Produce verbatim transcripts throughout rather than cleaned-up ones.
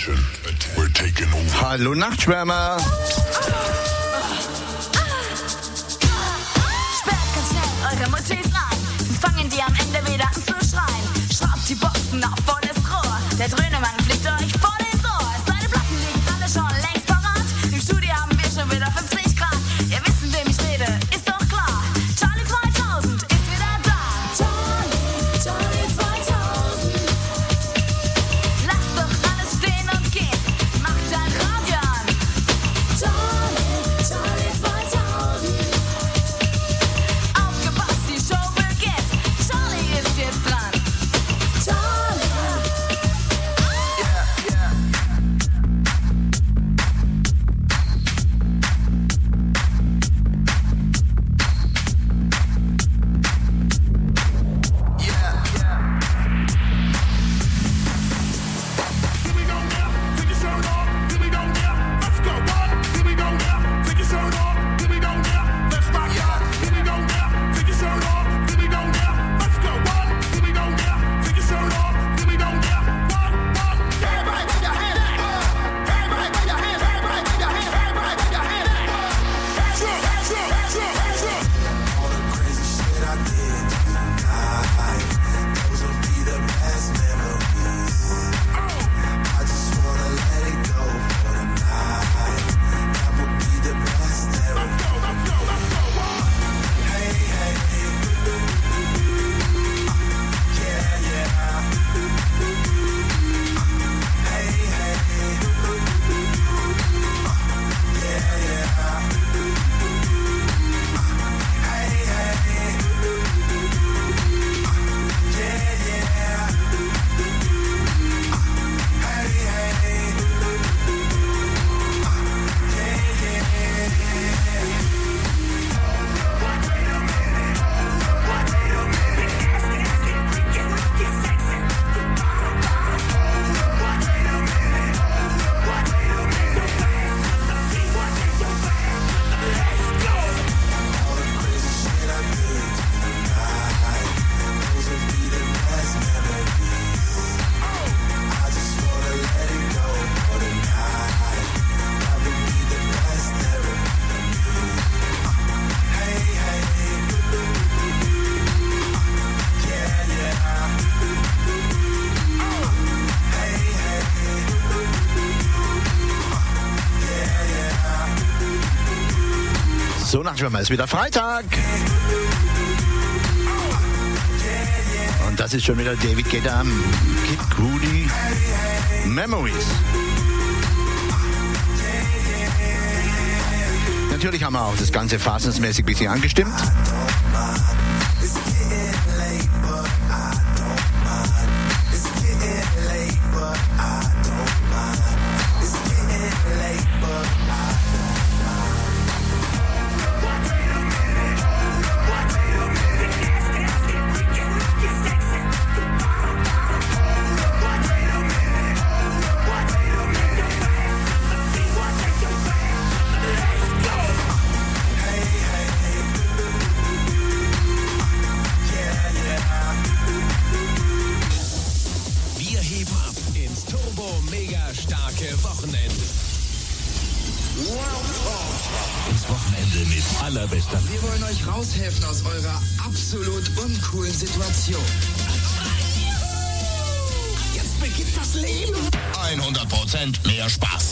Attention, we're taking over. Hallo Nachtschwärmer. Sperrt ganz schnell eure Mutis ein, sonst fangen die am Ende wieder an zu schreien. Schraubt die Boxen auf volles Rohr, der Dröhnemann fliegt euch voll ins Ohr. Seine Platten liegen alle schon längst parat, im Studio haben wir schon wieder fünfzig Grad. Ihr wisst, mit wem ich rede, ist doch klar. Charlie zweitausend ist wieder da. Charlie, Charlie zweitausend. Lass doch alles stehen und gehen, mach dein Radio an. Charlie, Charlie zweitausend. Aufgepasst, die Show beginnt. Charlie ist jetzt dran. Charlie. Yeah, yeah. Yeah, yeah. Here we go now, take your shirt off. Here we go now, let's go. What? Here we go now, take your shirt off. Here we go now, let's rock out. Here we go now, take your shirt off. Here we go now, let's go. What? Here we go now, take your shirt off. Here we go now, what? What? Everybody put your hands up. Everybody put your hands. Everybody put your hands. Everybody put your hands up. Hands up, hands up, hands up, hands up. All the crazy shit I did tonight, those will be the best memories. I just wanna let it go for the night. That would be the best therapy. Let's go, let's go, let's go. What? Hey, hey, yeah, yeah. Hey, hey, yeah, yeah. Hey, hey, yeah, yeah. Hey, hey, All the crazy shit I did tonight, those will be the best memories. I just wanna let it go for the night. That would be the best therapy for me. Hey, hey, yeah, yeah. Hey, hey, yeah, yeah. So, Nachtschwärmer, ist wieder Freitag. Und das ist schon wieder David Guetta, Kid Cudi, Memories. Natürlich haben wir auch das Ganze fasensmäßig ein bisschen angestimmt. It's getting late, but I don't mind. It's getting late, but I don't mind. It's getting late, but I Wir heben ab ins Turbo Mega Starke Wochenende. Ins Wochenende mit allerbester. Wir wollen euch raushelfen aus eurer absolut uncoolen Situation. Jetzt beginnt das Leben. hundert Prozent mehr Spaß.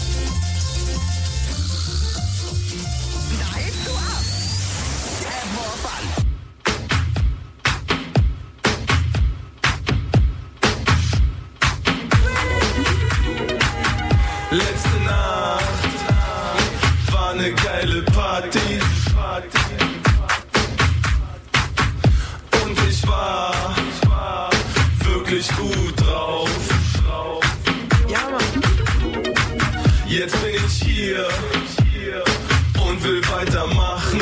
Da hebst du ab. Have more fun. Letzte Nacht war eine geile Party und ich war wirklich gut drauf. Ja, Mann. Jetzt bin ich hier und will weitermachen.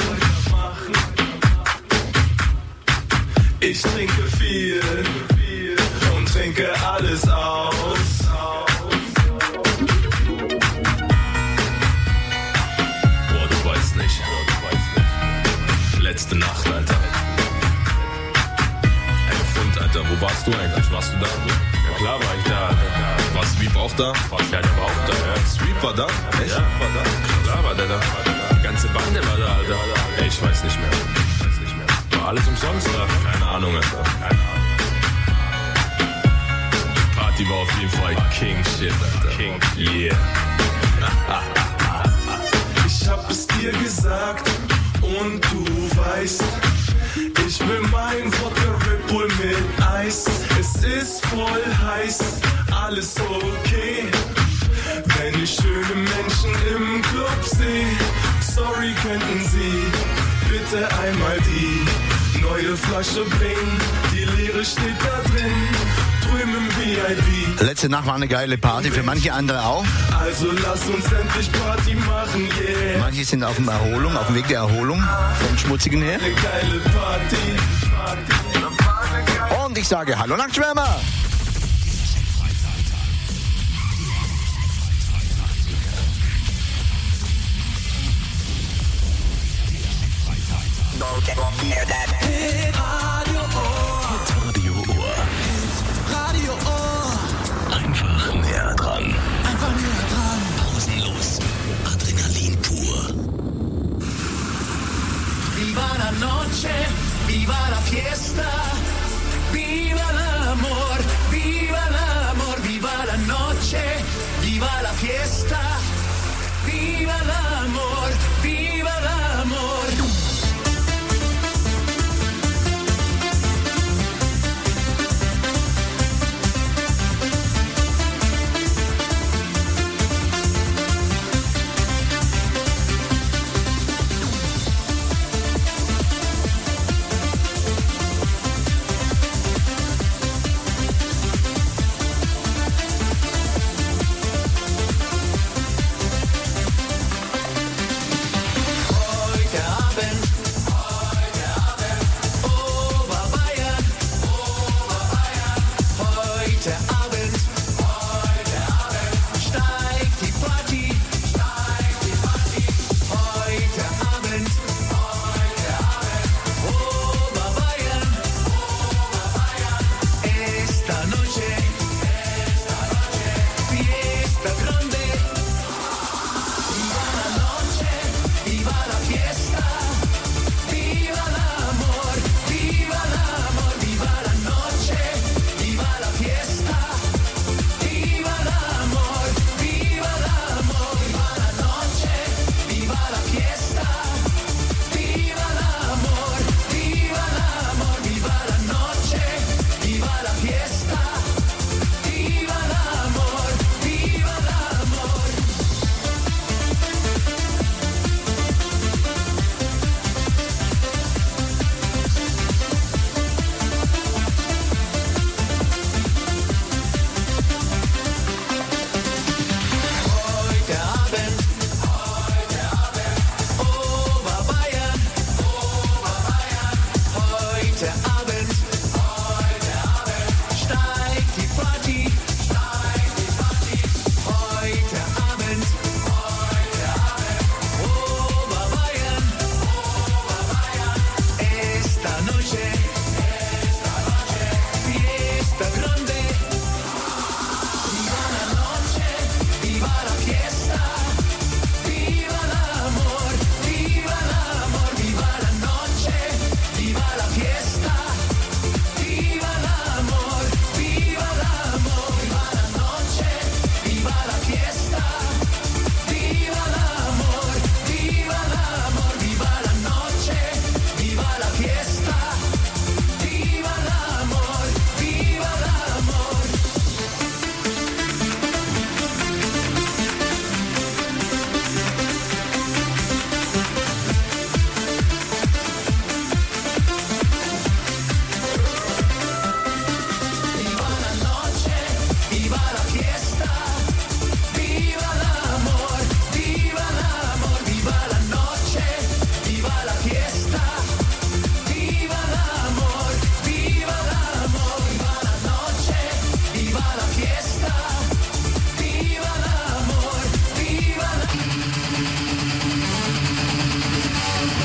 Ich trinke viel und trinke alles aus. Boah, du weißt nicht. Letzte Nacht, Alter. Ey, Fund, Alter, wo warst du eigentlich? Warst du da? klar war ich da. War Sweep auch da? Ja, der war auch da, ja. Sweep war da? Echt? Ja, war da. Klar war der da. Die ganze Bande war da, Alter. Ey, ich weiß nicht mehr. Ich weiß nicht mehr. War alles umsonst, oder? Keine Ahnung, Alter. Keine Ahnung. Die Party war auf jeden Fall King Shit, Alter. King, yeah. Ich hab es dir gesagt und du weißt, ich will mein Wodka Red Bull mit Eis. Es ist voll heiß, alles okay, wenn ich schöne Menschen im Club seh. Sorry, könnten Sie bitte einmal die neue Flasche bringen? Die leere steht da drin, drüben im V I P. Letzte Nacht war eine geile Party, für manche andere auch. Also lass uns endlich Party machen, yeah. Manche sind auf dem Erholung, auf dem Weg der Erholung vom Schmutzigen her. Eine geile Party. Und ich sage Hallo Nachtschwärmer. Radio Ohr. Radio Ohr. Einfach näher dran. Einfach näher dran. Pausenlos. Adrenalin pur. Viva la noche, viva la fiesta. Viva l'amor, viva l'amor, viva la noche, viva la fiesta. Viva l'amor, viva l'amor.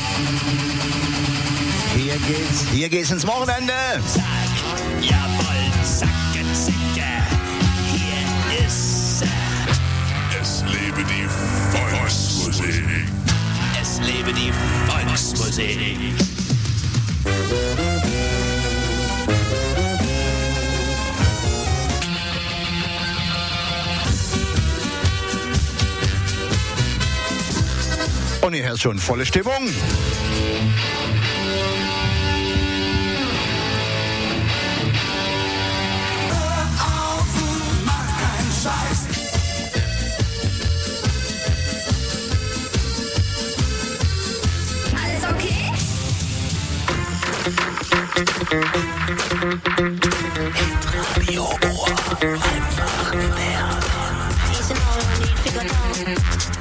Hier geht's ins Wochenende. Zack, jawohl, Zacke, zacke, hier ist er. Es lebe die Volksmusik. Es lebe die Volksmusik. Und ihr hört schon volle Stimmung. Alles okay? Radio Ohr, einfach werden. Easy now, no need to go down.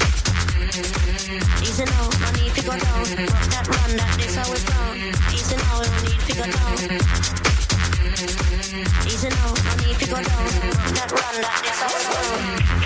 Easy now, no need to go down. Rock that run, that this how it's done. Easy now, no need to go down. Easy now, no need to go down. Rock that run, that this how it's done.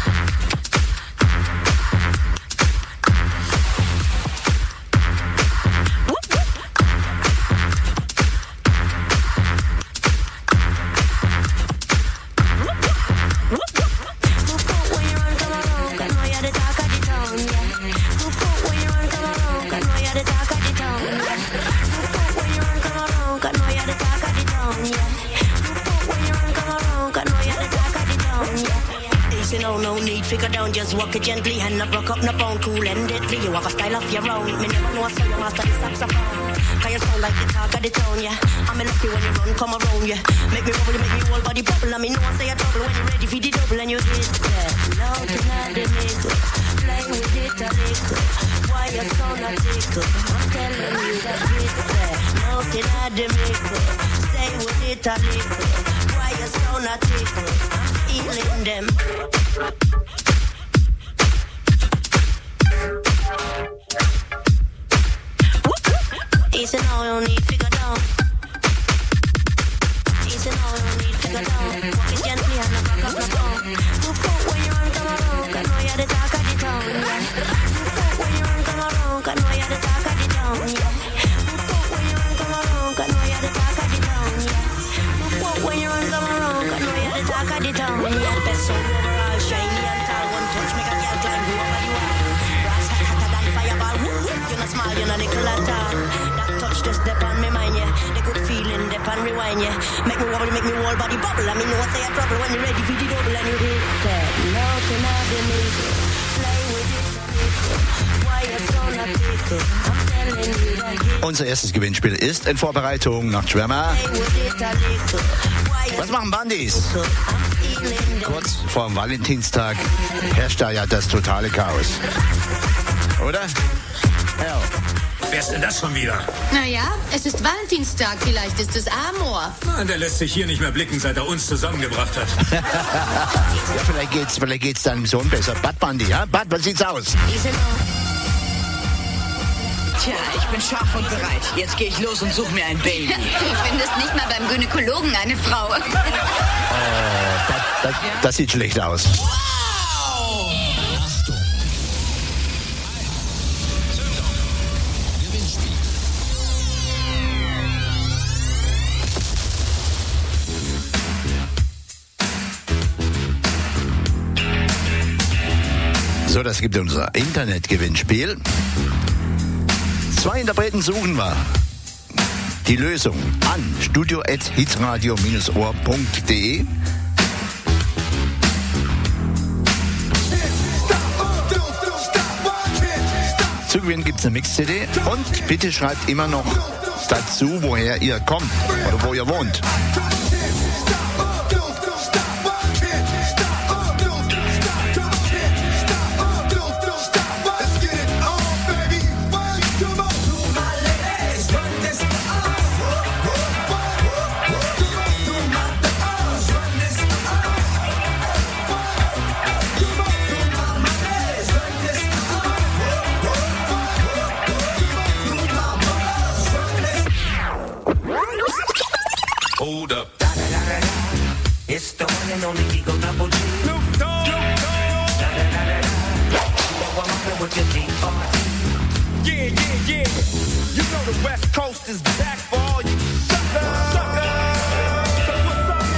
Figure down, just walk it gently and not rock up, no pound, cool and deadly. You have a style of your own. Me never know, so you master the saxophone. Cause you sound like the talk of the town, yeah. I'm lucky when you run, come around, yeah. Make me wobble, make me whole body bubble. I mean, no one say a trouble when you're ready for the double and you hit that. Now tonight the makeup, play with it a little. Why you sound a tickle? I'm telling you that hit that. Now tonight the makeup, stay with it a little. Why you sound a tickle? I'm feeling them. Easy now, you don't need to go down. Easy now, you don't need to go down. Walk it gently and not rock up no bone. Look out when you run, come around, cause know you're the talk of the town, yeah. Look out when you run, come around, cause know you're the talk of the town, yeah. Look out when you run, come around, cause know you're the talk of the town, yeah. Look out when you run, come around, cause know you're the talk of the town, yeah. Best sound overall, shiny and tall, one touch make a girl climb whoever you are. Brass hotter than fireball, whoop whoop. You're not small, you're not nickel at all. Touch just step on me mind, yeah. The good feeling, step on rewind, yeah. Make me wobble, make me whole body bubble. I mean, no one say a trouble when you're ready for the double and you hit that. Nothing of the nigga, play with it a little. Why you so not tickle? I'm telling you that hit. Unser erstes Gewinnspiel ist in Vorbereitung nach Schwärmer. Was machen Bandys? Kurz vor dem Valentinstag herrscht da ja das totale Chaos. Oder? Ja. Wer ist denn das schon wieder? Naja, es ist Valentinstag, vielleicht ist es Amor. Mann, der lässt sich hier nicht mehr blicken, seit er uns zusammengebracht hat. Ja, vielleicht geht's, vielleicht geht's deinem Sohn besser. Bad Bundy, ja? Bad, was sieht's aus? Tja, ich bin scharf und bereit. Jetzt gehe ich los und suche mir ein Baby. Du findest nicht mal beim Gynäkologen eine Frau. Oh, das, das, das sieht schlecht aus. So, das gibt unser Internetgewinnspiel. Zwei Interpreten suchen wir. Die Lösung an studio at hitradio Bindestrich ohr punkt de. Zu gewinnen gibt es eine Mix-C D und bitte schreibt immer noch dazu, woher ihr kommt oder wo ihr wohnt. Hold up. It's the one and only Eagle Double G. Snoop Dogg. With your D R E. Yeah, yeah, yeah. You know the West Coast is back for all you suckers. Suckers. So what's up,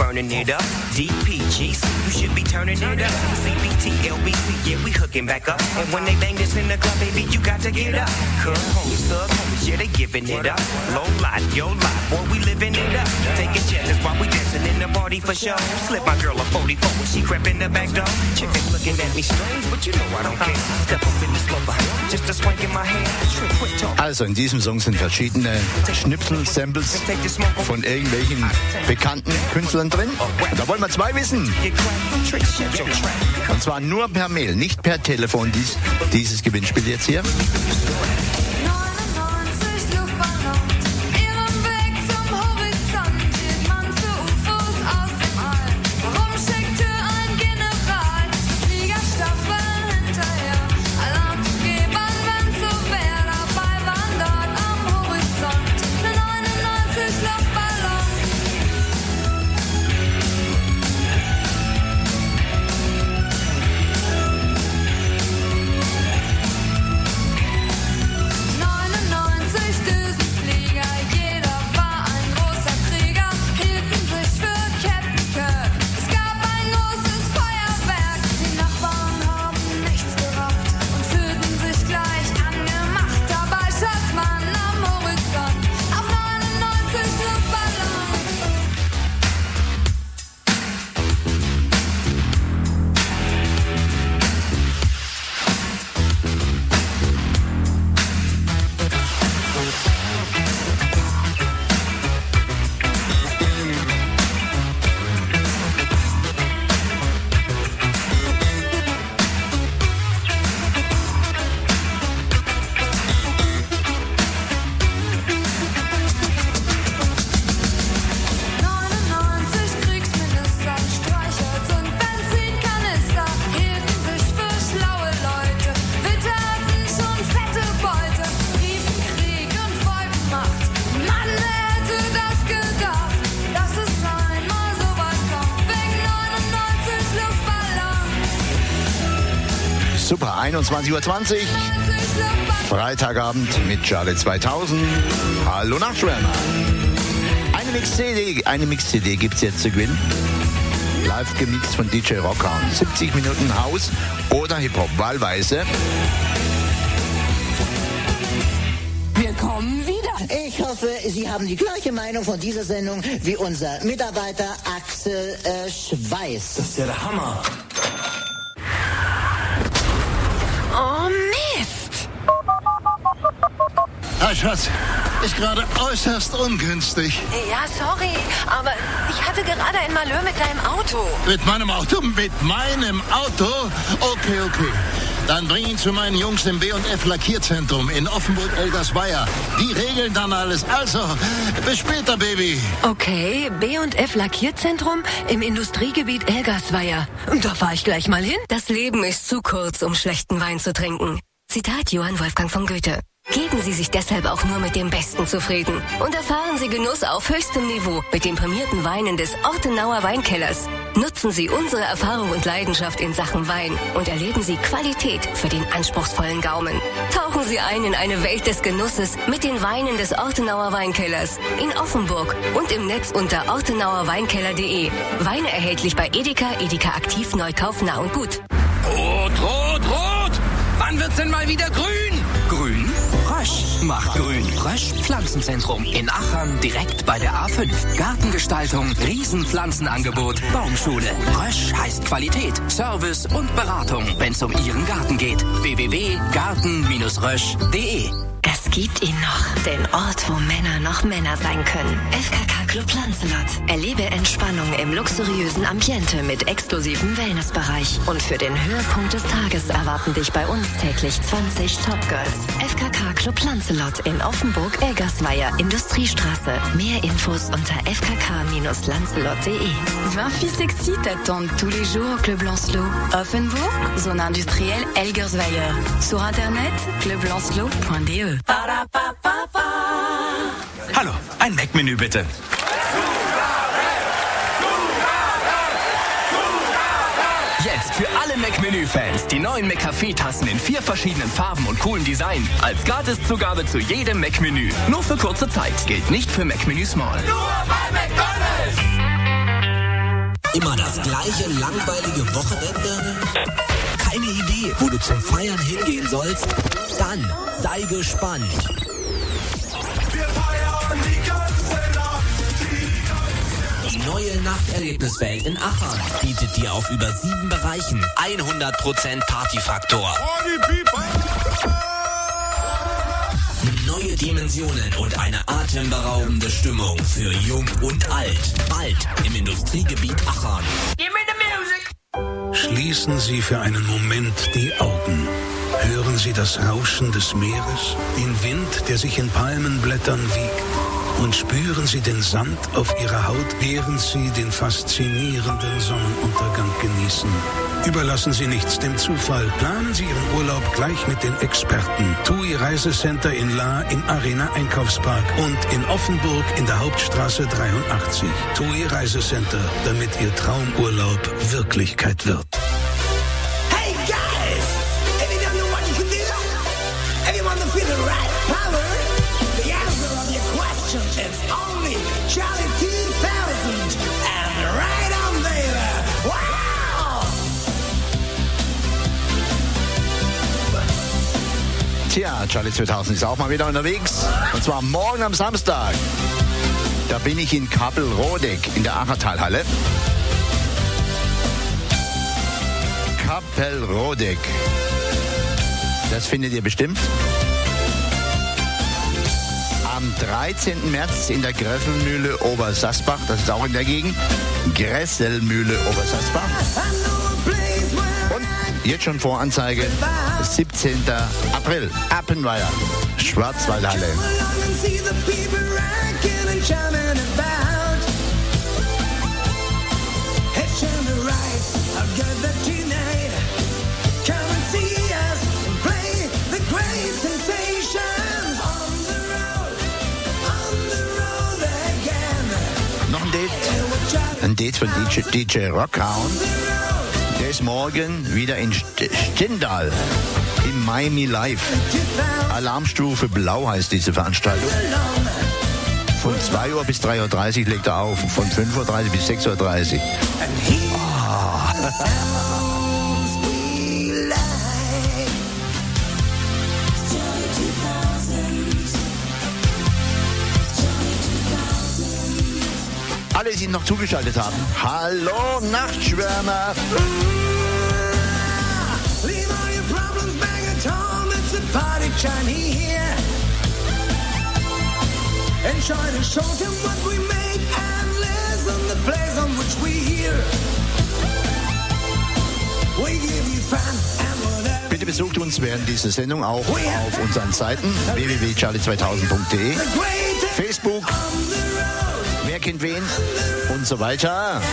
burning it up. D P G C, you should be turning it up. C B T, L B C, yeah, we hooking back up. And when they bang this in the club, baby, you got to get up. Cause homies, thug homies, yeah, they giving it up. Low life, yo life, boy, we living it up. Taking chances while we dancing in the party for show. Slip my girl a forty-four when she crept in the back door. Chickens looking at me strange, but you know I don't care. Step up in the sloper, just a swank in my hand. Trick, quick talk. Also in diesem Song sind verschiedene Schnipsel, Samples von irgendwelchen bekannten Künstlern drin. Und da wollen wir zwei wissen. Und zwar nur per Mail, nicht per Telefon, dies, dieses Gewinnspiel jetzt hier. Super, einundzwanzig Uhr zwanzig, Freitagabend mit Charlie zweitausend. Hallo Nachtschwärmer. Eine Mix-C D, eine Mix-C D gibt's jetzt zu gewinnen. Live gemixt von D J Rocker. siebzig Minuten House oder Hip-Hop, wahlweise. Wir kommen wieder. Ich hoffe, Sie haben die gleiche Meinung von dieser Sendung wie unser Mitarbeiter Axel äh, Schweiß. Das ist ja der Hammer. Oh, Mist! Ah, Schatz, ist gerade äußerst ungünstig. Ja, sorry, aber ich hatte gerade ein Malheur mit deinem Auto. Mit meinem Auto? Mit meinem Auto? Okay, okay. Dann bring ihn zu meinen Jungs im B und F Lackierzentrum in Offenburg-Elgersweier. Die regeln dann alles. Also, bis später, Baby. Okay, B und F Lackierzentrum im Industriegebiet Elgersweier. Da fahr ich gleich mal hin. Das Leben ist zu kurz, um schlechten Wein zu trinken. Zitat Johann Wolfgang von Goethe. Geben Sie sich deshalb auch nur mit dem Besten zufrieden und erfahren Sie Genuss auf höchstem Niveau mit den prämierten Weinen des Ortenauer Weinkellers. Nutzen Sie unsere Erfahrung und Leidenschaft in Sachen Wein und erleben Sie Qualität für den anspruchsvollen Gaumen. Tauchen Sie ein in eine Welt des Genusses mit den Weinen des Ortenauer Weinkellers in Offenburg und im Netz unter ortenauer weinkeller punkt de. Weine erhältlich bei Edeka, Edeka Aktiv, Neukauf, Nah und Gut. Rot, rot, rot! Wann wird's denn mal wieder grün? Grün? Rösch macht grün. Rösch Pflanzenzentrum in Achern, direkt bei der A fünf. Gartengestaltung, Riesenpflanzenangebot, Baumschule. Rösch heißt Qualität, Service und Beratung, wenn's um Ihren Garten geht. w w w punkt garten Bindestrich rösch punkt de. Es gibt ihn noch, den Ort, wo Männer noch Männer sein können. F K K Club Lancelot. Erlebe Entspannung im luxuriösen Ambiente mit exklusivem Wellnessbereich. Und für den Höhepunkt des Tages erwarten dich bei uns täglich zwanzig Topgirls. F K K Club Lancelot in Offenburg-Elgersweier, Industriestraße. Mehr Infos unter f k k bindestrich lancelot punkt de. vingt filles sexy t'attendent tous les jours au Club Lancelot. Offenburg, zone industrielle Elgersweier. Sur internet, club lancelot punkt de. Hallo, ein Mac-Menü bitte. Jetzt für alle Mac-Menü-Fans die neuen McCafé-Tassen in vier verschiedenen Farben und coolen Design. Als Gratiszugabe zu jedem Mac-Menü. Nur für kurze Zeit. Gilt nicht für Mac-Menü Small. Nur bei McDonald's! Immer das gleiche langweilige Wochenende? Keine Idee, wo du zum Feiern hingehen sollst? Dann sei gespannt. Wir feiern die ganze Nacht. Die neue Nachterlebniswelt in Achern bietet dir auf über sieben Bereichen hundert Prozent Partyfaktor. Neue Dimensionen und eine atemberaubende Stimmung für Jung und Alt. Bald im Industriegebiet Achern. Schließen Sie für einen Moment die Augen. Hören Sie das Rauschen des Meeres, den Wind, der sich in Palmenblättern wiegt. Und spüren Sie den Sand auf Ihrer Haut, während Sie den faszinierenden Sonnenuntergang genießen. Überlassen Sie nichts dem Zufall. Planen Sie Ihren Urlaub gleich mit den Experten. T U I Reisecenter in La im Arena Einkaufspark und in Offenburg in der Hauptstraße dreiundachtzig. T U I Reisecenter, damit Ihr Traumurlaub Wirklichkeit wird. Hey guys! If you don't know what you can do, if you want to feel the right power, the answer of your question is only Charlie two thousand. And right on, baby! Wow! Tja, Charlie zweitausend ist auch mal wieder unterwegs. Und zwar morgen am Samstag. Da bin ich in Kappelrodeck in der Achertalhalle. Kappelrodeck. Das findet ihr bestimmt. Am dreizehnten März in der Gresselmühle Obersassbach. Das ist auch in der Gegend. Gresselmühle Obersassbach. Und jetzt schon Voranzeige. siebzehnten April. Appenweier. Schwarzwaldhalle. Noch ein Date. Ein Date von D J, D J Rockhound. Der ist morgen wieder in Stendal im Miami Live. Alarmstufe Blau heißt diese Veranstaltung. Von zwei Uhr bis drei Uhr dreißig legt er auf. Von fünf Uhr dreißig bis sechs Uhr dreißig. Oh. Alle, die noch zugeschaltet haben. Hallo, Nachtschwärmer. Bitte besucht uns während dieser Sendung auch auf unseren Seiten w w w punkt charlie zweitausend punkt de, Facebook, wer kennt wen und so weiter.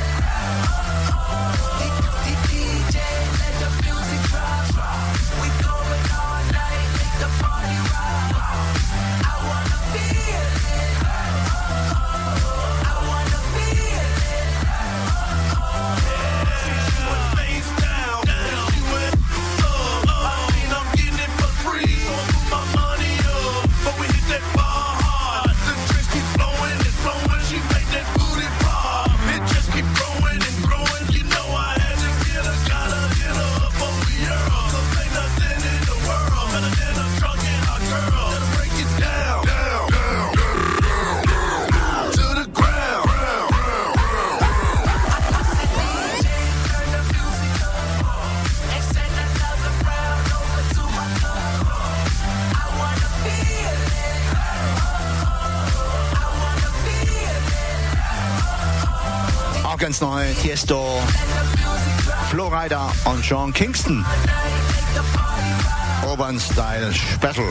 We go Auch ganz neu, Tiesto, Flowrider und Sean Kingston. Urban Style Special.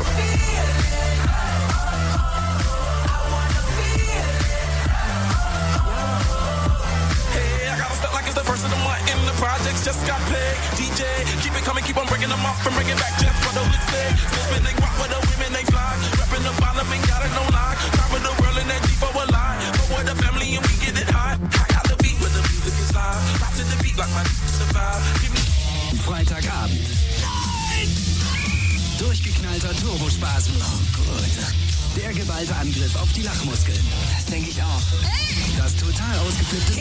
Projects just got paid. D J, keep it coming, keep on breaking them off and bringing back just what the hoods say. Still spinning rock with the women, they fly. Rapping the bottom and got it no lie. Top of the world and that deep over line. But with the family and we get it high. I got the beat with the music is live. Rock to the beat like my survive. Freitagabend. Durchgeknallter Turbospasm. Oh gut. Der geballte Angriff auf die Lachmuskeln. Das denke ich auch. Das total ausgeflippte...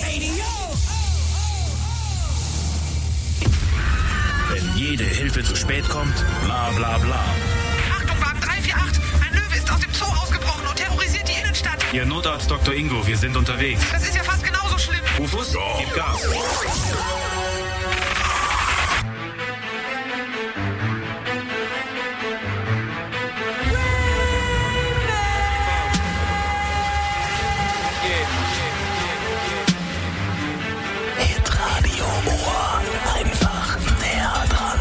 Wenn jede Hilfe zu spät kommt, bla bla bla. Achtung, Wagen drei vier acht. Ein Löwe ist aus dem Zoo ausgebrochen und terrorisiert die Innenstadt. Ihr Notarzt Doktor Ingo, wir sind unterwegs. Das ist ja fast genauso schlimm. Rufus, gib Gas. Hitradio Ohr. Einfach näher dran.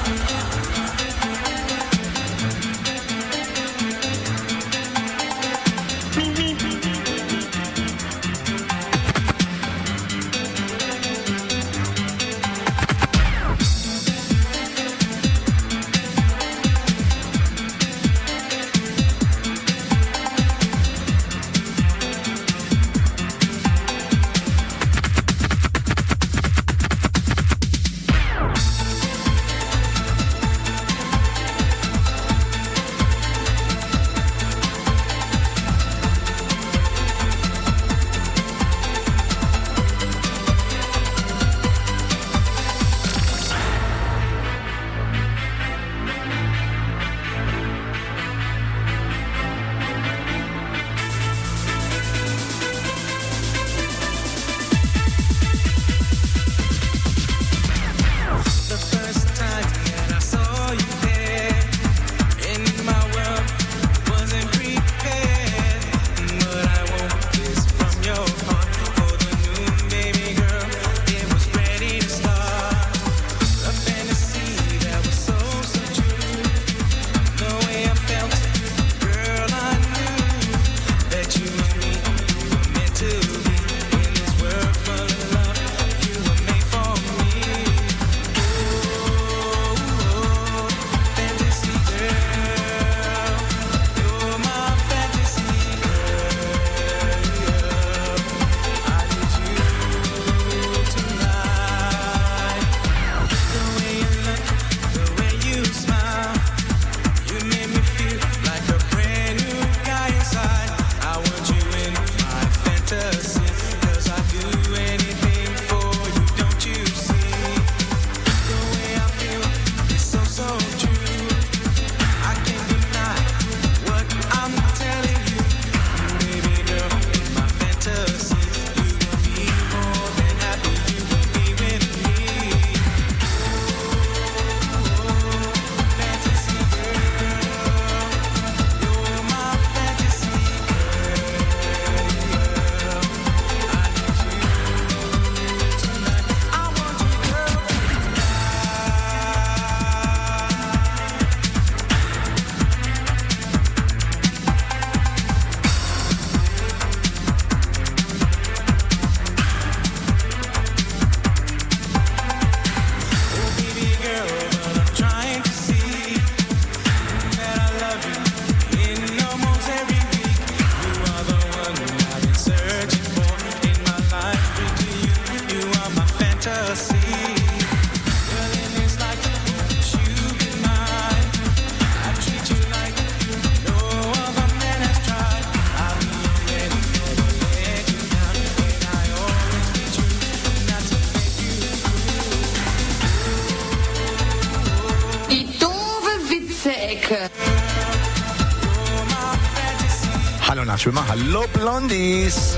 Hallo Nachtschwimmer, hallo Blondies.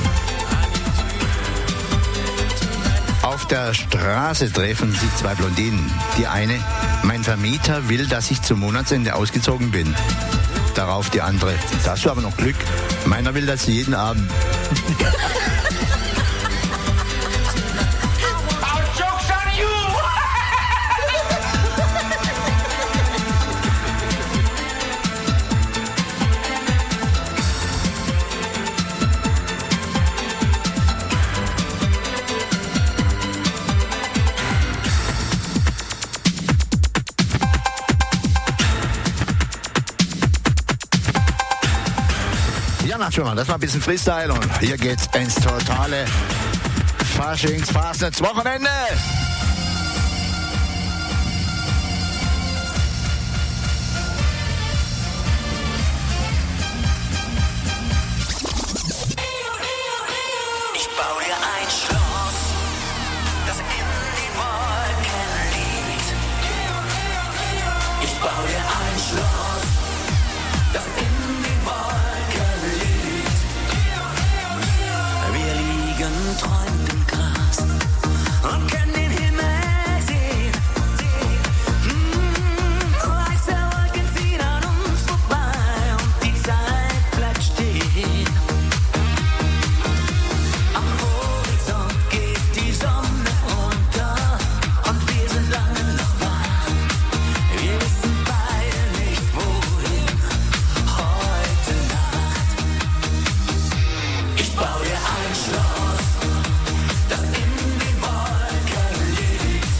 Auf der Straße treffen sich zwei Blondinen. Die eine, mein Vermieter will, dass ich zum Monatsende ausgezogen bin. Darauf die andere, da hast du aber noch Glück. Meiner will das jeden Abend. Nachtschwimmer, das war ein bisschen Freestyle und hier geht's ins totale Faschings-Fastnetz-Wochenende. Ich baue dir ein Schloss, das in den Wolken liegt. Ich baue dir ein Schloss, das in den Wolken liegt. Wir liegen träumend im Gras und können den Himmel sehen. Hm, weiße Wolken ziehen an uns vorbei und die Zeit bleibt stehen. Am Horizont geht die Sonne unter und wir sind lange noch wach. Wir wissen beide nicht wohin heute Nacht. Ich baue dir ein Schloss, das in den Wolken liegt.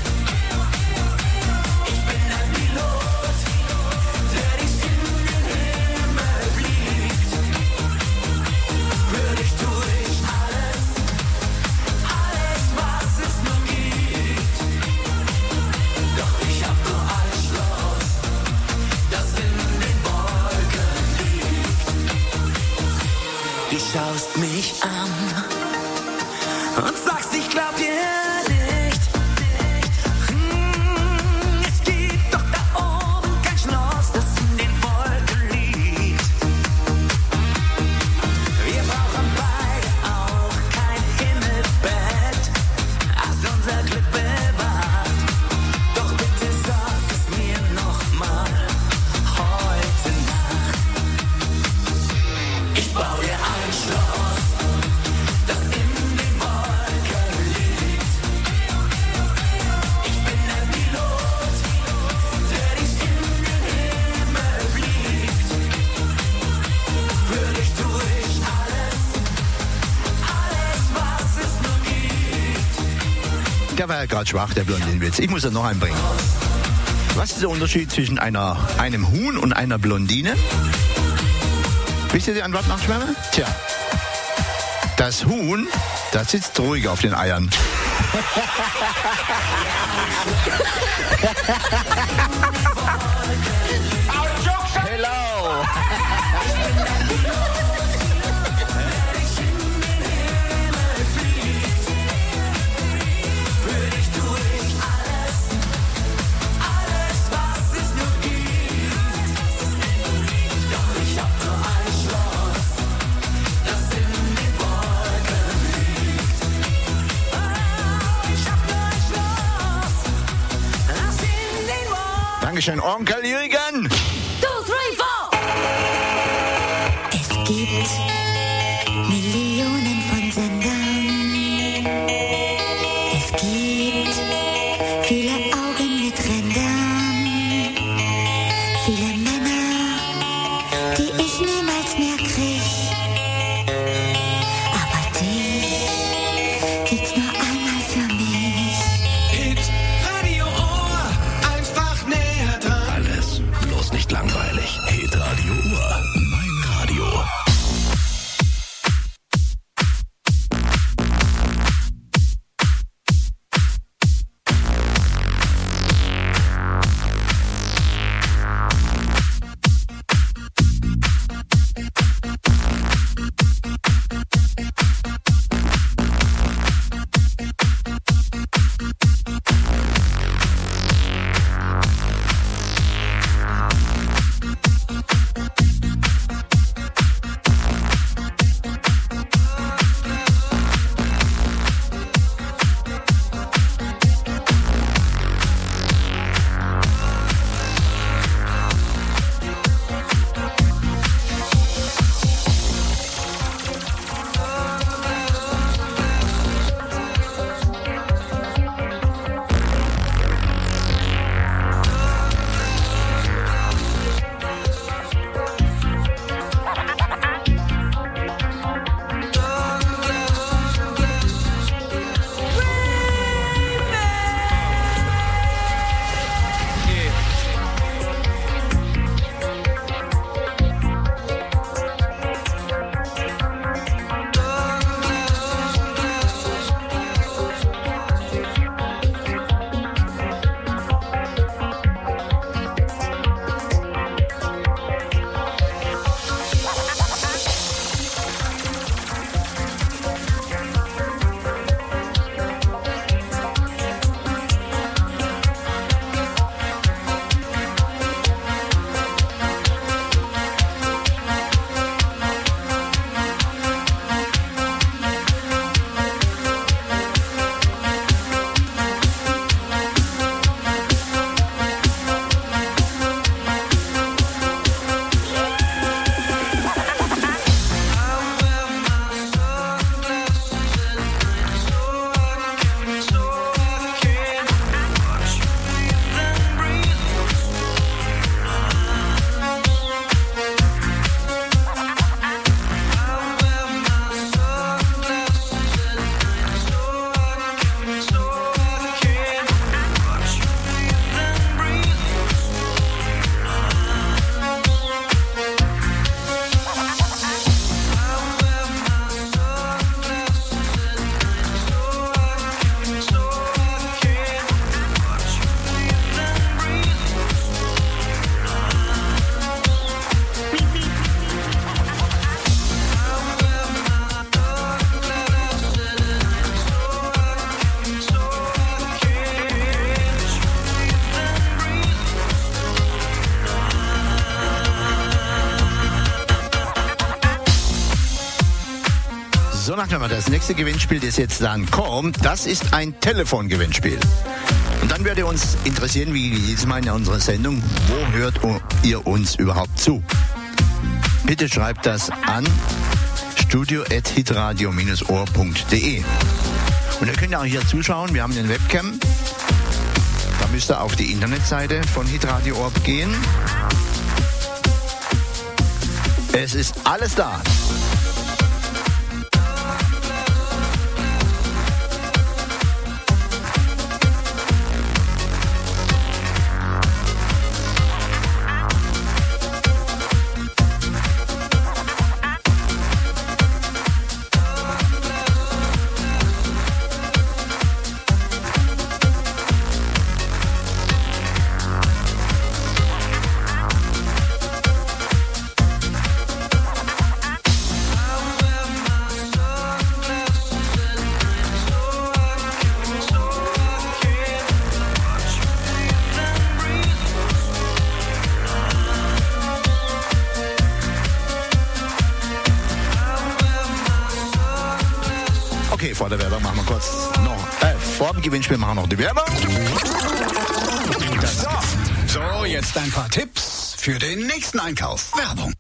Ich bin ein Pilot, der dich in den Himmel fliegt. Für dich tue ich alles, alles was es nur gibt. Doch ich hab nur ein Schloss, das in den Wolken liegt. Du schaust mich an und sagst, ich glaub dir nicht. Hm, es gibt doch da oben kein Schloss, das in den Wolken liegt. Wir brauchen beide auch kein Himmelbett, das unser Glück bewahrt. Doch bitte sag es mir noch mal heute Nacht. Ich baue dir ein Schloss, das in den Wolken liegt. Ich bin ein Pilot, der dich in den Himmel fliegt. Für dich tue ich alles, alles was es nur gibt. Der war ja gerade schwach, der Blondinenwitz. Ich muss ja noch einen bringen. Was ist der Unterschied zwischen einer, einem Huhn und einer Blondine? Wisst ihr die Antwort, Nachtschwärmer? Tja. Das Huhn, das sitzt ruhig auf den Eiern. Hello. Für dich tue ich alles, alles was es nur gibt. Doch ich hab nur ein Schloss, das in den Wolken liegt. Ich hab nur ein Schloss, das in den Wolken. Dankeschön, Onkel Jürgen. Two, three, four. Es gibt Millionen von Sendern. Es gibt viele Augen mit Rändern. Viele Männer, die ich niemals mehr krieg. Aber dich gibt's nur einmal für mich. Hit Radio Ohr, einfach näher dran. Alles bloß gesagt, wenn man das nächste Gewinnspiel, das jetzt dann kommt, das ist ein Telefongewinnspiel. Und dann würde uns interessieren, wie jedes Mal in unserer Sendung, wo hört ihr uns überhaupt zu? Bitte schreibt das an studio at hitradio ohr punkt de. Und ihr könnt auch hier zuschauen, wir haben eine Webcam. Da müsst ihr auf die Internetseite von Hitradio Orb gehen. Es ist alles da. Okay, vor der Werbung machen wir kurz noch, äh, vor dem Gewinnspiel machen wir noch die Werbung. So, so, jetzt ein paar Tipps für den nächsten Einkauf. Werbung.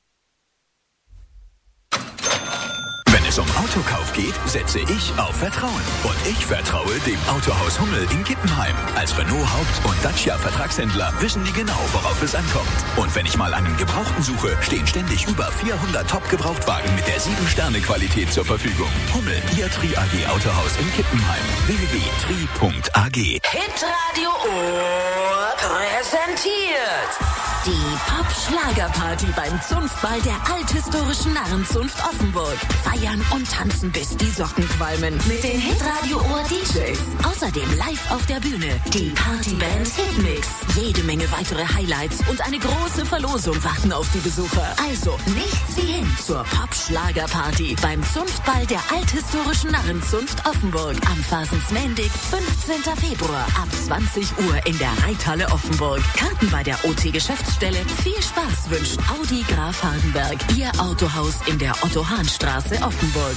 Wenn es um Autokauf geht, setze ich auf Vertrauen. Und ich vertraue dem Autohaus Hummel in Kippenheim. Als Renault Haupt- und Dacia-Vertragshändler wissen die genau, worauf es ankommt. Und wenn ich mal einen Gebrauchten suche, stehen ständig über vierhundert Top-Gebrauchtwagen mit der sieben Sterne Qualität zur Verfügung. Hummel, Ihr Tri A G Autohaus in Kippenheim. w w w punkt tri punkt a g. Hitradio Ohr präsentiert die Pop-Schlagerparty beim Zunftball der althistorischen Narrenzunft Offenburg. Feiern und tanzen, bis die Socken qualmen. Mit den Hitradio Ohr D Js. Außerdem live auf der Bühne die Partyband Hitmix. Jede Menge weitere Highlights und eine große Verlosung warten auf die Besucher. Also nichts wie hin zur Pop-Schlagerparty beim Zunftball der althistorischen Narrenzunft Offenburg. Am Fasensmendig, fünfzehnten Februar ab zwanzig Uhr in der Reithalle Offenburg. Karten bei der O T-Geschäftsstelle. Viel Spaß wünscht Audi Graf Hardenberg, Ihr Autohaus in der Otto-Hahn-Straße Offenburg.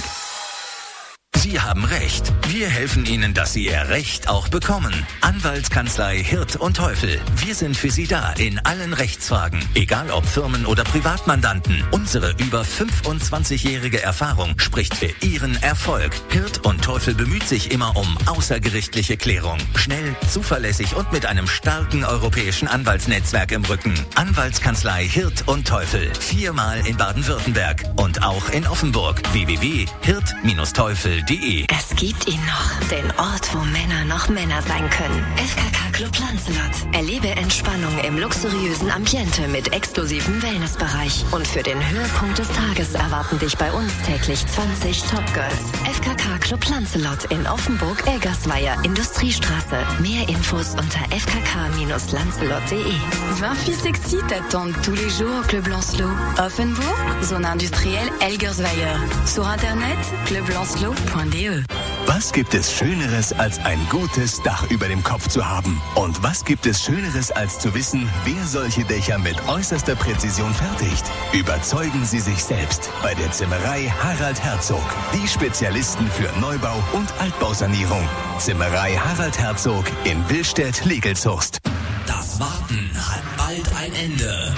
Sie haben Recht. Wir helfen Ihnen, dass Sie Ihr Recht auch bekommen. Anwaltskanzlei Hirt und Teufel. Wir sind für Sie da in allen Rechtsfragen. Egal ob Firmen- oder Privatmandanten. Unsere über fünfundzwanzigjährige Erfahrung spricht für Ihren Erfolg. Hirt und Teufel bemüht sich immer um außergerichtliche Klärung. Schnell, zuverlässig und mit einem starken europäischen Anwaltsnetzwerk im Rücken. Anwaltskanzlei Hirt und Teufel. Viermal in Baden-Württemberg und auch in Offenburg. w w w punkt hirt Bindestrich teufel punkt de. Es gibt ihn noch, den Ort, wo Männer noch Männer sein können. F K K Club Lancelot. Erlebe Entspannung im luxuriösen Ambiente mit exklusivem Wellnessbereich. Und für den Höhepunkt des Tages erwarten dich bei uns täglich zwanzig Topgirls. F K K Club Lancelot in Offenburg-Elgersweier, Industriestraße. Mehr Infos unter f k k bindestrich lancelot punkt de. vingt filles sexy t'attendent tous les jours au Club Lancelot. Offenburg, zone industrielle Elgersweier. Sur internet, club lancelot punkt de. Was gibt es Schöneres, als ein gutes Dach über dem Kopf zu haben? Und was gibt es Schöneres, als zu wissen, wer solche Dächer mit äußerster Präzision fertigt? Überzeugen Sie sich selbst bei der Zimmerei Harald Herzog. Die Spezialisten für Neubau und Altbausanierung. Zimmerei Harald Herzog in Willstedt-Legelshurst. Das Warten hat bald ein Ende.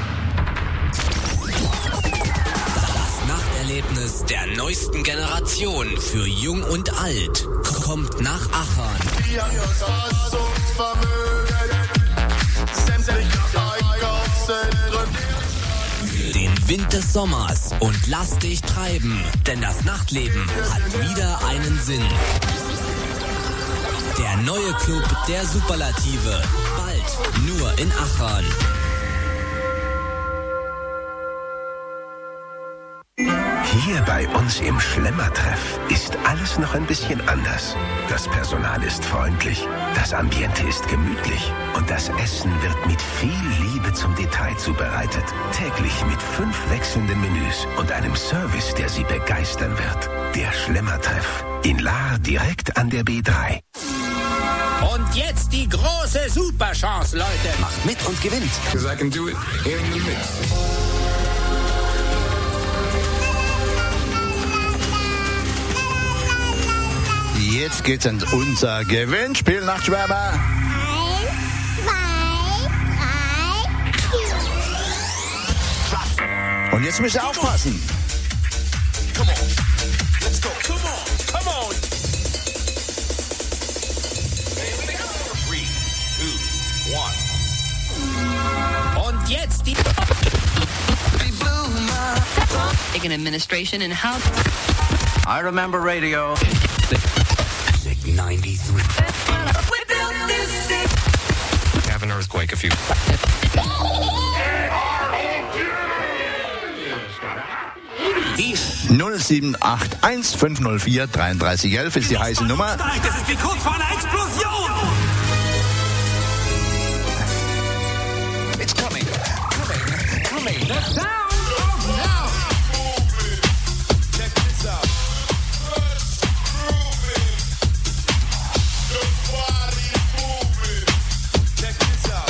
Erlebnis der neuesten Generation für Jung und Alt kommt nach Achern. Den Wind des Sommers und lass dich treiben, denn das Nachtleben hat wieder einen Sinn. Der neue Club der Superlative, bald nur in Achern. Hier bei uns im Schlemmertreff ist alles noch ein bisschen anders. Das Personal ist freundlich, das Ambiente ist gemütlich und das Essen wird mit viel Liebe zum Detail zubereitet. Täglich mit fünf wechselnden Menüs und einem Service, der Sie begeistern wird. Der Schlemmertreff in Lahr direkt an der B drei. Und jetzt die große Superchance, Leute. Macht mit und gewinnt. Because I can do it in the mix. Jetzt geht's an unser Gewinnspiel, Nachtschwärmer. Und jetzt müsst ihr aufpassen. Come on, let's go. Come on, come on. Three, two, one. Und jetzt die... Taking administration and how... I remember radio. ninety-three. Have an earthquake if you... null sieben acht eins fünf null vier drei drei eins eins ist die heiße Nummer. Das ist wie kurz vor einer Explosion. It's coming, coming, coming. The sound of now. Check this out. Let's groove it. The body moving. Check this out.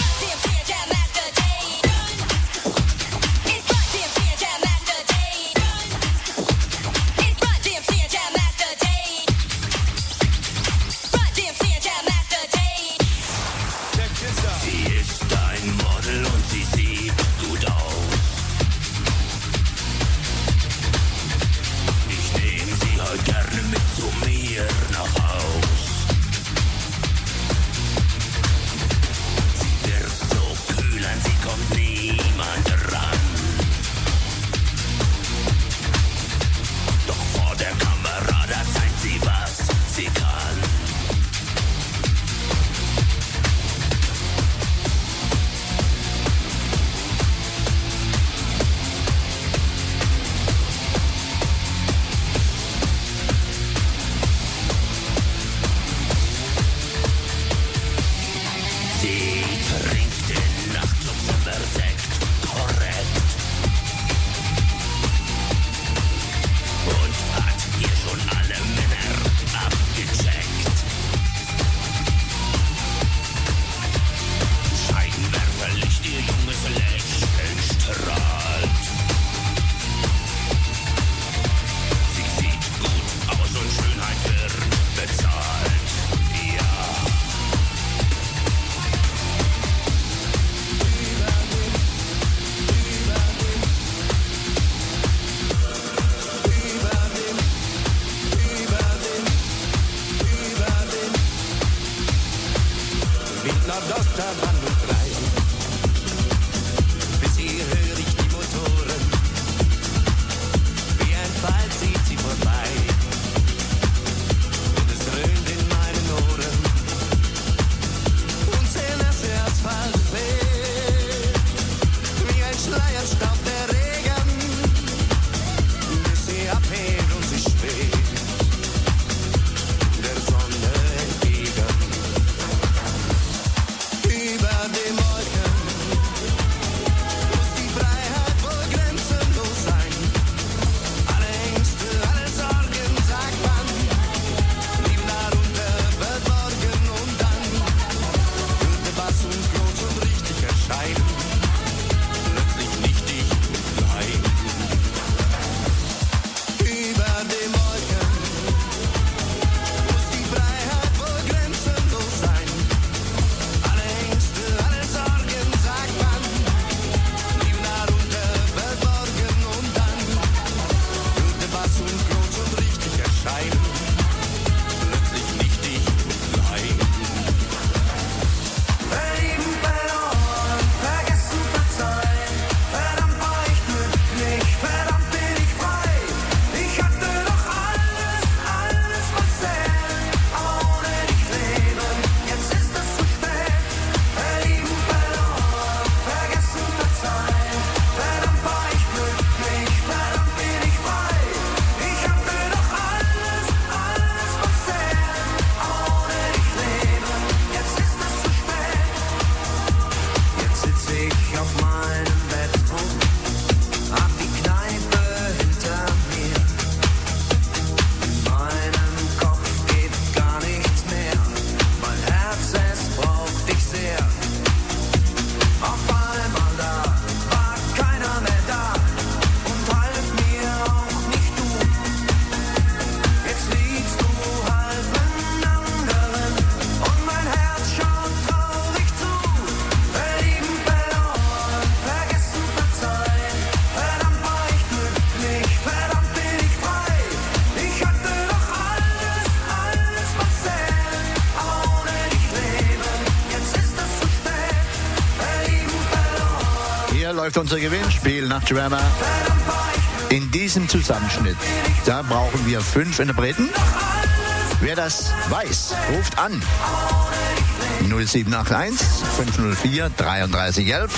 läuft unser Gewinnspiel nach Drama. In diesem Zusammenschnitt, da brauchen wir fünf Interpreten. Wer das weiß, ruft an. null sieben acht eins fünf null vier drei drei eins eins.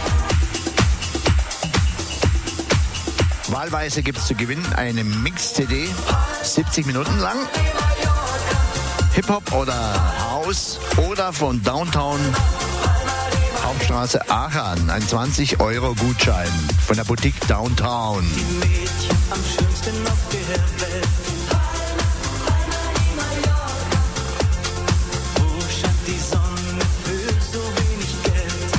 Wahlweise gibt es zu gewinnen eine Mix-C D, siebzig Minuten lang. Hip-Hop oder House oder von Downtown Hauptstraße Aachen. Ein zwanzig Euro Gutschein von der Boutique Downtown. Die Mädchen am schönsten auf der Welt. Wo scheint die Sonne für so wenig Geld?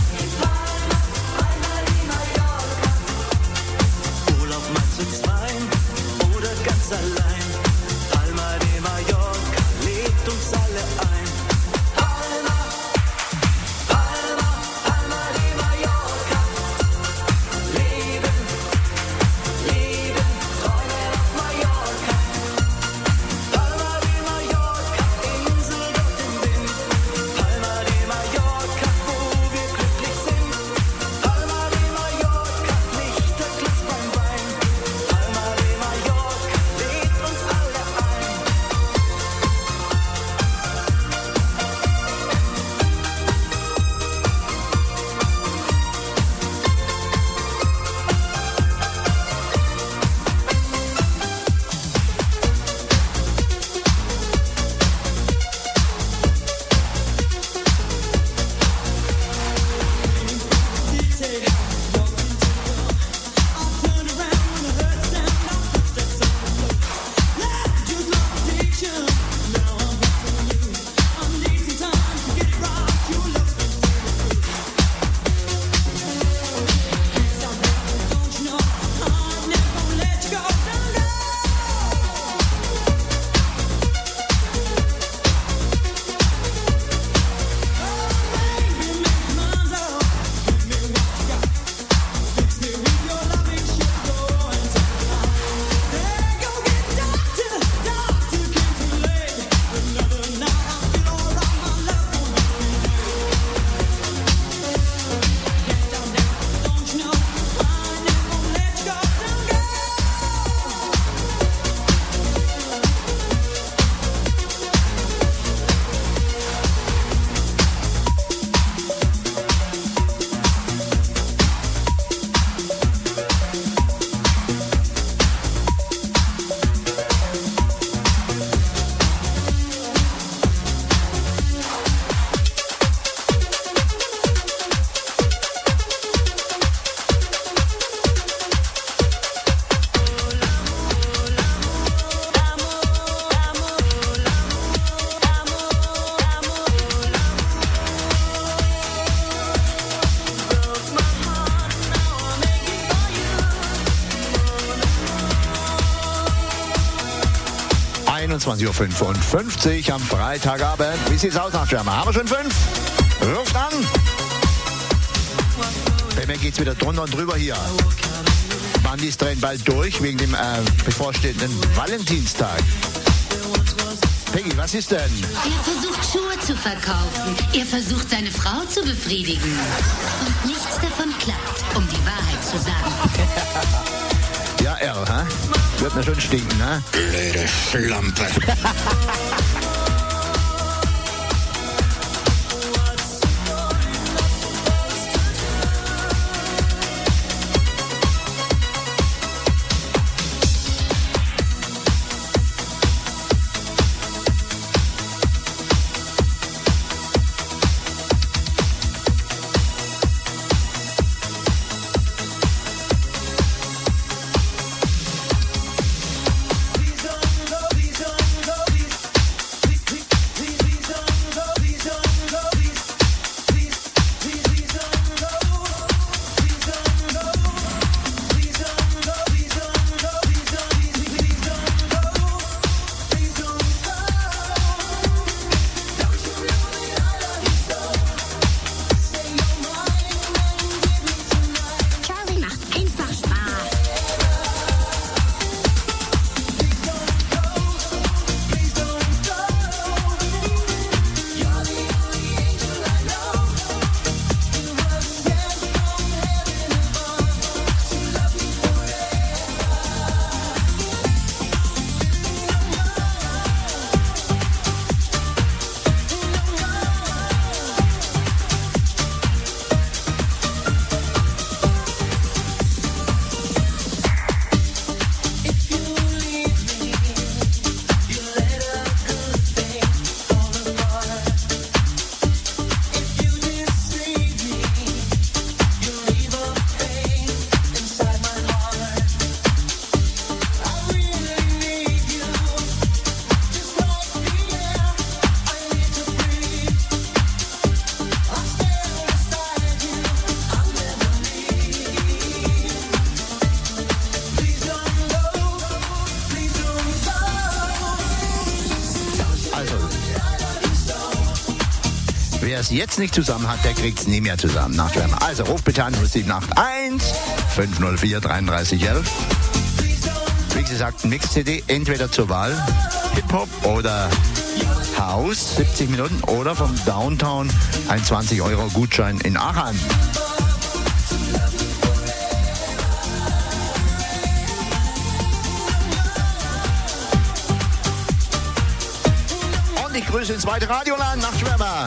Urlaub mal zu zweit oder ganz allein. Palma de Mallorca lädt uns alle ein. Palma, Palma, Palma de Mallorca. Leben, Leben, Träume auf Mallorca. Palma de Mallorca, Insel dort im Wind. Palma de Mallorca, wo wir glücklich sind. Palma de Mallorca, Lichterglas beim Wein. Palma de Mallorca, lädt uns alle ein. einundzwanzig Uhr fünfundfünfzig am Freitagabend. Wie sieht's aus nach German? Haben wir schon fünf? Ruft an! Bei mir geht's wieder drunter und drüber hier. Bandis drehen bald durch wegen dem äh, bevorstehenden Valentinstag. Peggy, was ist denn? Er versucht Schuhe zu verkaufen. Er versucht seine Frau zu befriedigen. Und nichts davon klappt, um die Wahrheit zu sagen. Ja, er, hä? Wird mir schon stinken, ne? Blöde Schlampe. wer es jetzt nicht zusammen hat, der kriegt es nie mehr zusammen. Nachtschwärmer. Also ruf bitte an null sieben acht eins fünf null vier drei drei eins eins. Wie gesagt, Mix-C D entweder zur Wahl Hip-Hop oder House, siebzig Minuten, oder vom Downtown ein zwanzig Euro Gutschein in Aachen. Und ich grüße ins zweite Radioland, Nachtschwärmer.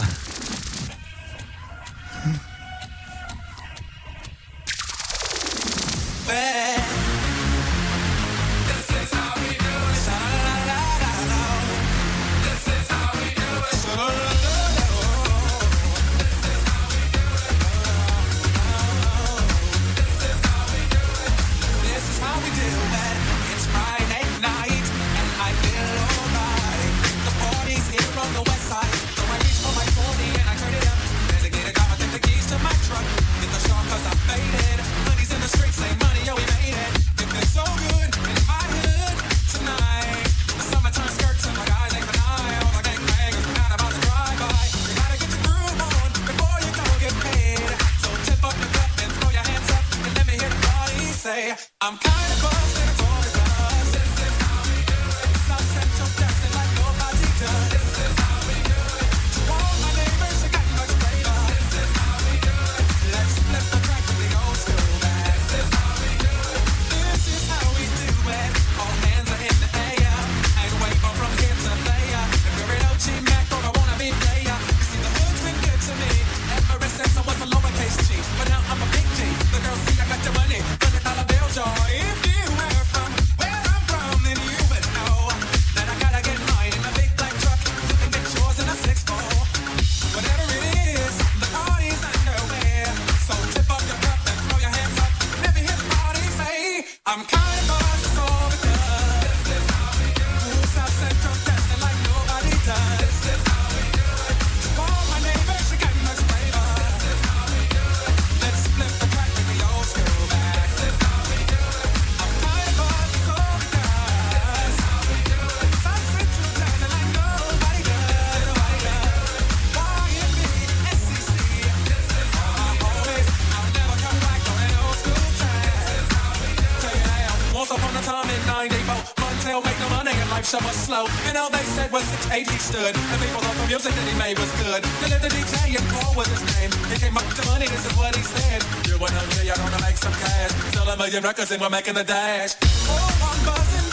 Stood. And people thought the music that he made was good. They let the D J and Paul was his name. He came up to money, this is what he said. You want to you're gonna make some cash. Sell a million records and we're making the dash. Oh, I'm buzzing.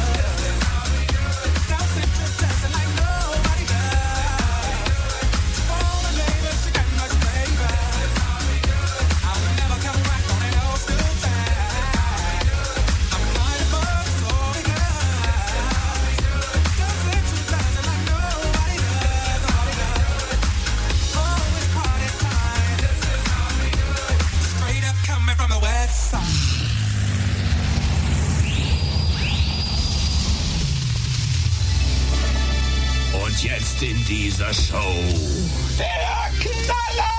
Jetzt in dieser Show der Knaller!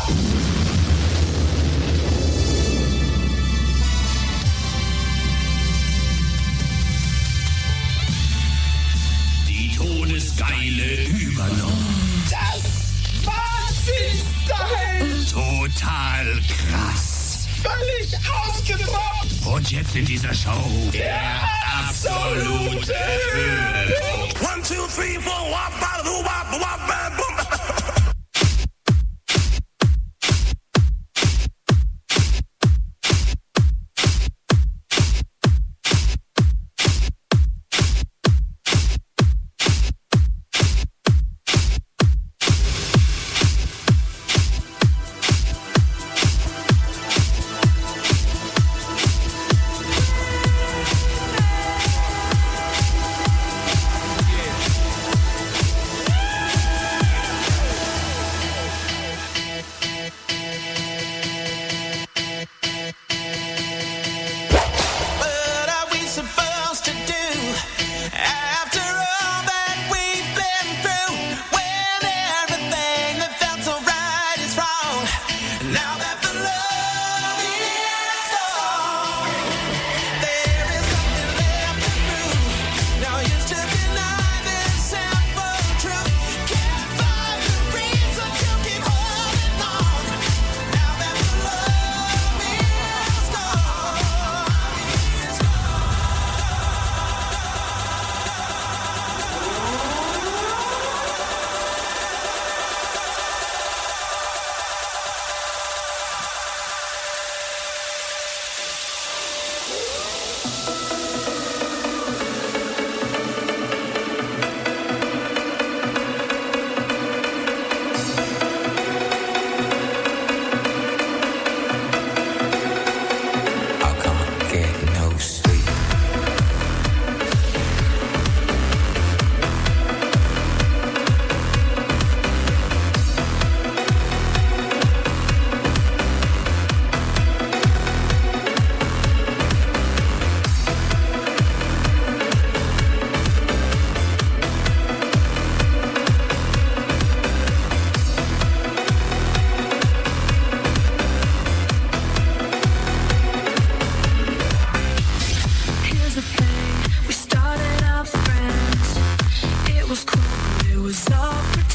Die todesgeile Übernahme. Das Wahnsinnsstyle! Total krass. Völlig ausgeraubt! Und jetzt in dieser Show der absolute Höhepunkt. One, two, three, four, wop, bada, doo, wop, wop, bam, boom.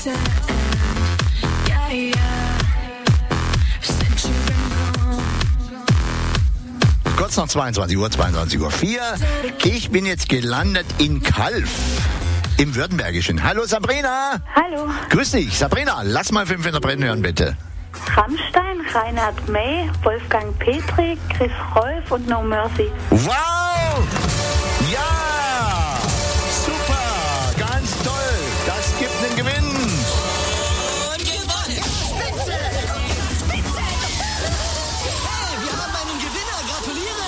sand. Yeah, yeah. Since you've been gone. Kurz nach zweiundzwanzig Uhr, zweiundzwanzig Uhr vier. Ich bin jetzt gelandet in Calw. Im Württembergischen. Hallo Sabrina. Hallo. Grüß dich. Sabrina, lass mal fünf Interpreten hören, bitte. Rammstein, Reinhard May, Wolfgang Petri, Chris Rolf und No Mercy. Wow! Ja! Super! Ganz toll! Das gibt einen Gewinn! Und gewonnen! Spitze! Spitze! Hey, wir haben einen Gewinner! Gratuliere!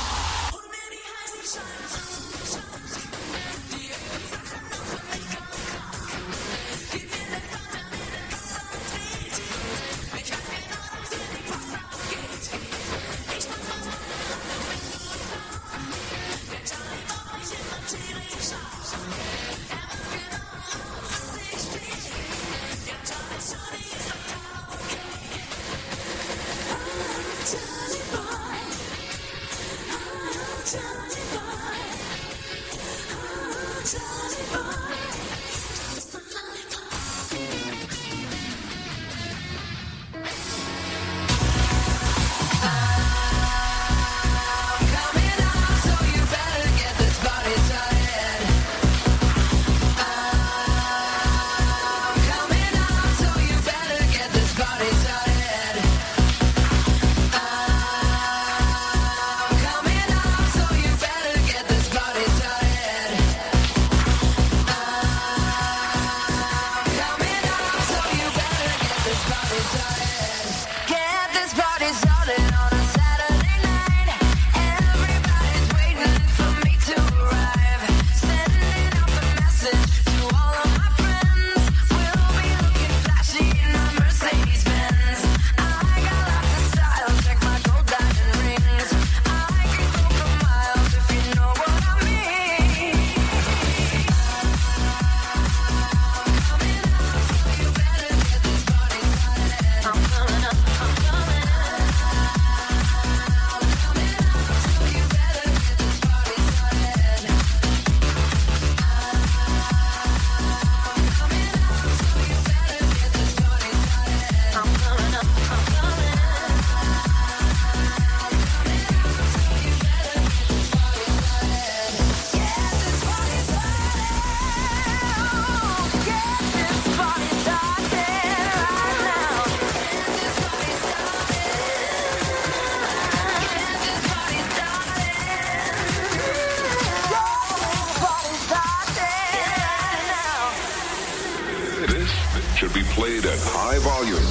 should be played at high volume,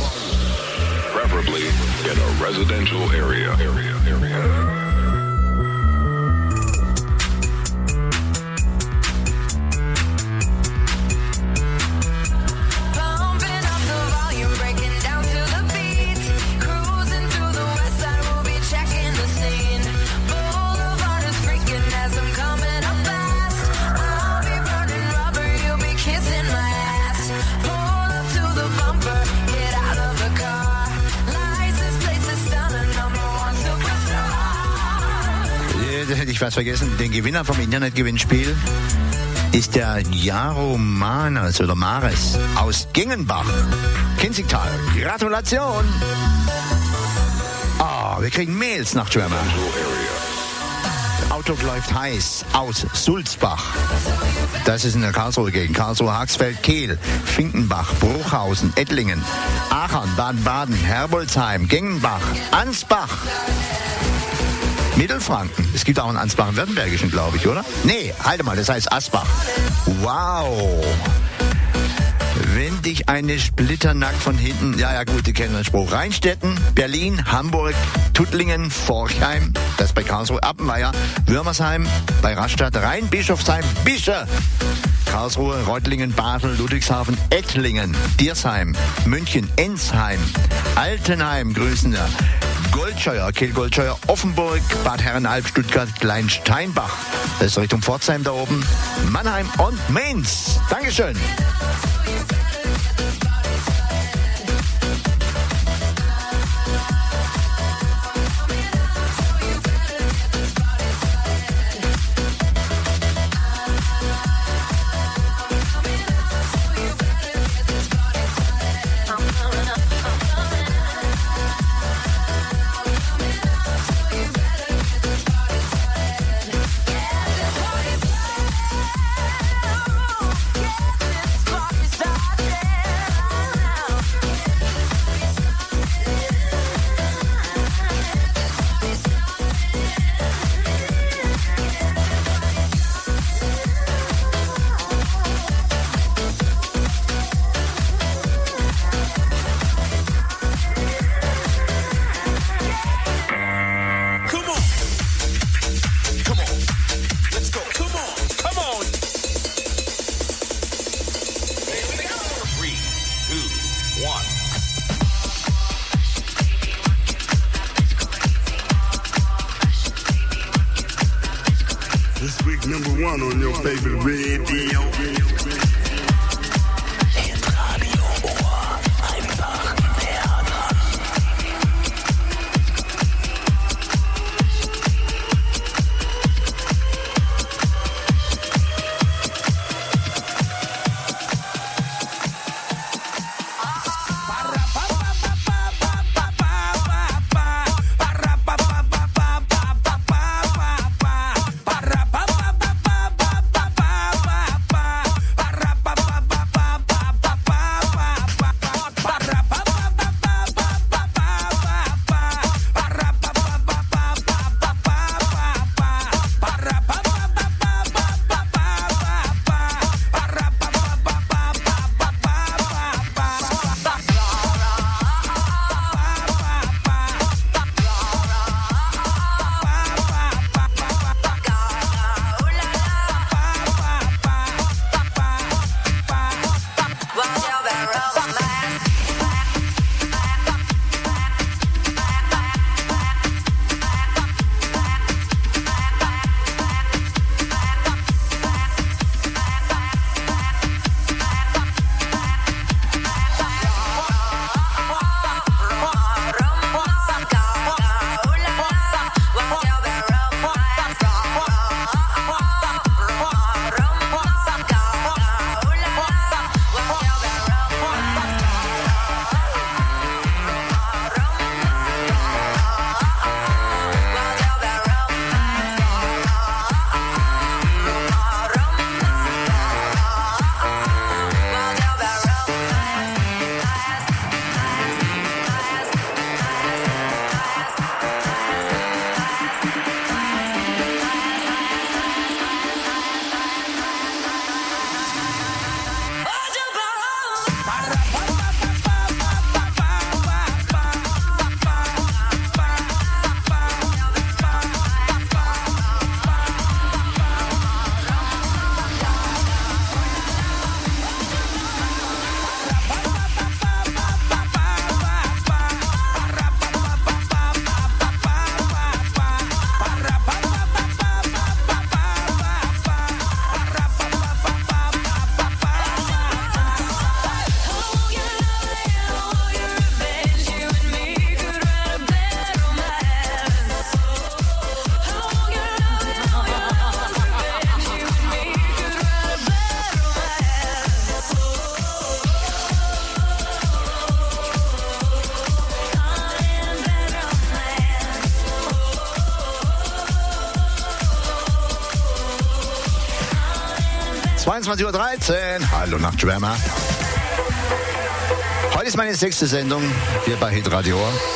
preferably in a residential area. area, area. Das hätte ich fast vergessen. Den Gewinner vom Internetgewinnspiel ist der Jaro Manes oder Mares aus Gengenbach, Kinzigtal. Gratulation! Oh, wir kriegen Mails nach Schwärmer. Auto läuft heiß aus Sulzbach. Das ist in der Karlsruhe Gegend. Karlsruhe, Haxfeld, Kehl, Finkenbach, Bruchhausen, Ettlingen, Aachen, Baden-Baden, Herbolzheim, Gengenbach, Ansbach. Mittelfranken. Es gibt auch einen Ansbach im Württembergischen, glaube ich, oder? Nee, halte mal, das heißt Asbach. Wow. Wenn dich eine splitternackt von hinten, ja, ja, gut, die kennen den Spruch. Rheinstetten, Berlin, Hamburg, Tuttlingen, Forchheim, das ist bei Karlsruhe, Appenweier, Würmersheim, bei Rastatt, Rhein, Bischofsheim, Bische, Karlsruhe, Reutlingen, Basel, Ludwigshafen, Ettlingen, Diersheim, München, Ensheim, Altenheim, grüßen wir. Goldscheuer, Kehl-Goldscheuer, Offenburg, Bad Herrenalb, Stuttgart, Kleinsteinbach. Das ist Richtung Pforzheim da oben. Mannheim und Mainz. Dankeschön. your favorite radio. zweiundzwanzig Uhr dreizehn. Hallo Nachtschwärmer. Heute ist meine sechste Sendung hier bei Hitradio.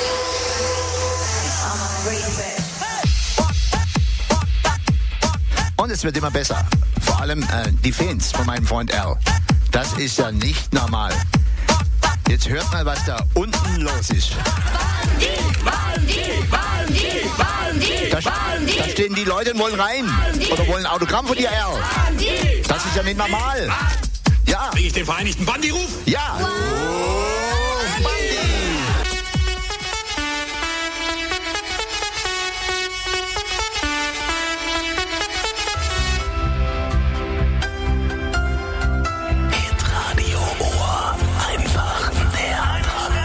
Und es wird immer besser. Vor allem äh, die Fans von meinem Freund Al. Das ist ja nicht normal. Jetzt hört mal, was da unten los ist. Da, da stehen die Leute und wollen rein. Oder wollen ein Autogramm von dir, Al. Das ist ja nicht normal. Ja. Krieg ich den vereinigten Bandi-Ruf? Ja. Oh, Bandi. Hitradio Ohr. Einfach näher dran.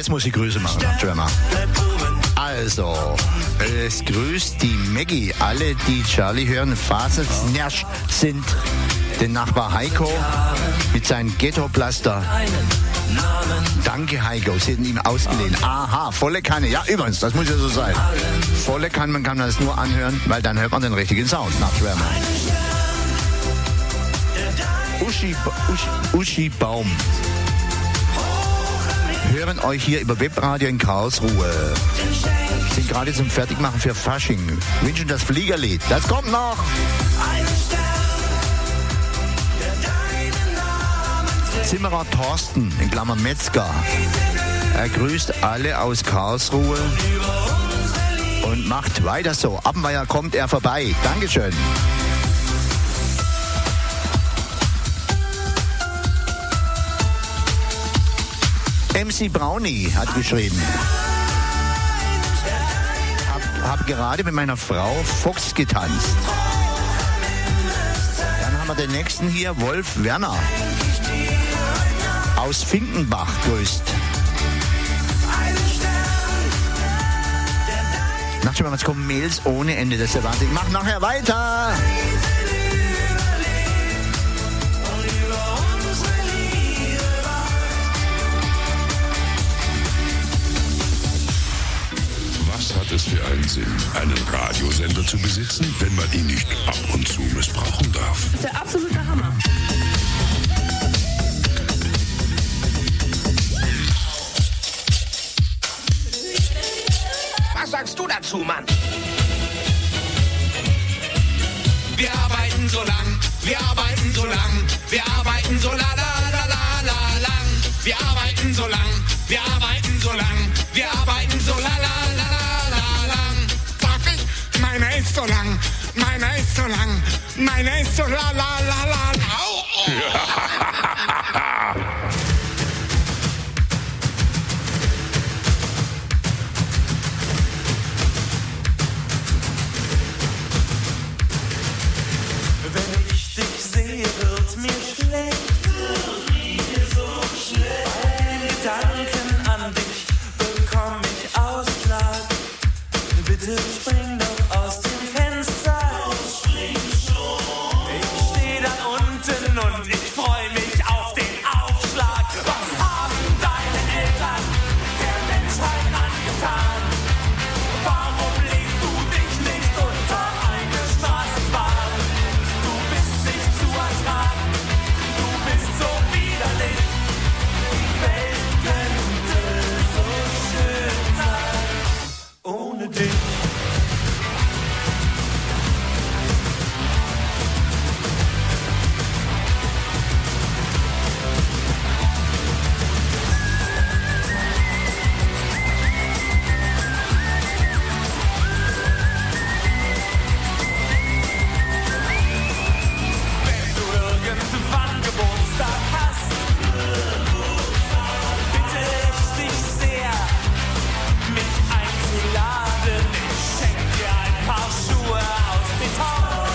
Jetzt muss ich Grüße machen, Tremor. Also, es grüßt die Maggie. Alle, die Charlie hören, fasensnersch sind. Den Nachbar Heiko mit seinem Ghetto-Blaster. Danke, Heiko. Sie hätten ihm ausgeliehen. Aha, volle Kanne. Ja, übrigens, das muss ja so sein. Volle Kanne, man kann das nur anhören, weil dann hört man den richtigen Sound nach Tremor. Uschi, Uschi, Uschi Baum. Hören euch hier über Webradio in Karlsruhe. Sind gerade zum Fertigmachen für Fasching. Wünschen das Fliegerlied. Das kommt noch. Zimmerer Thorsten, in Klammern Metzger. Er grüßt alle aus Karlsruhe und macht weiter so. Abendweier kommt er vorbei. Dankeschön. M C Brownie hat geschrieben. Hab, hab gerade mit meiner Frau Fox getanzt. Dann haben wir den nächsten hier, Wolf Werner. Aus Finkenbach grüßt. Nachher mal, es kommen Mails ohne Ende, das ist der Wahnsinn. Ich mach nachher weiter. Was hat es für einen Sinn, einen Radiosender zu besitzen, wenn man ihn nicht ab und zu missbrauchen darf? Das ist der absolute Hammer. Was sagst du dazu, Mann? Wir arbeiten so lang, wir arbeiten so lang, wir arbeiten so la la la la la lang. Wir arbeiten so lang, wir arbeiten so lang, wir arbeiten so la la la la la lang. Darf ich? Meiner ist so lang, meiner ist so lang, meiner ist so la la la la. Au, oh. Wenn ich dich sehe, wird mir schlecht. Wird mir so schlecht. Bei den Gedanken an dich bekomm ich Ausschlag. Bitte spring doch aus dem Fenster. Spring schon. Ich steh da unten und ich freu mich auf den Aufschlag. Was haben deine Eltern der Menschheit angetan? Warum legst du dich nicht unter eine Straßenbahn? Du bist nicht zu ertragen, du bist so widerlich. Die Welt könnte so schön sein ohne dich. Wenn du irgendwann Geburtstag hast, bitte ich dich sehr, mich einzuladen. Ich schenk dir ein paar Schuhe aus Beton.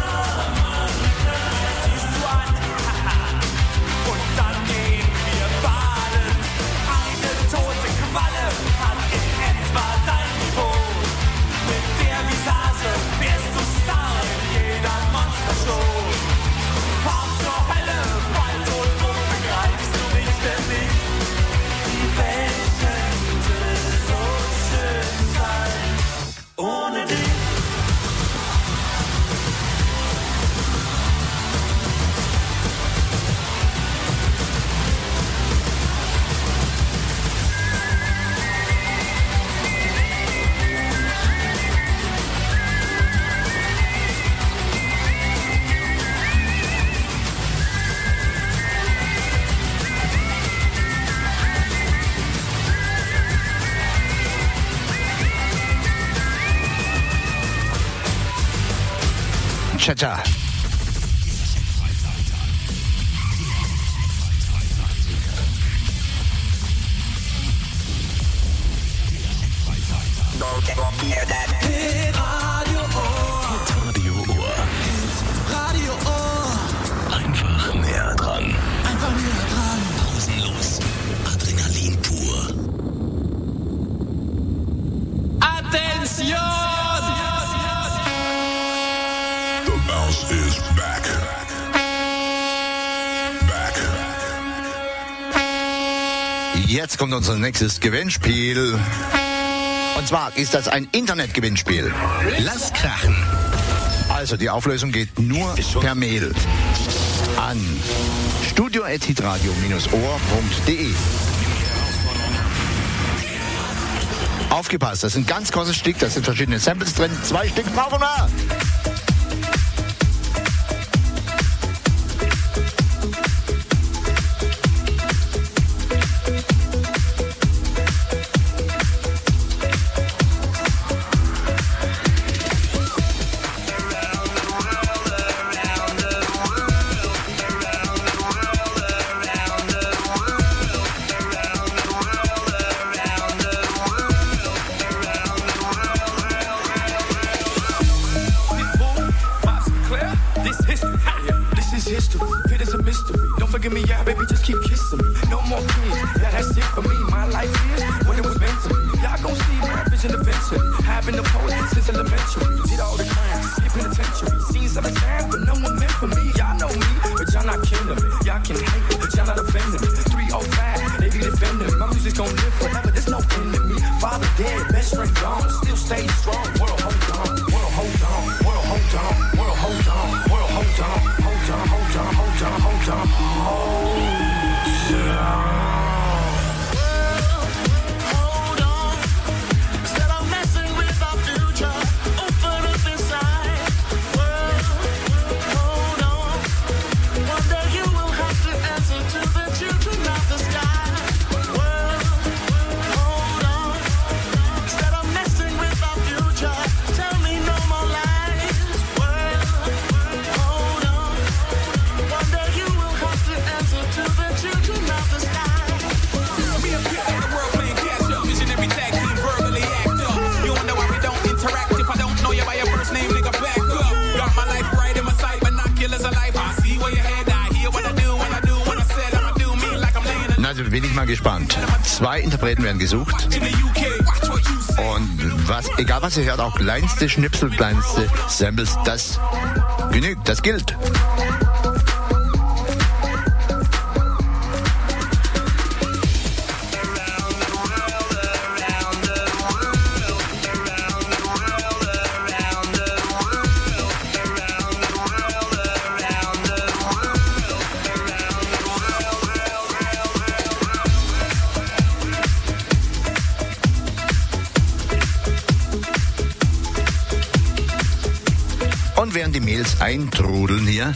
Ziehst du an, haha, und dann gehen wir baden. Eine tote Qualle hat in etwa dein Niveau. Mit der Visage wärst du Star in jeder Monstershow. Fahr zur Hölle, weil todrot begreifst du mich denn nicht. Die Welt könnte so schön sein ohne dich. Cha-cha. Radio Ohr. Radio Ohr. Radio Ohr. Einfach näher dran. Einfach näher dran. Pausenlos. Adrenalin pur. The mouse is back. Back. Jetzt kommt unser nächstes Gewinnspiel. Und zwar ist das ein Internetgewinnspiel. Lass krachen. Also die Auflösung geht nur per Mail an studio at hitradio ohr punkt de. Aufgepasst, das sind ganz große Stück, da sind verschiedene Samples drin. Zwei Stück brauchen wir. Bin ich mal gespannt. Zwei Interpreten werden gesucht. Und was, egal was ihr hört, auch kleinste Schnipsel, kleinste Samples, das genügt, das gilt. Und während die Mails eintrudeln hier,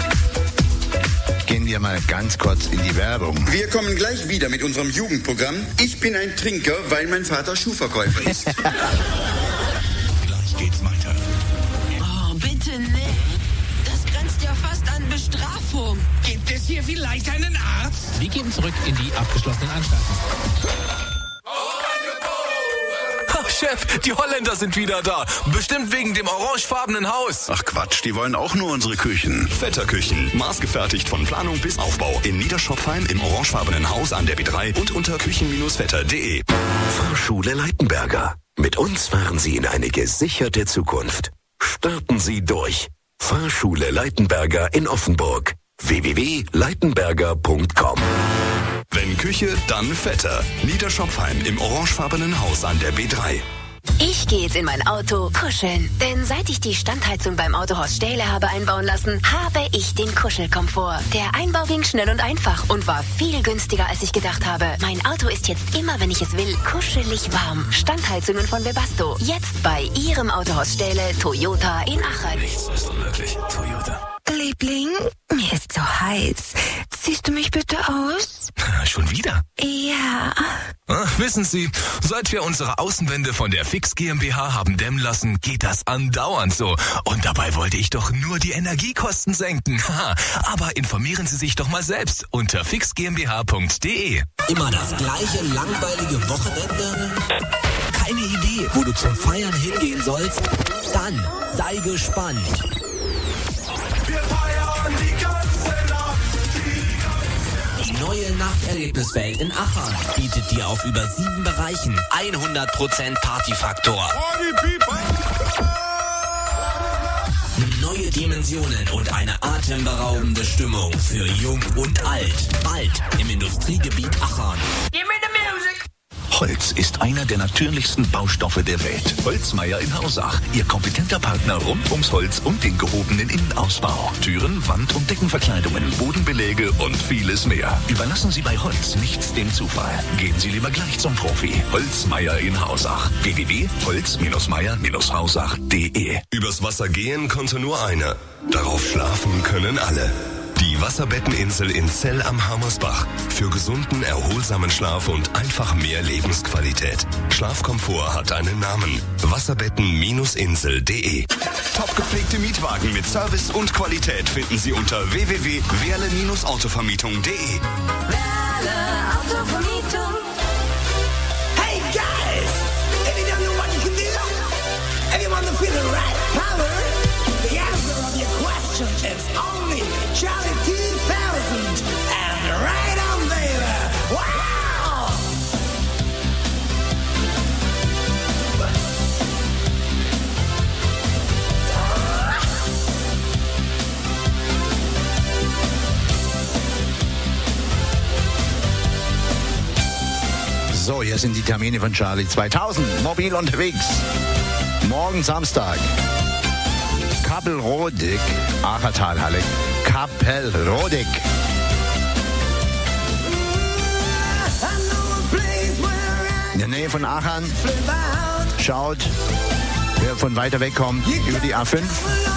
gehen wir mal ganz kurz in die Werbung. Wir kommen gleich wieder mit unserem Jugendprogramm. Ich bin ein Trinker, weil mein Vater Schuhverkäufer ist. Gleich geht's weiter. Oh, bitte nicht. Das grenzt ja fast an Bestrafung. Gibt es hier vielleicht einen Arzt? Wir gehen zurück in die abgeschlossenen Anstalten. Chef, die Holländer sind wieder da. Bestimmt wegen dem orangefarbenen Haus. Ach Quatsch, die wollen auch nur unsere Küchen. Vetter-Küchen, maßgefertigt von Planung bis Aufbau. In Niederschopfheim im orangefarbenen Haus an der B drei und unter küchen vetter punkt de. Fahrschule Leitenberger. Mit uns fahren Sie in eine gesicherte Zukunft. Starten Sie durch. Fahrschule Leitenberger in Offenburg. w w w punkt leitenberger punkt com. Wenn Küche, dann Vetter. Niederschopfheim im orangefarbenen Haus an der B drei. Ich gehe jetzt in mein Auto kuscheln. Denn seit ich die Standheizung beim Autohaus Stähle habe einbauen lassen, habe ich den Kuschelkomfort. Der Einbau ging schnell und einfach und war viel günstiger, als ich gedacht habe. Mein Auto ist jetzt immer, wenn ich es will, kuschelig warm. Standheizungen von Webasto. Jetzt bei Ihrem Autohaus Stähle, Toyota in Aachen. Nichts ist unmöglich. Toyota. Liebling, mir ist so heiß. Ziehst du mich bitte aus? Schon wieder? Ja. Ach, wissen Sie, seit wir unsere Außenwände von der Fix GmbH haben dämmen lassen, geht das andauernd so. Und dabei wollte ich doch nur die Energiekosten senken. Aber informieren Sie sich doch mal selbst unter fix g m b h punkt de. Immer das gleiche langweilige Wochenende? Keine Idee, wo du zum Feiern hingehen sollst? Dann sei gespannt. Wir feiern die ganze Nacht. Die neue Nachterlebniswelt in Achern bietet dir auf über sieben Bereichen hundert Prozent Partyfaktor. Neue Dimensionen und eine atemberaubende Stimmung für Jung und Alt. Bald im Industriegebiet Achern. Give me the music. Holz ist einer der natürlichsten Baustoffe der Welt. Holzmeier in Hausach, Ihr kompetenter Partner rund ums Holz und den gehobenen Innenausbau. Türen, Wand- und Deckenverkleidungen, Bodenbeläge und vieles mehr. Überlassen Sie bei Holz nichts dem Zufall. Gehen Sie lieber gleich zum Profi. Holzmeier in Hausach. w w w punkt holz meier hausach punkt de. Übers Wasser gehen konnte nur einer. Darauf schlafen können alle. Die Wasserbetteninsel in Zell am Hammersbach. Für gesunden, erholsamen Schlaf und einfach mehr Lebensqualität. Schlafkomfort hat einen Namen. Wasserbetten Insel punkt de. Top gepflegte Mietwagen mit Service und Qualität finden Sie unter w w w punkt werle autovermietung punkt de. Werle Autovermietung. Hey guys, if you don't know what you can do, if you want to feel the right power, the answer of your question is only Charlie two thousand. And right on, baby. Wow! So, hier sind die Termine von Charlie zweitausend. Mobil unterwegs. Morgen Samstag. Kappelrodig, Achertalhalle. Kappelrodig. In der Nähe von Aachen. Schaut, wer von weiter weg kommt, über die A fünf.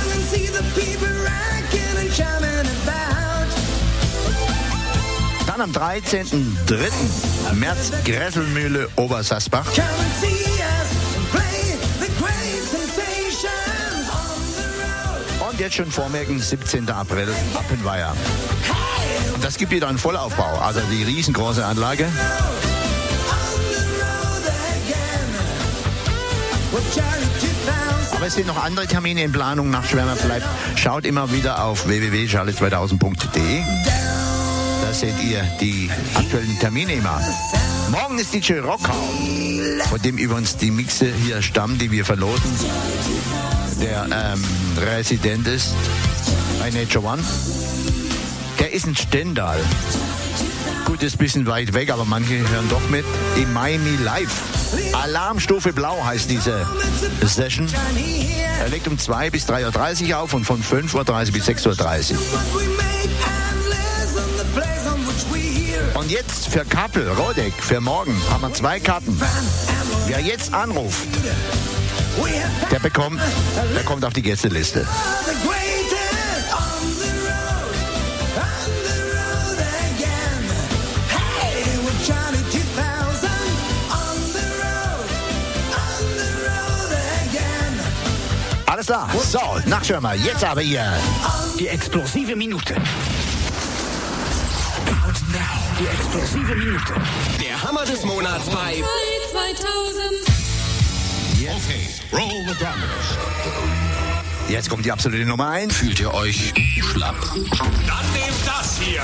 Dann am dreizehnten dritten März Gresselmühle Obersassbach. Und jetzt schon vormerken, siebzehnten April Appenweier. Und das gibt wieder einen Vollaufbau, also die riesengroße Anlage. Aber es sind noch andere Termine in Planung nach Schwärmer bleibt. Schaut immer wieder auf w w w punkt charlie zweitausend punkt de. Da seht ihr die aktuellen Termine immer. Morgen ist D J Rockau, von dem übrigens die Mixe hier stammen, die wir verlosen. Der ähm, Resident ist bei Nature One. Der ist in Stendal. Gut, ist ein bisschen weit weg, aber manche hören doch mit. In Miami Live. Alarmstufe Blau heißt diese Session. Er legt um zwei bis drei Uhr dreißig auf und von fünf Uhr dreißig bis sechs Uhr dreißig. Und jetzt für Kappel, Rodeck, für morgen haben wir zwei Karten. Wer jetzt anruft, der bekommt, der kommt auf die Gästeliste. Alles klar. So, Nachtschwärmer, jetzt aber hier. Die explosive Minute. Die explosive Minute. Der Hammer des Monats bei zweitausend. Okay, roll the drums. Jetzt kommt die absolute Nummer eins. Fühlt ihr euch schlapp? Dann nehmt das hier.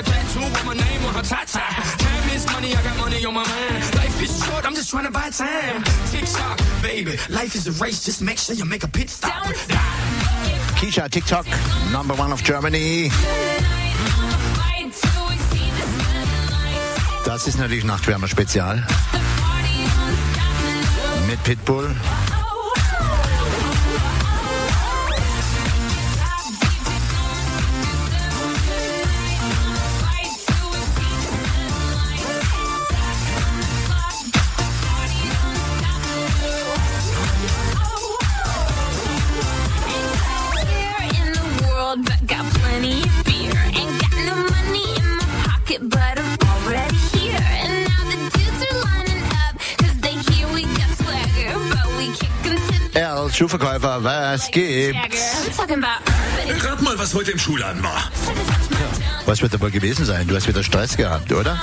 tattoo with my name on her tata. Time is money, I got money on my mind. Life is short, I'm just trying to buy time. Tick-tock, baby, life is a race, just make sure you make a pit stop. Keisha, TikTok, number one of Germany. Das ist natürlich Nachtwärmer Spezial. Mit Pitbull. But got plenty of beer. Ain't got no money in my pocket, but I'm already here. And now the dudes are lining up, cause they hear we got swagger, but we kick them to Erl, Schuhverkäufer, was gibt's? I'm talking about urban. Rat mal, was heute im Schuhladen war. Was wird da wohl gewesen sein? Du hast wieder Stress gehabt, oder?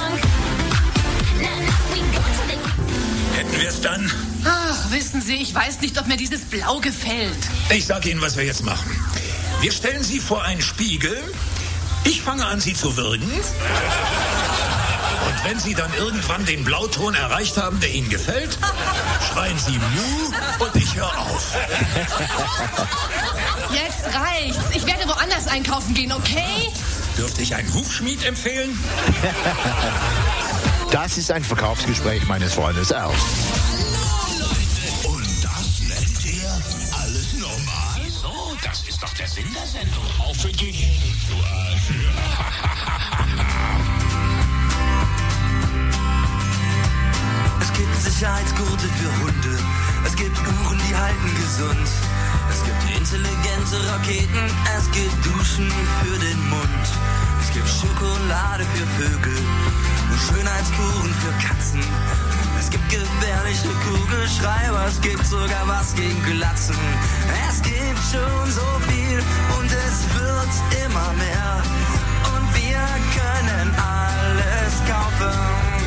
Hätten wir es dann? Ach, wissen Sie, ich weiß nicht, ob mir dieses Blau gefällt. Ich sag Ihnen, was wir jetzt machen. Wir stellen Sie vor einen Spiegel. Ich fange an, Sie zu würgen. Und wenn Sie dann irgendwann den Blauton erreicht haben, der Ihnen gefällt, schreien Sie Mu und ich höre auf. Jetzt reicht's. Ich werde woanders einkaufen gehen, okay? Dürfte ich einen Hufschmied empfehlen? Das ist ein Verkaufsgespräch meines Freundes Erl. Das ist doch der Sinn der Sendung. Auch für dich, du Arsch. Es gibt Sicherheitsgurte für Hunde. Es gibt Uhren, die halten gesund. Es gibt intelligente Raketen. Es gibt Duschen für den Mund. Es gibt Schokolade für Vögel und Schönheitskuren für Katzen. Es gibt gefährliche Kugelschreiber, es gibt sogar was gegen Glatzen. Es gibt schon so viel und es wird immer mehr. Und wir können alles kaufen.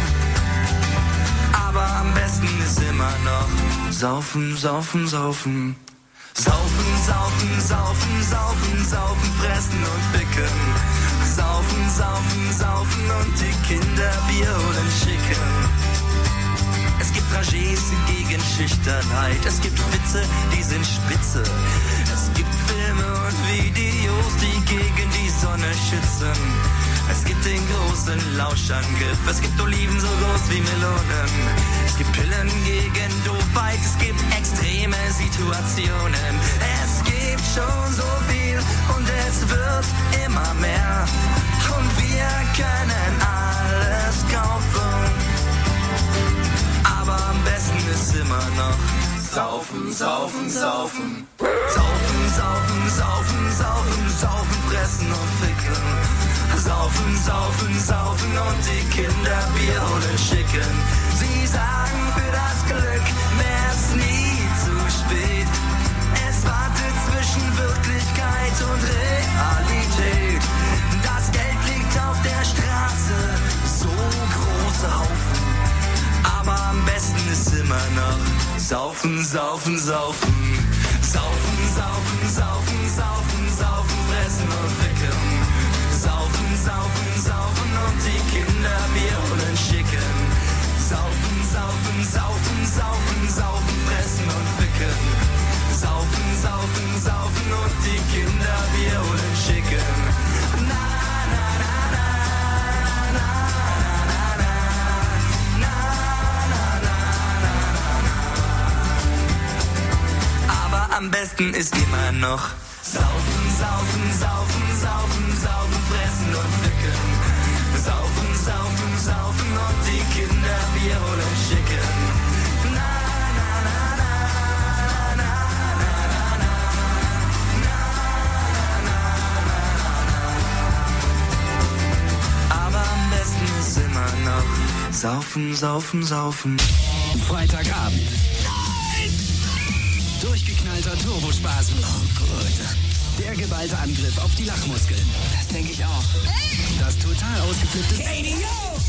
Aber am besten ist immer noch saufen, saufen, saufen. Saufen, saufen, saufen, saufen, saufen, fressen und ficken. Saufen, saufen, saufen und die Kinder Bier holen schicken. Es gibt Tragés gegen Schüchternheit. Es gibt Witze, die sind spitze. Es gibt Filme und Videos, die gegen die Sonne schützen. Es gibt den großen Lauschangriff. Es gibt Oliven so groß wie Melonen. Es gibt Pillen gegen Doofheit. Es gibt extreme Situationen. Es gibt schon so viel und es wird immer mehr. Und wir können alles kaufen. Aber am besten ist immer noch saufen, saufen, saufen. Saufen, saufen, saufen, saufen, saufen, fressen und ficken. Saufen, saufen, saufen und die Kinder Bier holen schicken. Sie sagen, für das Glück wär's nie zu spät. Es wartet zwischen Wirklichkeit und Realität. Das Geld liegt auf der Straße, so große Haufen. Aber am besten ist immer noch saufen, saufen, saufen. Saufen, saufen, saufen, saufen, saufen, fressen und ficken. Saufen, saufen, saufen und die Kinder Bier holen schicken. Saufen, saufen, saufen, saufen, saufen, fressen und ficken. Saufen, saufen, saufen und die Kinder Bier holen schicken. Na, na, na, na, na, na, na, na. Aber am besten ist immer noch saufen, saufen, saufen, saufen, saufen, fressen und ficken. Saufen, saufen, saufen und die Kinder Bier holen schicken. Na, na, na, na, na, na, na, na, na, na, na, na. Aber am besten ist immer noch saufen, saufen, saufen. Freitagabend. Durchgeknallter Turbospaß. Oh gut. Der geballte Angriff auf die Lachmuskeln. Das denke ich auch. Das total ausgeflippte... Katie, yo!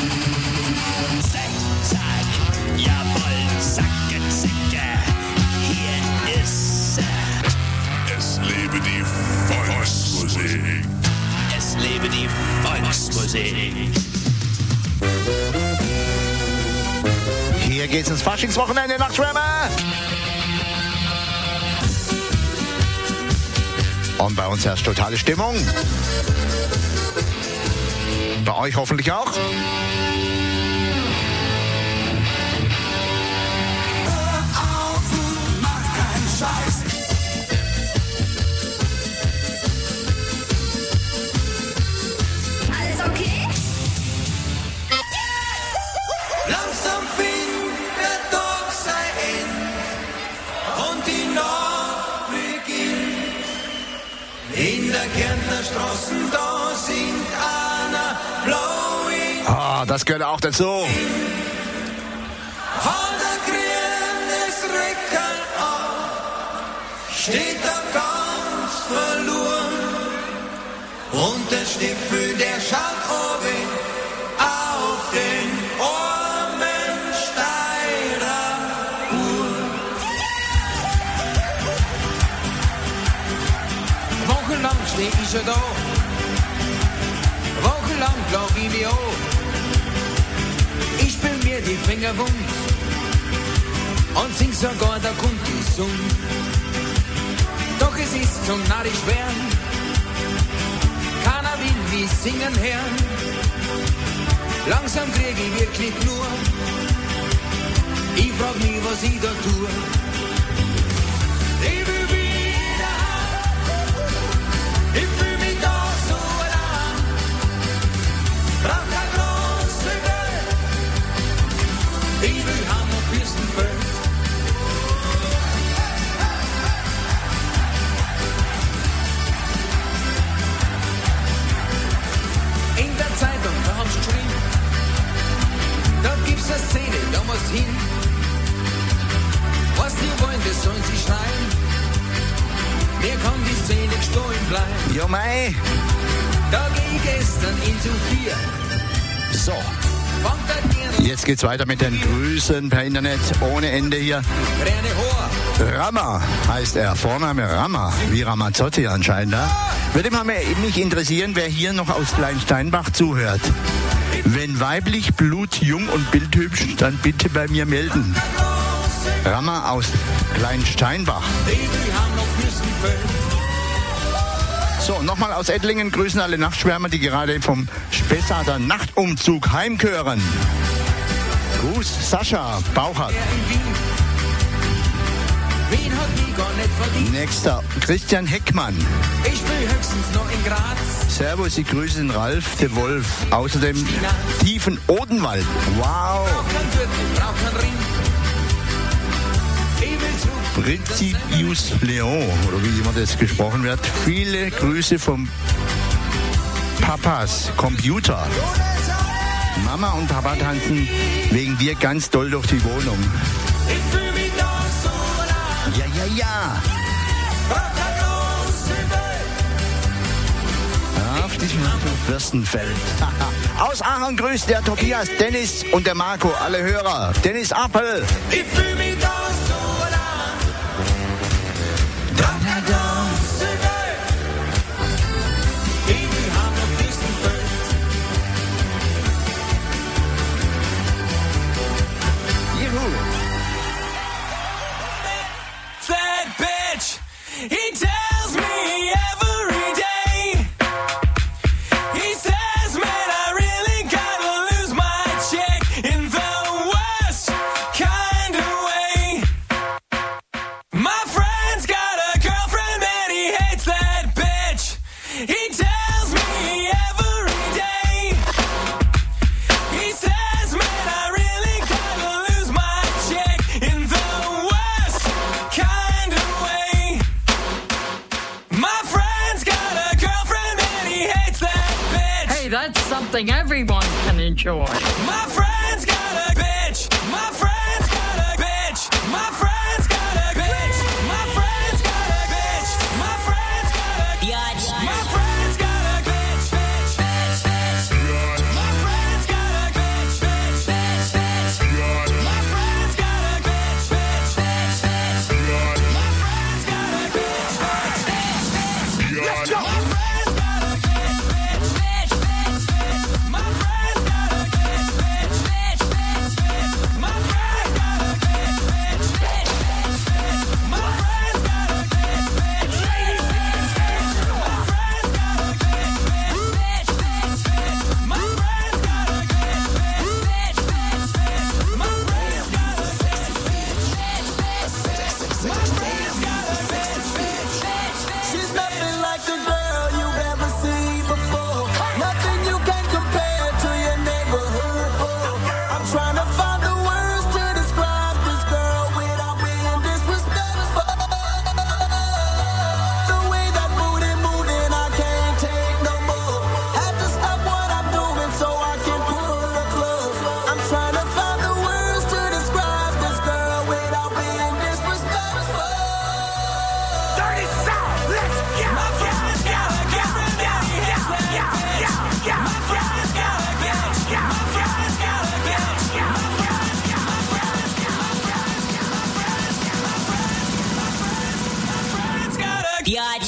Zack, zack, jawohl, Sacke, Zicke. Musik. Hier geht's ins Faschingswochenende, Nachtschwärmer. Und bei uns herrscht totale Stimmung. Bei euch hoffentlich auch. Alles okay? Langsam fing der Tag sein End und die Nacht beginnt. In der Kärntner Straßen, da singt einer blau in Ah, das gehört auch dazu. hat ein grünes Röckerl an, steht da ganz verloren. Und der Stiefel, der schaut oben auf den armen Steirer Uhr. Wochenlang steh ich schon da. Wochenlang glaub ich mir an. Ich spiel mir die Finger wund und sing sogar der Kund gesund. Doch es ist zum narrisch werden. Keiner will mich singen hören. Langsam krieg ich wirklich nur. Ich frag mich, was ich da tue. Ich will wieder heim. Ich fühl mich da so allein. Brauch kein großes Geld. Ich will heim auf Fürstenfeld. In der Zeitung, da haben's geschrieben, da gibt's eine Szene, da musst hin. Was die wollen, das sollen sie schreien. Mir kann die Szene gestohlen bleiben. Jo, mei. Da geh ich gestern in zu vier. So. Jetzt geht's weiter mit den Grüßen per Internet ohne Ende hier. Rama heißt er, Vorname Rama, wie Ramazzotti anscheinend. Ja? Würde mich interessieren, wer hier noch aus Kleinsteinbach zuhört. Wenn weiblich, Blut, jung und bildhübsch, dann bitte bei mir melden. Rama aus Kleinsteinbach. So, nochmal aus Ettlingen grüßen alle Nachtschwärmer, die gerade vom Spessater Nachtumzug heimkehren. Gruß Sascha Bauchert. Nächster Christian Heckmann. Ich spiel höchstens noch in Graz. Servus, ich grüße den Ralf de Wolf. Außerdem tiefen Odenwald. Wow. Brauch kein Ring. Principius Leon, oder wie immer das gesprochen wird. Viele Grüße vom Papas Computer. Mama und Papa tanzen wegen dir ganz doll durch die Wohnung. Ja, ja, ja. Auf diesem Fürstenfeld. Aus Aachen grüßt der Tobias, Dennis und der Marco, alle Hörer. Dennis Appel. Ich fühl mich da so allein. Da, da, da. Ich will haben auf Fürstenfeld. Juhu. That bitch, he tells me every day. He says, man, I really gotta lose my chick in the worst kind of way. My friend's got a girlfriend and he hates that bitch. He tells me every day. He says, man, I really gotta lose my chick in the worst kind of way. My friend's got a girlfriend and he hates that bitch. Hey, that's something everyone can enjoy. My friend's got a bitch. My friend's got a bitch. My friend's got a bitch. My friend's got a bitch. My friend's got a bitch. My friend's got a bitch. Bitch, bitch, bitch. My friend's got a bitch. Bitch, bitch, bitch. My friend's got a bitch. Bitch, bitch, bitch. My friend's got a bitch. Bitch, bitch, bitch. Let's go. My friend's got a bitch. Bitch, bitch, bitch. Biatch.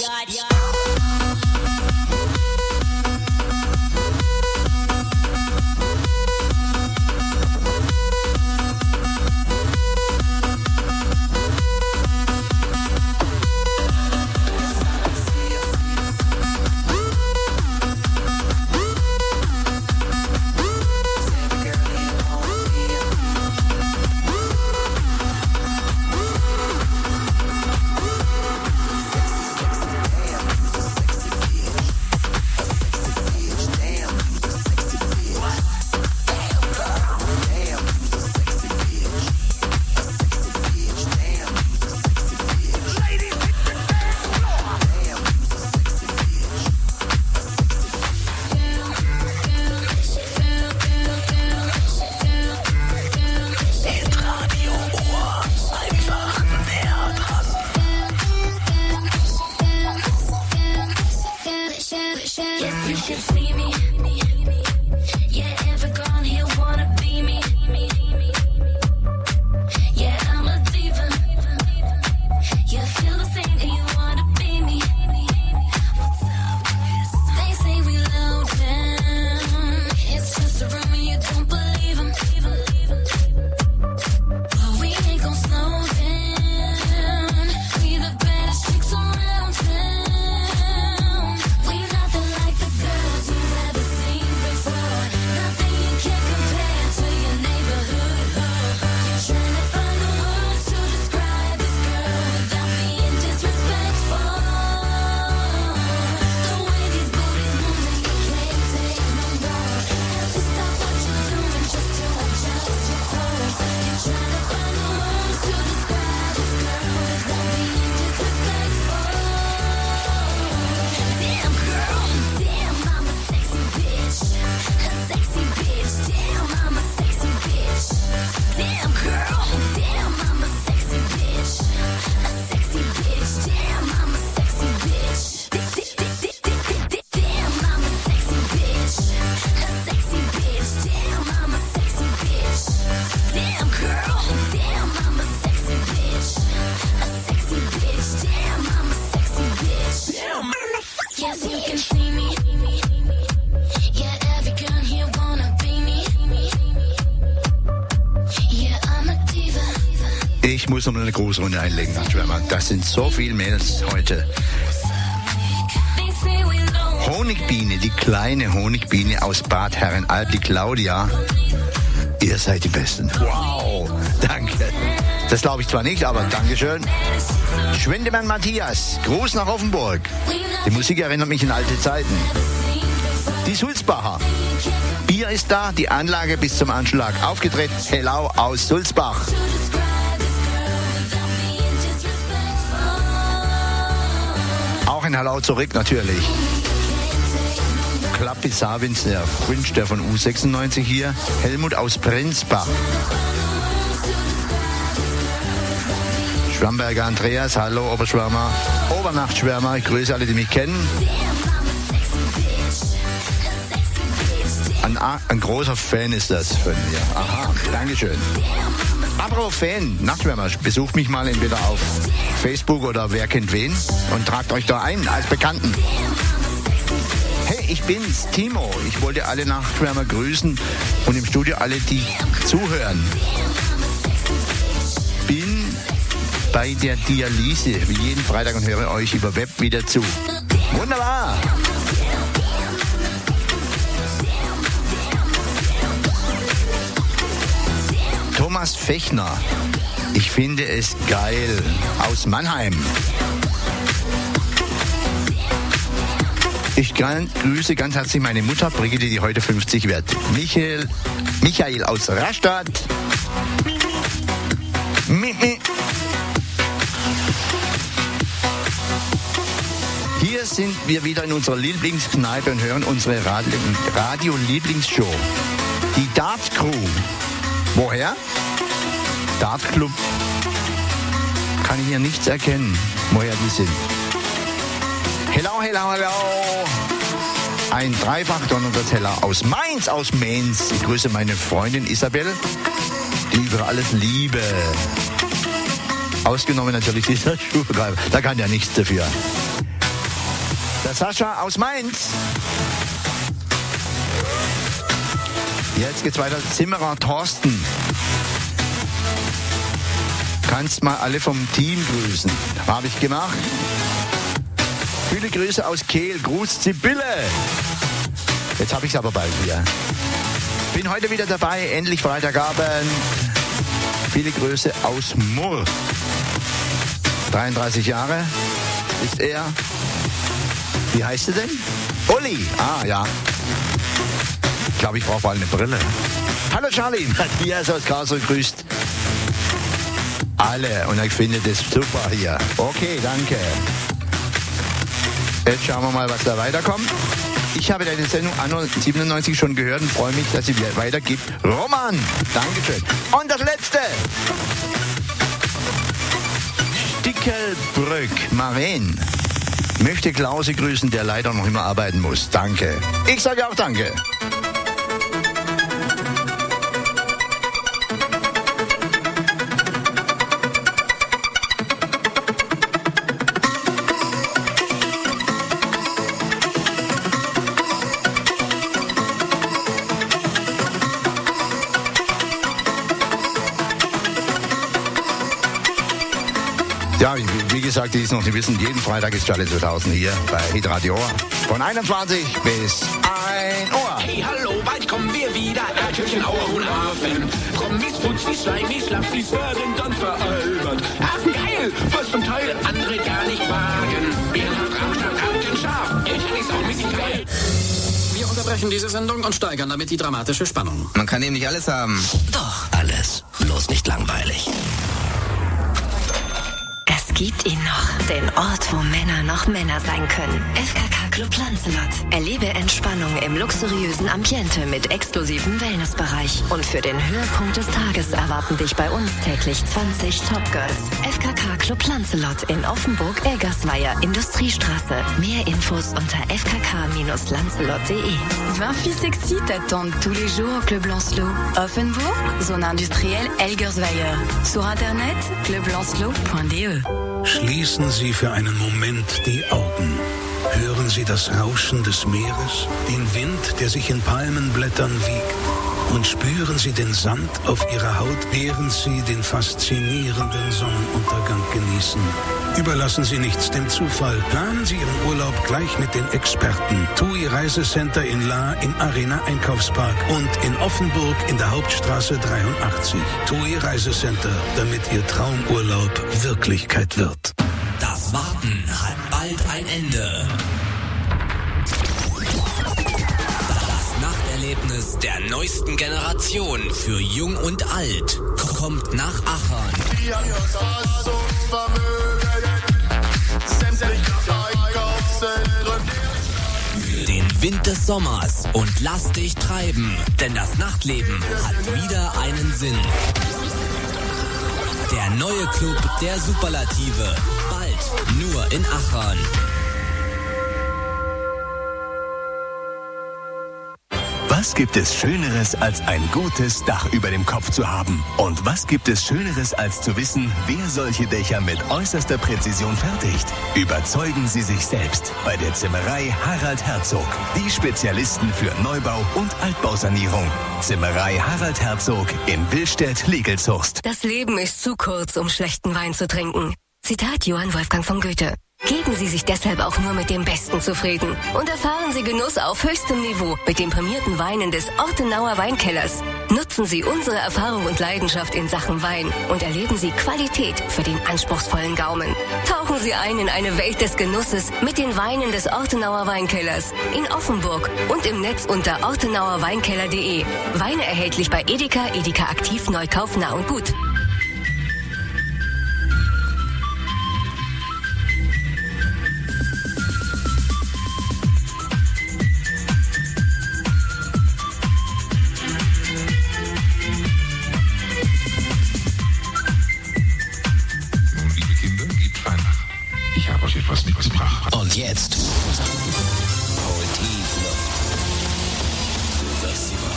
Ich muss noch mal eine Großrunde einlegen, Nachtschwärmer. Das sind so viele Mails heute. Honigbiene, die kleine Honigbiene aus Bad Herrenalb, die Claudia. Ihr seid die Besten. Wow, danke. Das glaube ich zwar nicht, aber Dankeschön. Schwendemann Matthias, Gruß nach Offenburg. Die Musik erinnert mich an alte Zeiten. Die Sulzbacher. Bier ist da, die Anlage bis zum Anschlag aufgedreht. Hello aus Sulzbach. Auch ein Hallo zurück natürlich. Klappi Savins, der Wünsch der von U sechsundneunzig hier. Helmut aus Prenzbach. Schwamberger Andreas, hallo Oberschwärmer. Obernachtschwärmer, ich grüße alle, die mich kennen. Ein, ein großer Fan ist das von mir. Aha, Dankeschön. Apropos Fan, Nachtschwärmer, besucht mich mal entweder auf Facebook oder wer kennt wen und tragt euch da ein als Bekannten. Hey, ich bin's, Timo. Ich wollte alle Nachtschwärmer grüßen und im Studio alle, die zuhören. Bin bei der Dialyse wie jeden Freitag und höre euch über Web wieder zu. Wunderbar. Thomas Fechner, ich finde es geil, aus Mannheim. Ich grüße ganz herzlich meine Mutter Brigitte, die heute fünfzig wird. Michael, Michael aus Rastatt. Hier sind wir wieder in unserer Lieblingskneipe und hören unsere Radio-Lieblingsshow. Die Dart Crew. Woher? Dart Club. Kann ich hier nichts erkennen, woher die sind. Hello, hello, hello. Ein dreifach donnernder Teller aus Mainz, aus Mainz. Ich grüße meine Freundin Isabel, die über alles liebe. Ausgenommen natürlich dieser Schuhverkäufer. Da kann ja nichts dafür. Der Sascha aus Mainz. Jetzt geht's weiter. Zimmerer Thorsten. Kannst mal alle vom Team grüßen. Habe ich gemacht. Viele Grüße aus Kehl. Gruß Sibylle. Jetzt habe ich es aber bald wieder. Bin heute wieder dabei. Endlich Freitagabend. Viele Grüße aus Murr. dreiunddreißig Jahre ist er. Wie heißt er denn? Uli. Ah, ja. Ich glaube, ich brauche mal eine Brille. Hallo Charlie. Matthias aus Karlsruhe grüßt alle. Und ich finde das super hier. Okay, danke. Jetzt schauen wir mal, was da weiterkommt. Ich habe deine Sendung Anno siebenundneunzig schon gehört und freue mich, dass sie weitergibt. Roman, Dankeschön. Und das letzte. Stickelbrück, Maren. Möchte Klause grüßen, der leider noch immer arbeiten muss. Danke. Ich sage auch danke. Ja, wie gesagt, die ist noch nicht wissen, jeden Freitag ist Charlie zweitausend hier bei Hitradio von einundzwanzig bis ein Uhr. Hey, hallo, bald kommen wir wieder. Erdkirchen, Auer und Hafen. Promis, Fuzis, Schleimis, Schlaffis werden dann veralbert. Hafen geil, was zum Teil andere gar nicht wagen. Bärenhaft, Rammstadt, Arten, Schaf. Ich ist auch mäßig geil. Wir unterbrechen diese Sendung und steigern damit die dramatische Spannung. Man kann eben nicht alles haben. Doch, alles. Bloß nicht langweilig. Es gibt ihn noch, den Ort, wo Männer noch Männer sein können. F K K Club Lancelot. Erlebe Entspannung im luxuriösen Ambiente mit exklusivem Wellnessbereich. Und für den Höhepunkt des Tages erwarten dich bei uns täglich zwanzig Topgirls. F K K Club Lancelot in Offenburg-Elgersweier, Industriestraße. Mehr Infos unter f k k Bindestrich lancelot punkt de. vingt filles sexy t'attendent tous les jours au Club Lancelot. Offenburg, zone industrielle Elgersweier. Sur internet, club lancelot punkt de. Schließen Sie für einen Moment die Augen. Hören Sie das Rauschen des Meeres, den Wind, der sich in Palmenblättern wiegt. Und spüren Sie den Sand auf Ihrer Haut, während Sie den faszinierenden Sonnenuntergang genießen. Überlassen Sie nichts dem Zufall. Planen Sie Ihren Urlaub gleich mit den Experten. T U I Reisecenter in La im Arena Einkaufspark und in Offenburg in der Hauptstraße dreiundachtzig. T U I Reisecenter, damit Ihr Traumurlaub Wirklichkeit wird. Das Warten hat bald ein Ende. Das Nachterlebnis der neuesten Generation für Jung und Alt kommt nach Achern. Den Wind des Sommers und lass dich treiben, denn das Nachtleben hat wieder einen Sinn. Der neue Club der Superlative, bald nur in Achern. Was gibt es Schöneres, als ein gutes Dach über dem Kopf zu haben? Und was gibt es Schöneres, als zu wissen, wer solche Dächer mit äußerster Präzision fertigt? Überzeugen Sie sich selbst bei der Zimmerei Harald Herzog. Die Spezialisten für Neubau und Altbausanierung. Zimmerei Harald Herzog in Willstedt-Legelshurst. Das Leben ist zu kurz, um schlechten Wein zu trinken. Zitat Johann Wolfgang von Goethe. Geben Sie sich deshalb auch nur mit dem Besten zufrieden und erfahren Sie Genuss auf höchstem Niveau mit den prämierten Weinen des Ortenauer Weinkellers. Nutzen Sie unsere Erfahrung und Leidenschaft in Sachen Wein und erleben Sie Qualität für den anspruchsvollen Gaumen. Tauchen Sie ein in eine Welt des Genusses mit den Weinen des Ortenauer Weinkellers in Offenburg und im Netz unter ortenauer weinkeller punkt de. Weine erhältlich bei Edeka, Edeka Aktiv, Neukauf, Nah und Gut. Was mitgebracht. Und jetzt hol tief Luft. Du wirst sie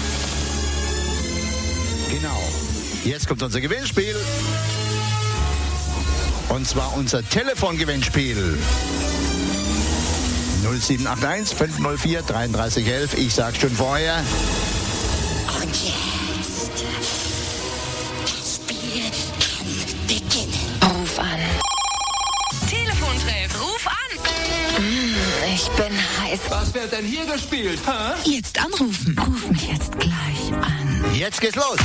brauchen. Genau. Jetzt kommt unser Gewinnspiel. Und zwar unser Telefongewinnspiel. null sieben acht eins fünf null vier drei drei eins eins. Ich sag schon vorher. Und jetzt, das Spiel kann beginnen. Ruf an. Telefontreff, ruf an. Mm, ich bin heiß. Was wird denn hier gespielt, hä? Jetzt anrufen. Ruf mich jetzt gleich an. Jetzt geht's los.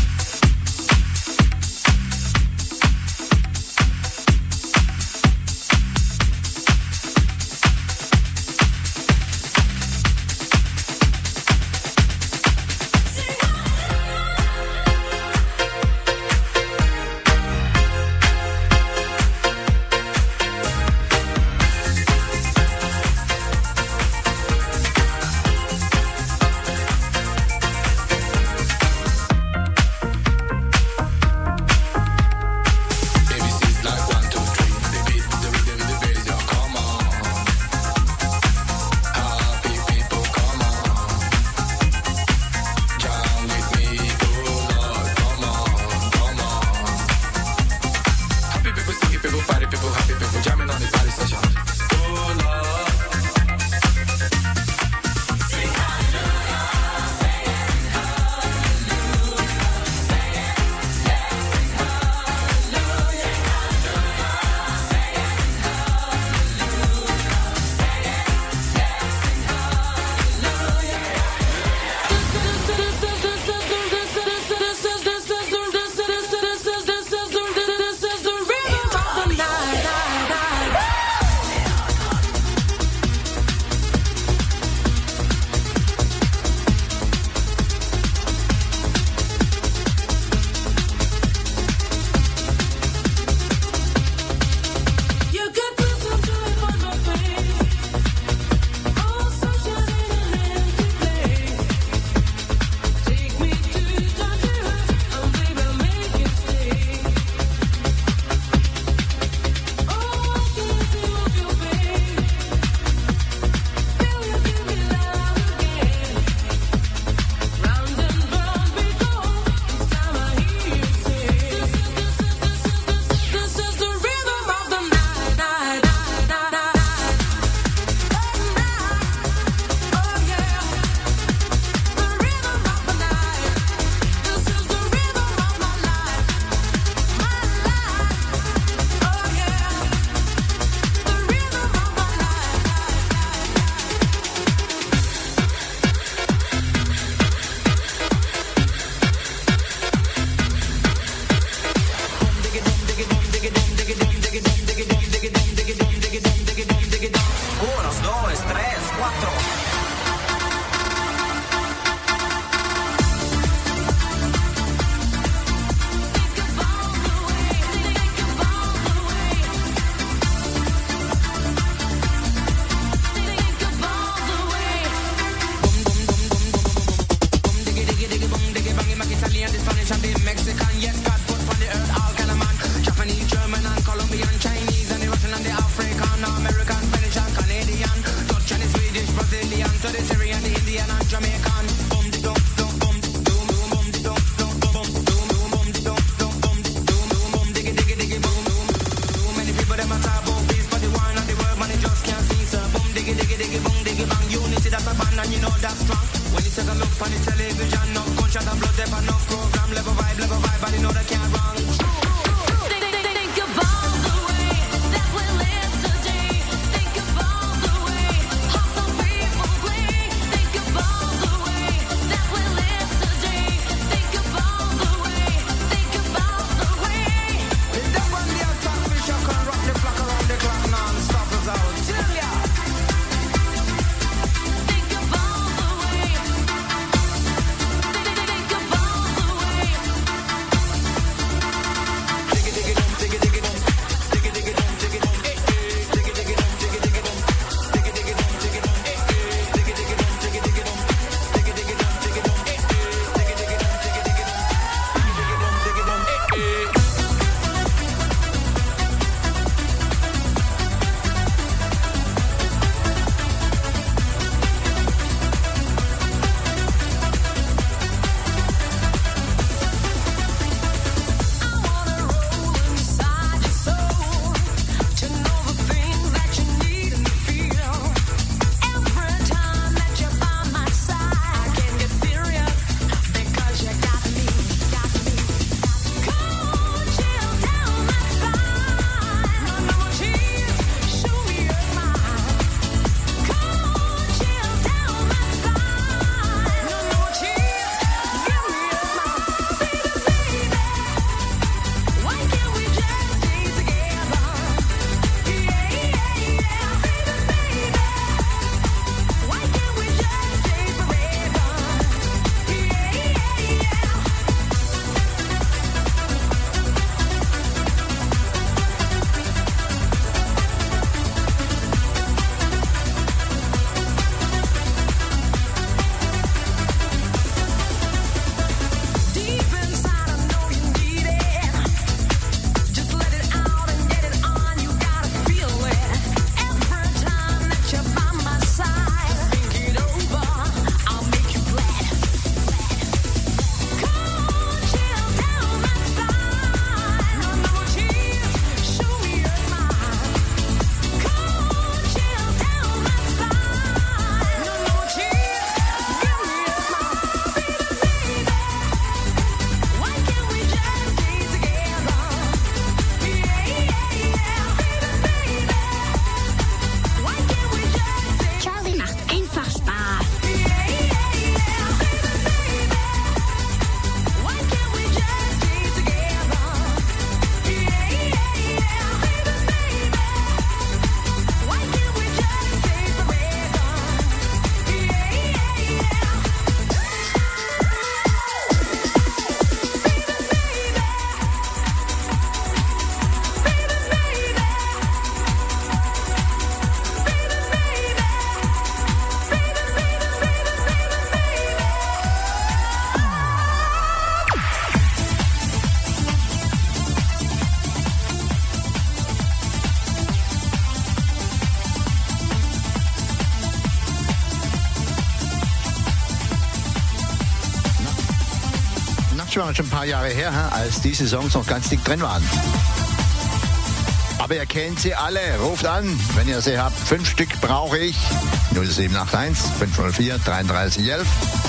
Nachtschwärmer schon ein paar Jahre her, als diese Songs noch ganz dick drin waren. Aber ihr kennt sie alle. Ruft an, wenn ihr sie habt. Fünf Stück brauche ich. null sieben acht eins fünf null vier drei drei eins eins.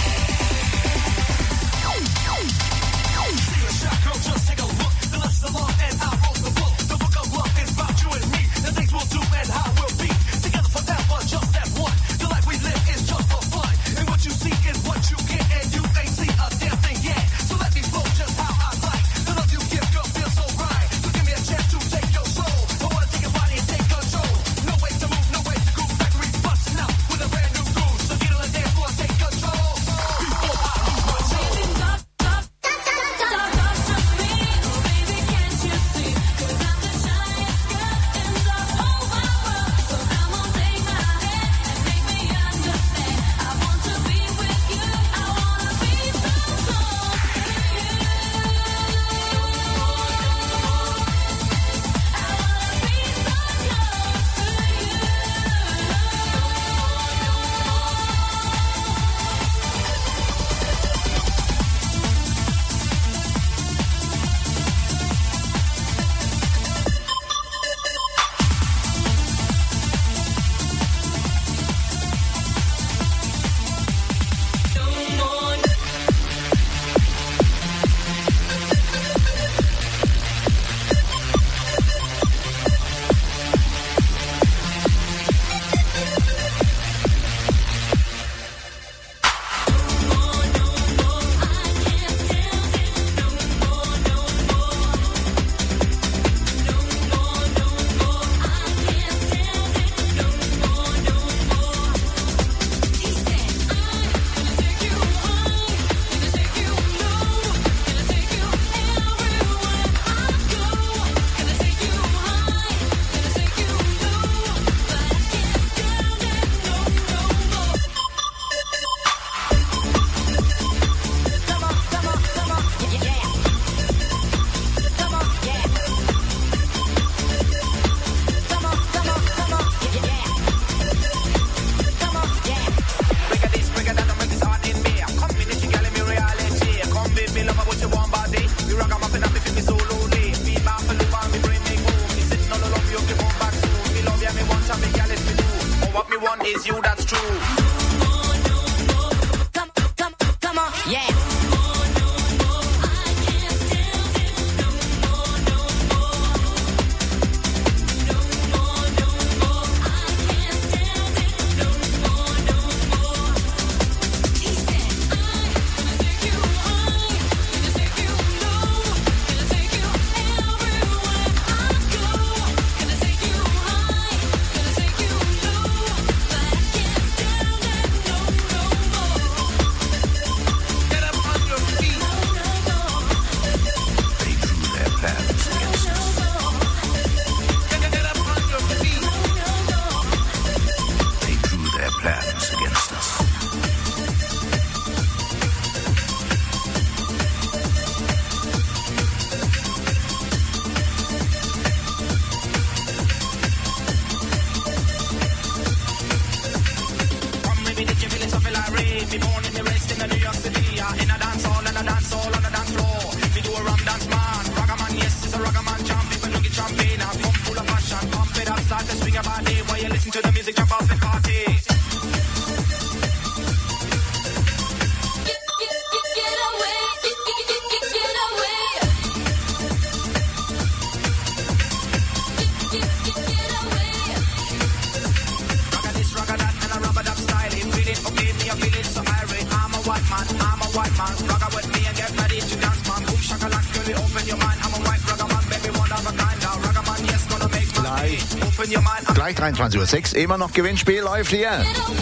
Gleich dreiundzwanzig Uhr sechs, immer noch Gewinnspiel läuft hier.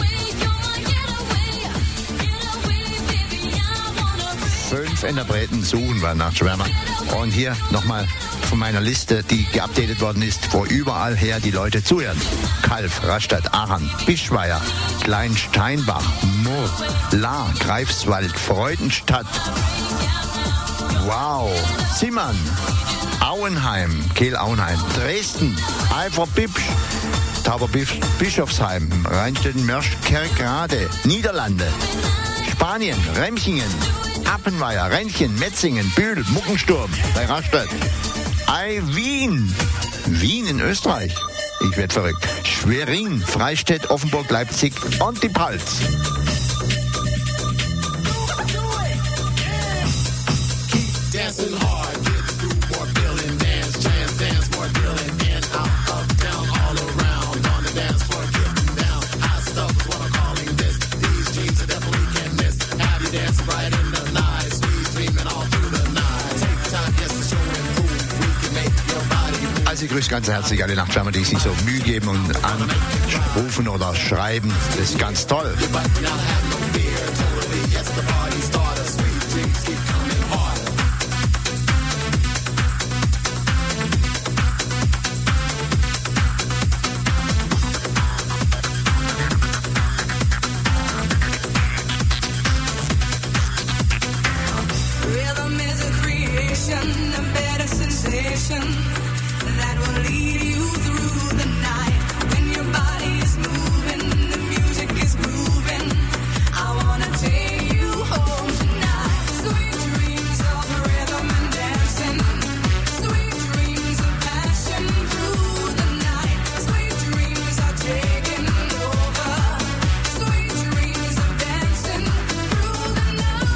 Fünf Interpreten suchen wir nach Schwärmer. Und hier nochmal von meiner Liste, die geupdatet worden ist, wo überall her die Leute zuhören. Kalf, Rastatt, Aachen, Bischweier, Kleinsteinbach, Murr, Lahr, Greifswald, Freudenstadt. Wow, Simmern, Auenheim, Kehl-Auenheim, Dresden, Eifer-Bibsch, Tauberbischofsheim, Rheinstetten, Mörsch, Kerkrade, Niederlande, Spanien, Remchingen, Appenweier, Rentchen, Metzingen, Bühl, Muckensturm bei Rastatt. Ei, Wien. Wien in Österreich. Ich werd verrückt. Schwerin, Freistädt, Offenburg, Leipzig und die Palz. Also ich grüße ganz herzlich alle Nachtschwärmer, die sich so Mühe geben und anrufen oder schreiben. Das ist ganz toll. Rhythm is a creation, a better sensation that will lead you through the night. When your body is moving, the music is grooving. I wanna take you home tonight. Sweet dreams of rhythm and dancing. Sweet dreams of passion through the night. Sweet dreams are taking over. Sweet dreams of dancing through the night.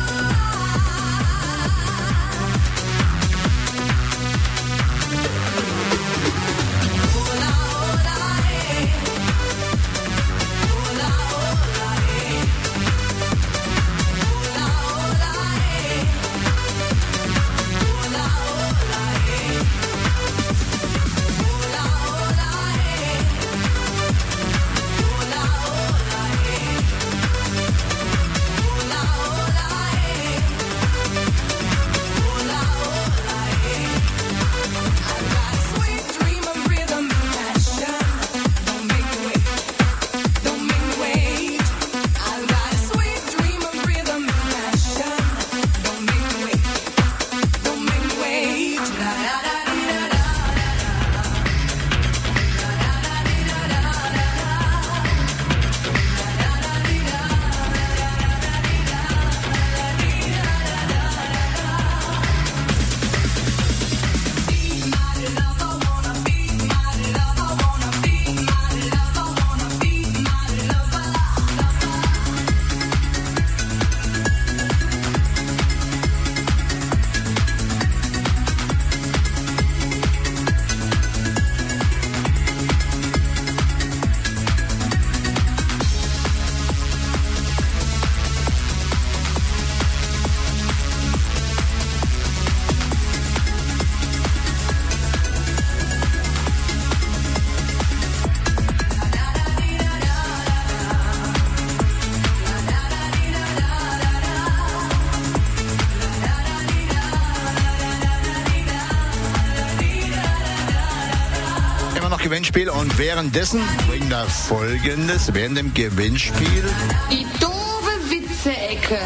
Gewinnspiel und währenddessen bringen wir Folgendes, während dem Gewinnspiel. Die doofe Witze-Ecke.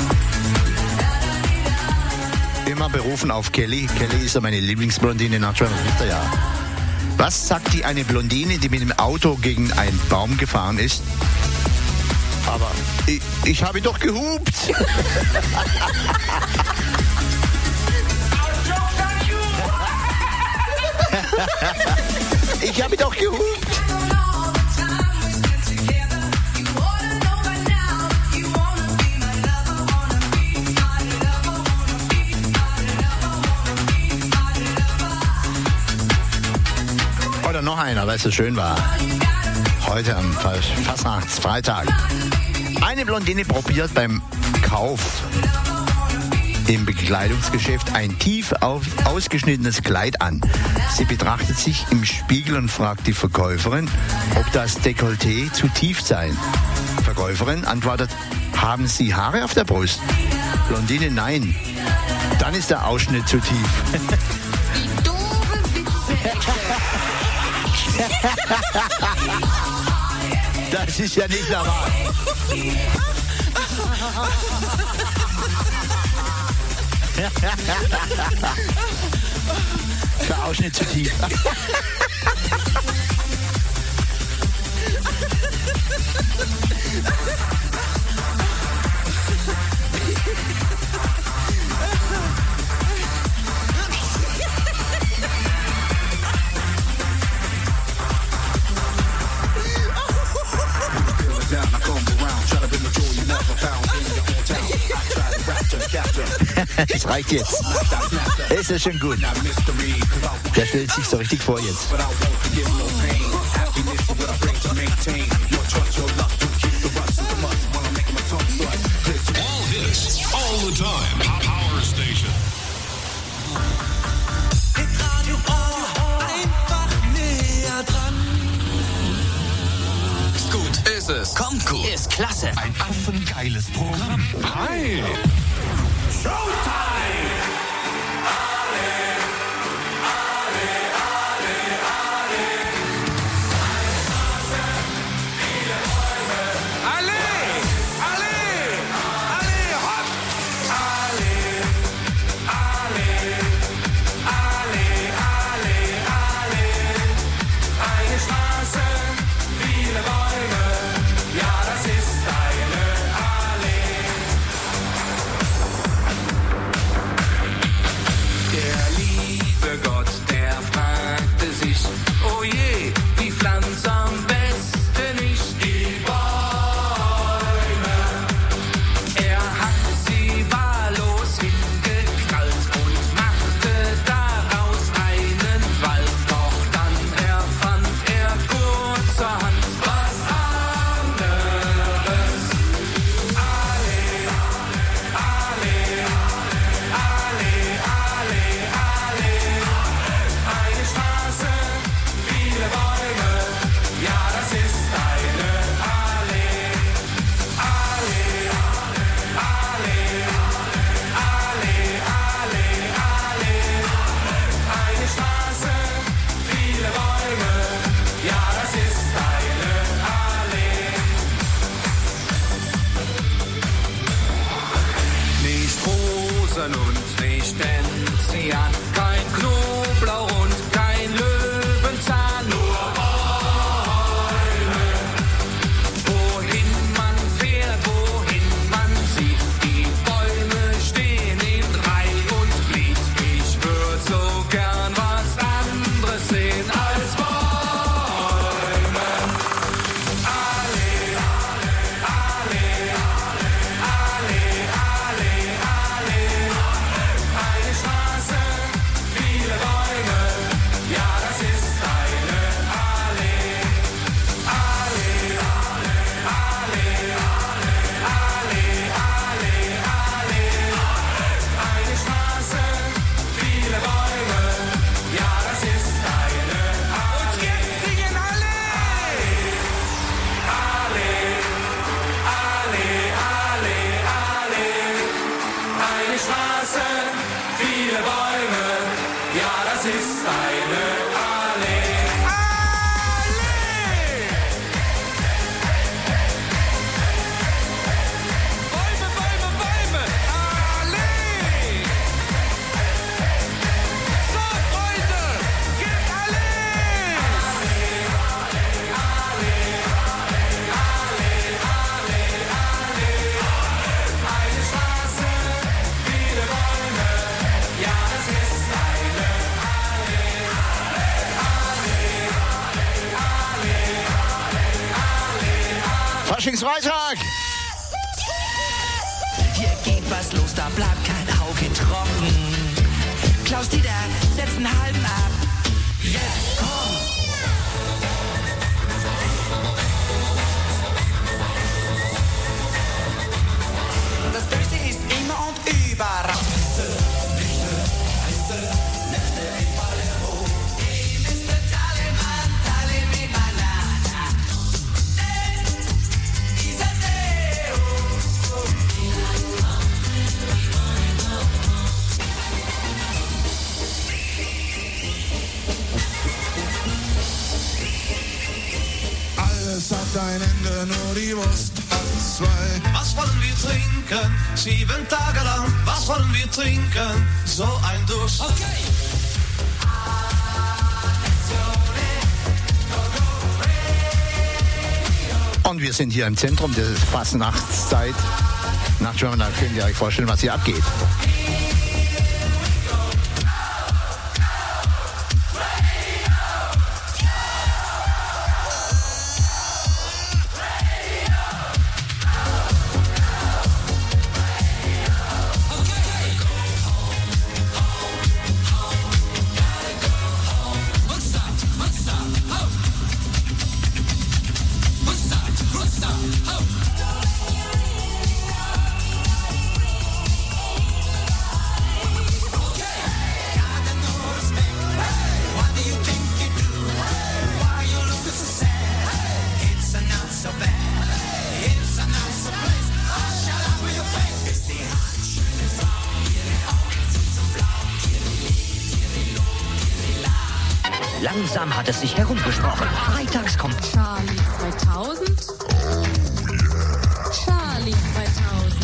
Immer berufen auf Kelly. Kelly ist ja meine Lieblingsblondine, Nacho, das wisst ihr ja. Was sagt die eine Blondine, die mit dem Auto gegen einen Baum gefahren ist? Aber ich, ich habe doch gehupt. Ich habe doch gehupt. Oder noch einer, weil es so schön war. Heute am Fastnachtsfreitag. Eine Blondine probiert beim Kauf im Bekleidungsgeschäft ein tief auf, ausgeschnittenes Kleid an. Sie betrachtet sich im Spiegel und fragt die Verkäuferin, ob das Dekolleté zu tief sei. Verkäuferin antwortet, haben Sie Haare auf der Brust? Blondine, nein. Dann ist der Ausschnitt zu tief. Die doofe Witze-Ecke. Das ist ja nicht normal. Der Ausschnitt zu tief. Das reicht jetzt. Es ist schon gut. Der stellt sich so richtig vor jetzt. All hits, all the time. Power Station. Radio Ohr, einfach näher dran. Ist gut. Ist es. Kommt gut. Ist klasse. Ein affengeiles Programm. Hi. Showtime! Faschingsfreitag! Hier geht was los, da bleibt kein Auge trocken. Klaus Dieter, setz einen halben ab. Jetzt komm! Das Böse ist immer und überall. Alles hat ein Ende, nur die Wurst hat zwei. Was wollen wir trinken? Sieben Tage lang. Was wollen wir trinken? So ein Durst. Okay. Und wir sind hier im Zentrum der Fastnachtszeit. Nach German, da könnt ihr euch vorstellen, was hier abgeht. langsam hat es sich herumgesprochen. Freitags kommt Charlie zweitausend. Charlie zweitausend.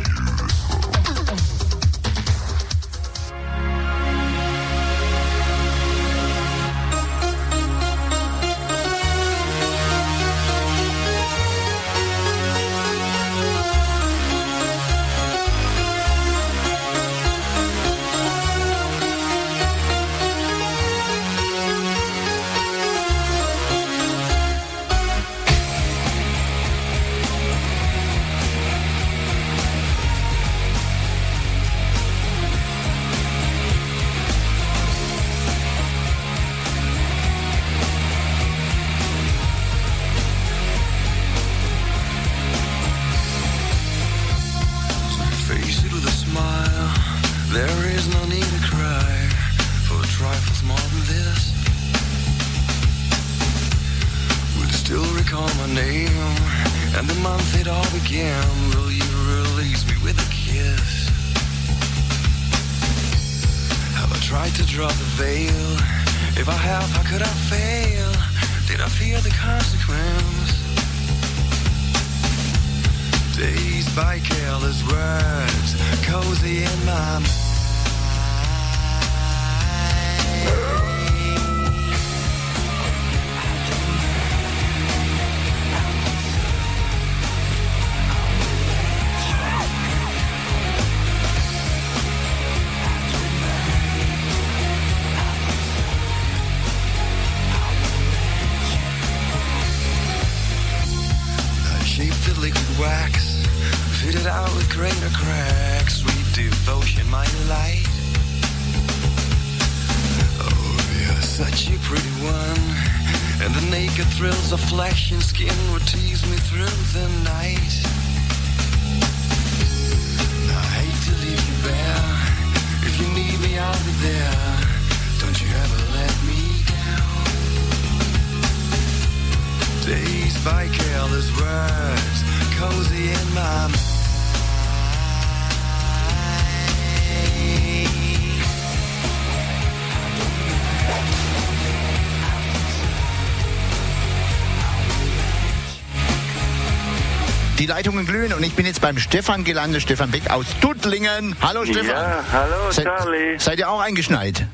Die Leitungen glühen und ich bin jetzt beim Stefan gelandet, Stefan Beck aus Tuttlingen. Hallo Stefan. Ja, hallo Se Charlie. Seid ihr auch eingeschneit?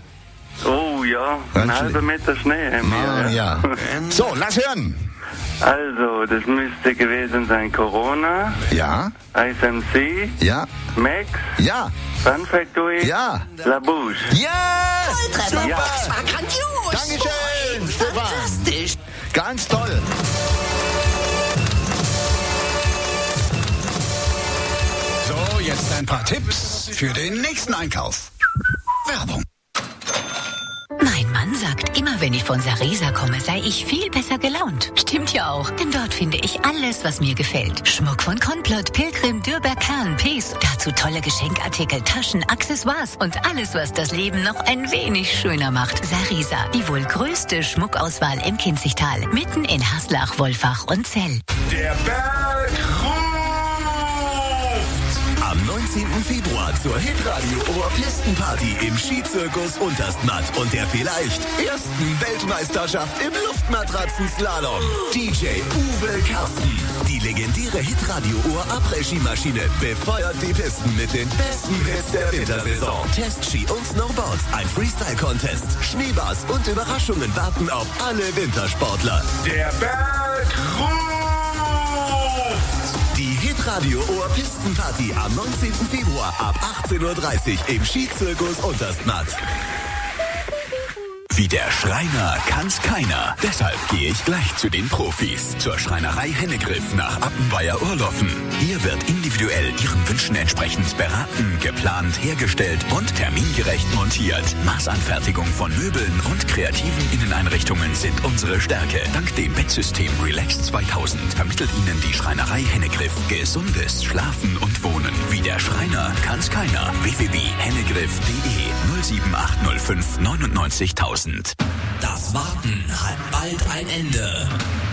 Oh ja, ein halber Meter Schnee. Ah, ja. So, lass hören. Also, das müsste gewesen sein Corona. Ja. I S M C. Ja. Max. Ja. Fun Factory. Ja. La Bouche. Ja! Volltreffer. Super! Das war grandios! Dankeschön, Stefan! Fantastisch! Ganz toll! So, jetzt ein paar Tipps für den nächsten Einkauf. Werbung. Mein Mann sagt, immer wenn ich von Sarisa komme, sei ich viel besser gelaunt. Stimmt ja auch, denn dort finde ich alles, was mir gefällt. Schmuck von Complot, Pilgrim, Dürber, Kahn, Peace. Dazu tolle Geschenkartikel, Taschen, Accessoires und alles, was das Leben noch ein wenig schöner macht. Sarisa, die wohl größte Schmuckauswahl im Kinzigtal. Mitten in Haslach, Wolfach und Zell. Der Berg ruft! Am neunzehnten Februar zur Hitradio-Oberpistenparty im Skizirkus Unterstmatt und der vielleicht ersten Weltmeisterschaft im Luftmatratzenslalom. D J Uwe Carsten. Die legendäre Hitradio-Ohr-Après-Ski-Maschine befeuert die Pisten mit den besten Hits der Wintersaison. Testski und Snowboards, ein Freestyle-Contest, Schneebars und Überraschungen warten auf alle Wintersportler. Der Berg ruft! Die Hitradio Ohr-Pistenparty am neunzehnten Februar ab achtzehn Uhr dreißig im Skizirkus Unterstmatt. Wie der Schreiner kann's keiner. Deshalb gehe ich gleich zu den Profis. Zur Schreinerei Hennegriff nach Appenweier-Urloffen. Hier wird individuell Ihren Wünschen entsprechend beraten, geplant, hergestellt und termingerecht montiert. Maßanfertigung von Möbeln und kreativen Inneneinrichtungen sind unsere Stärke. Dank dem Bettsystem Relax zweitausend vermittelt Ihnen die Schreinerei Hennegriff gesundes Schlafen und Wohnen. Wie der Schreiner kann's keiner. w w w punkt hennegriff punkt de null sieben acht null fünf neunundneunzigtausend. Das Warten hat bald ein Ende.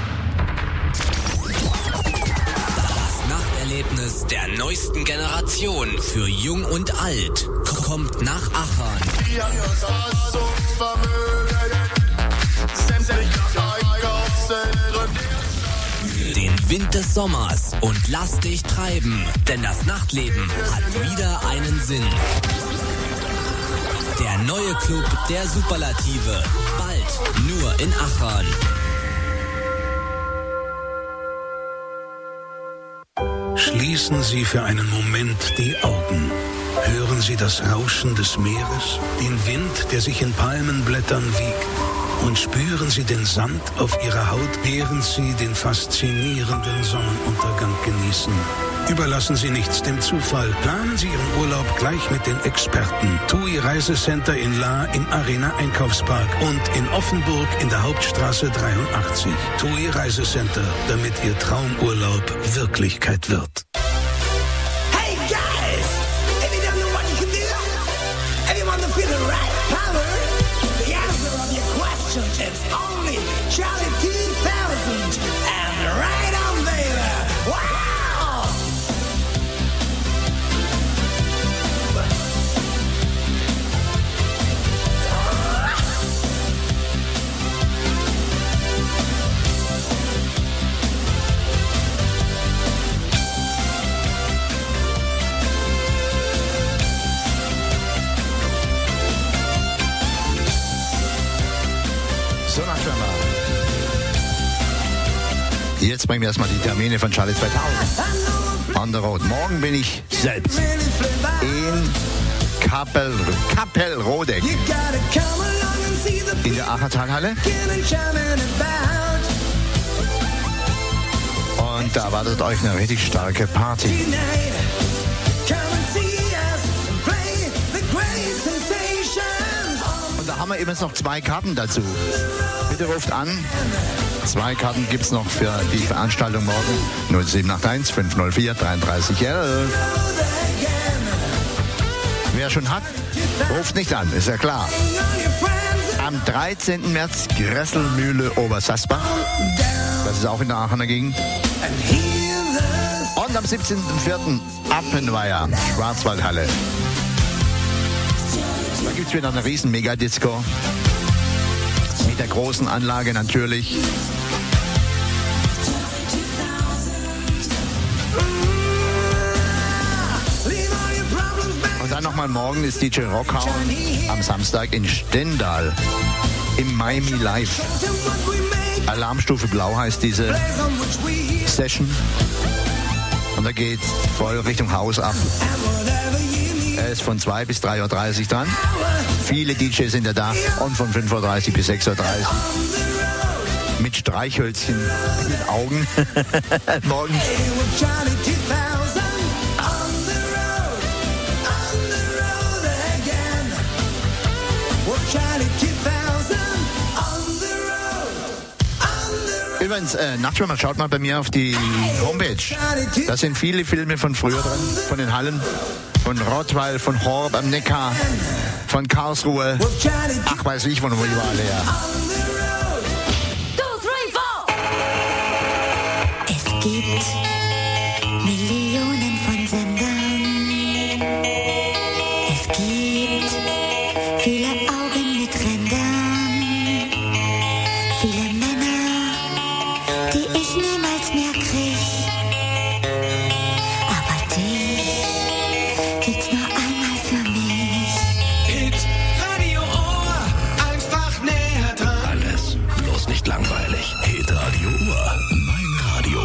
Das Nachterlebnis der neuesten Generation für Jung und Alt kommt nach Achern. Den Wind des Sommers und lass dich treiben, denn das Nachtleben hat wieder einen Sinn. Der neue Club der Superlative, bald nur in Achern. Schließen Sie für einen Moment die Augen. Hören Sie das Rauschen des Meeres, den Wind, der sich in Palmenblättern wiegt. Und spüren Sie den Sand auf Ihrer Haut, während Sie den faszinierenden Sonnenuntergang genießen. Überlassen Sie nichts dem Zufall. Planen Sie Ihren Urlaub gleich mit den Experten. T U I Reisecenter in La im Arena Einkaufspark und in Offenburg in der Hauptstraße dreiundachtzig. T U I Reisecenter, damit Ihr Traumurlaub Wirklichkeit wird. Hey guys, if you don't know what you can do, if you want to feel the right power, the answer of your question is only Charlie two thousand and right on there. Wow! So, Nachschwimmer. Jetzt bringen wir erstmal die Termine von Charlie zweitausend. On the road. Morgen bin ich selbst in Kappel, Kappelrodeck in der Achertalhalle. Und da erwartet euch eine richtig starke Party. Und da haben wir übrigens noch zwei Karten dazu. Bitte ruft an. Zwei Karten gibt es noch für die Veranstaltung morgen. null sieben acht eins fünf null vier drei drei elf. Wer schon hat, ruft nicht an, ist ja klar. Am dreizehnten März Gresselmühle Obersasbach. Das ist auch in der Aachener Gegend. Und am siebzehnten vierten Appenweier, Schwarzwaldhalle. Da gibt es wieder eine riesen Megadisco. Mit der großen Anlage natürlich. Und dann nochmal morgen ist D J Rockhauen am Samstag in Stendal im Miami Live. Alarmstufe Blau heißt diese Session. Und da geht voll Richtung Haus ab. Er ist von zwei bis drei Uhr dreißig dran. Viele D Js sind ja da. Und von fünf Uhr dreißig bis sechs Uhr dreißig. Mit Streichhölzchen in den Augen. Morgen. Übrigens, äh, Nachtschwimmer, schaut mal bei mir auf die Homepage. Da sind viele Filme von früher drin, von den Hallen, von Rottweil, von Horb am Neckar, von Karlsruhe. Ach, weiß ich, von wo überall her. Es gibt Millionen von Sendern. Es gibt viele Augen mit Rändern. Viele Männer, die ich niemals mehr krieg. Aber dich gibt's nur einmal für mich. Hit Radio Ohr, einfach näher dran. Alles bloß nicht langweilig. Hit Radio Ohr, mein Radio.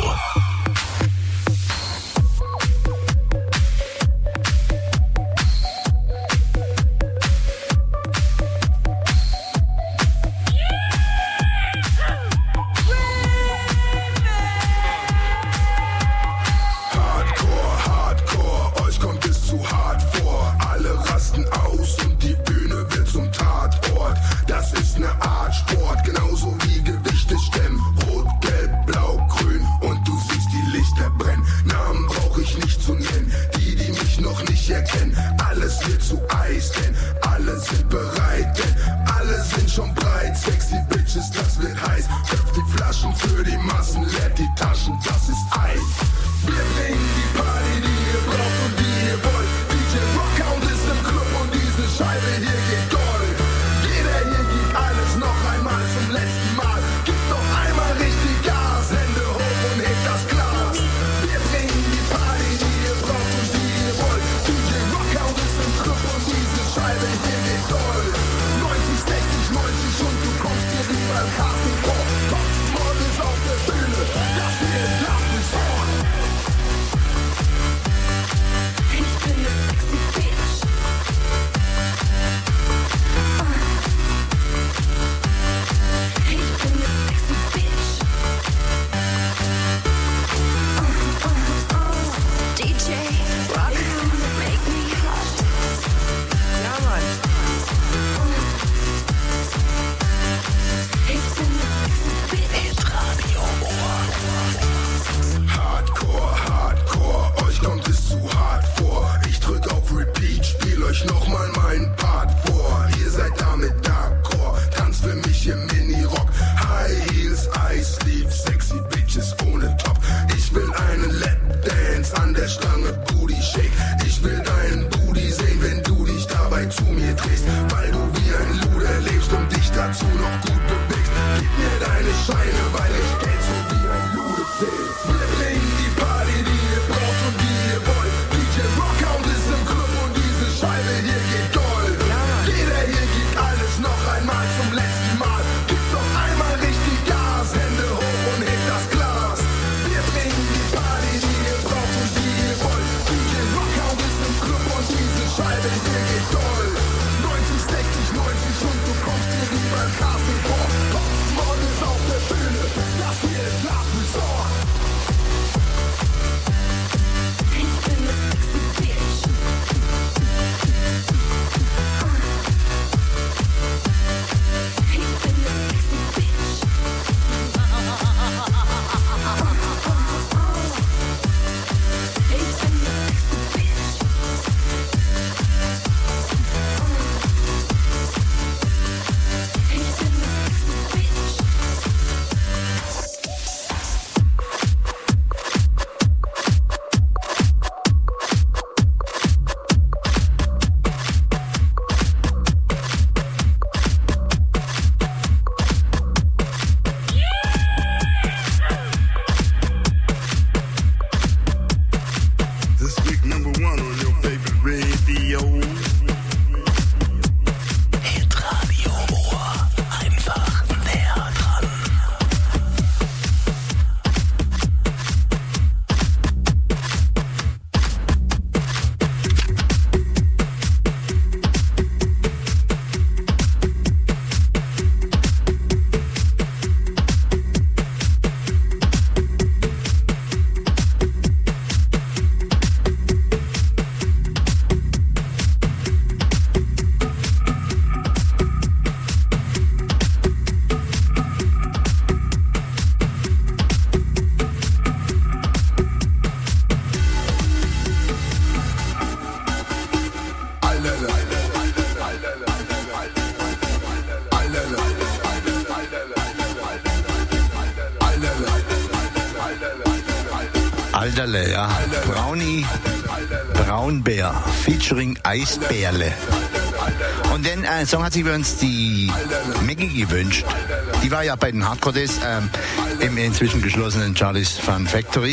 Alterle, ja. Brownie Braunbär featuring Eisbärle. Und den äh, Song hat sich bei uns die Maggie gewünscht. Die war ja bei den Hardcore Days ähm, im inzwischen geschlossenen Charlie's Fun Factory.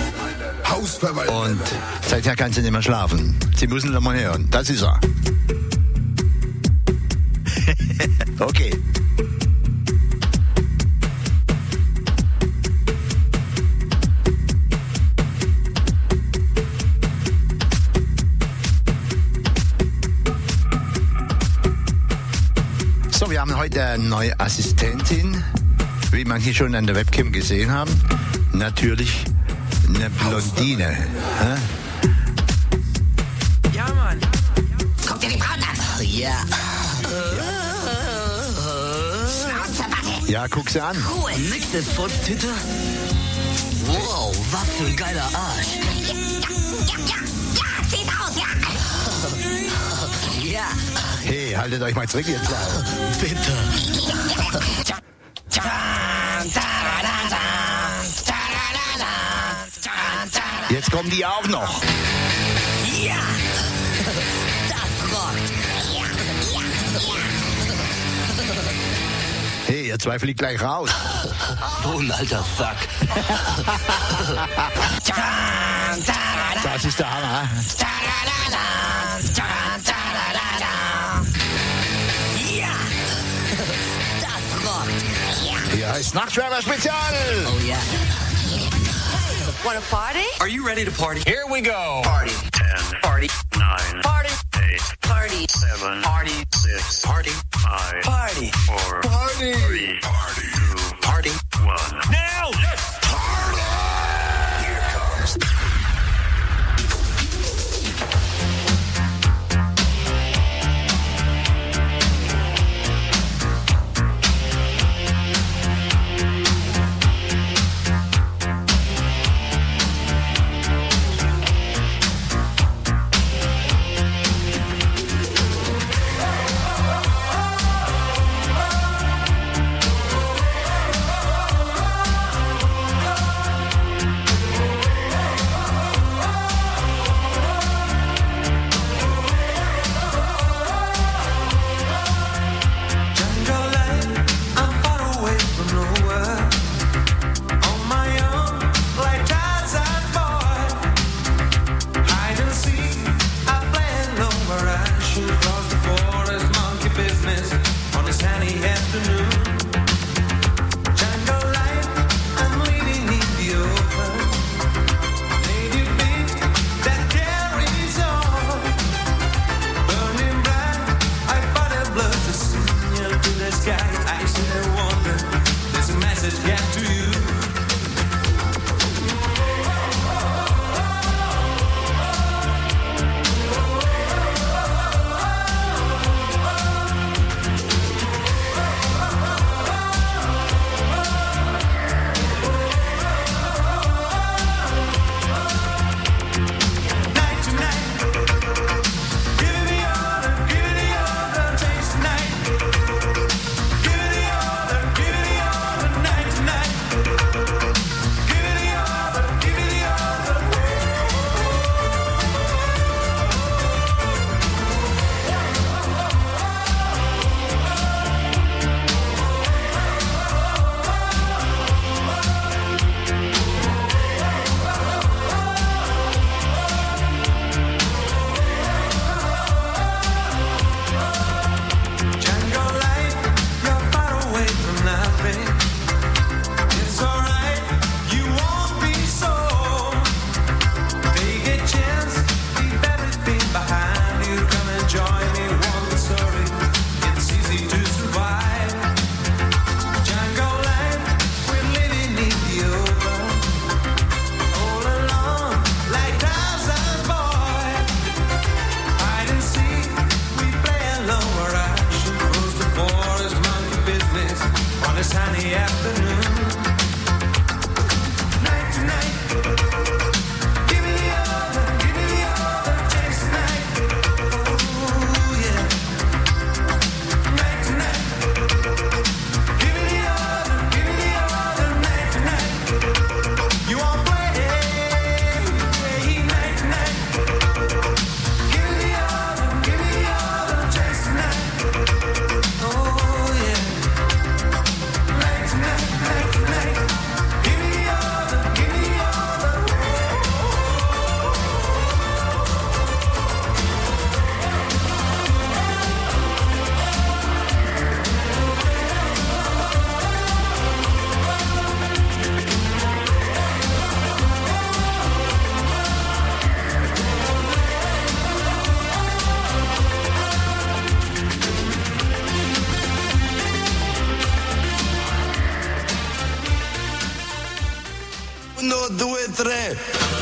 Und seither kann sie nicht mehr schlafen. Sie müssen ihn mal hören. Das ist er. Okay. So, wir haben heute eine neue Assistentin, wie manche schon an der Webcam gesehen haben. Natürlich eine Blondine. Hä? Ja, Mann. Guck dir die Braut an. Oh, ja. Schnauze, Ja, guck sie an. Cool. Nächste Furztüte. Wow, was für ein geiler Arsch. Ja, ja, ja, ja, sieht aus, ja. Ja. Hey, haltet euch mal zurück jetzt. Bitte. Jetzt kommen die auch noch. Ja. Das rockt. Ja, ja, ja. Hey, ihr zwei fliegt gleich raus. So ein alter Sack. Das ist der Hammer. Ja. Das rockt. Hier heißt Nachtschwärmer Spezial. Oh ja. Want to party? Are you ready to party? Here we go. Party ten. Party nine. Party. Eight. Party. Seven. Party. Six. Party five. Party. Four. Party. Three. Party. Two. Party one. Now let's party! Here comes. Uno, due, tre.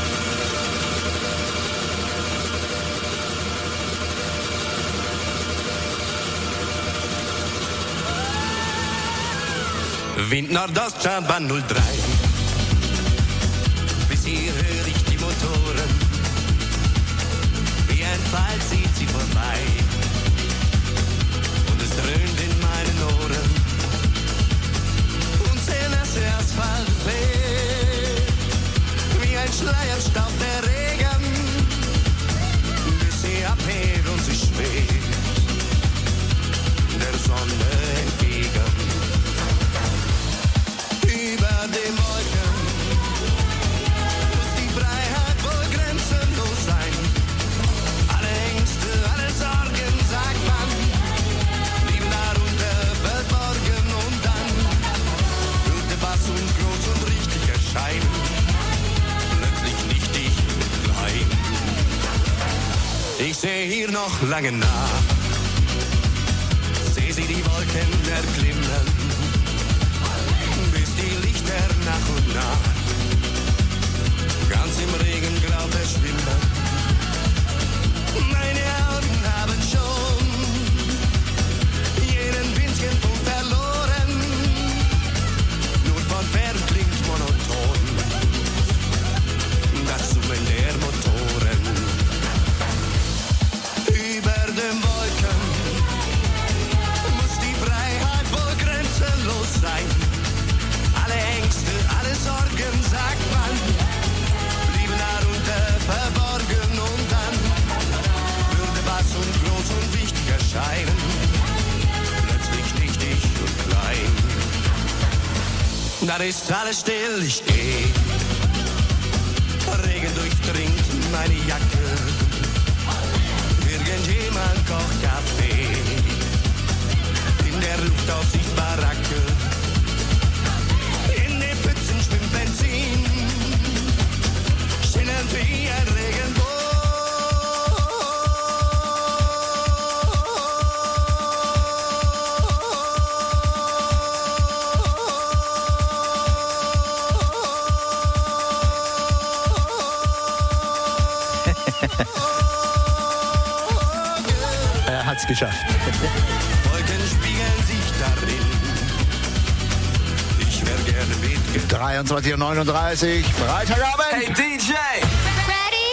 Wind Nordoststadtbahn null drei. Bis hier höre ich die Motoren. Wie ein Pfeil zieht sie vorbei. Und es dröhnt in meinen Ohren. Und der nasse Asphalt weht. Wie ein Schleierstaub der Regen. Bis sie abhebt und sie schwebt. Der Sonne entgegen. Über den Wolken muss die Freiheit wohl grenzenlos sein. Alle Ängste, alle Sorgen, sagt man, blieben darunter verborgen und dann wird der Bass und groß und richtig erscheinen. Plötzlich nichtig und klein. Ich sehe hier noch lange nach, sehe sie die Wolken erklimmen. Nach und nach, ganz im Regengrau verschwimmen. Meine Augen haben schon jeden winzigen Punkt verloren. Nur von fern klingt monoton das Summen der Motoren. Über den Wolken muss die Freiheit wohl grenzenlos sein. Alle Ängste, alle Sorgen, sagt man, blieben darunter verborgen und dann würde was und groß und wichtig erscheinen, plötzlich nichtig und klein. Dann ist alles still, ich geh, Regen durchdringt meine Jacke, irgendjemand kocht Kaffee, in der Luftaufsichtsbaracke. Benzin, schillernd wie ein Regenbogen. Er hat's geschafft. Wolken spiegeln sich darin. Ich wär gerne mitgegangen. dreiundzwanzig Uhr neununddreißig, Freitagabend. Hey D J! Ready?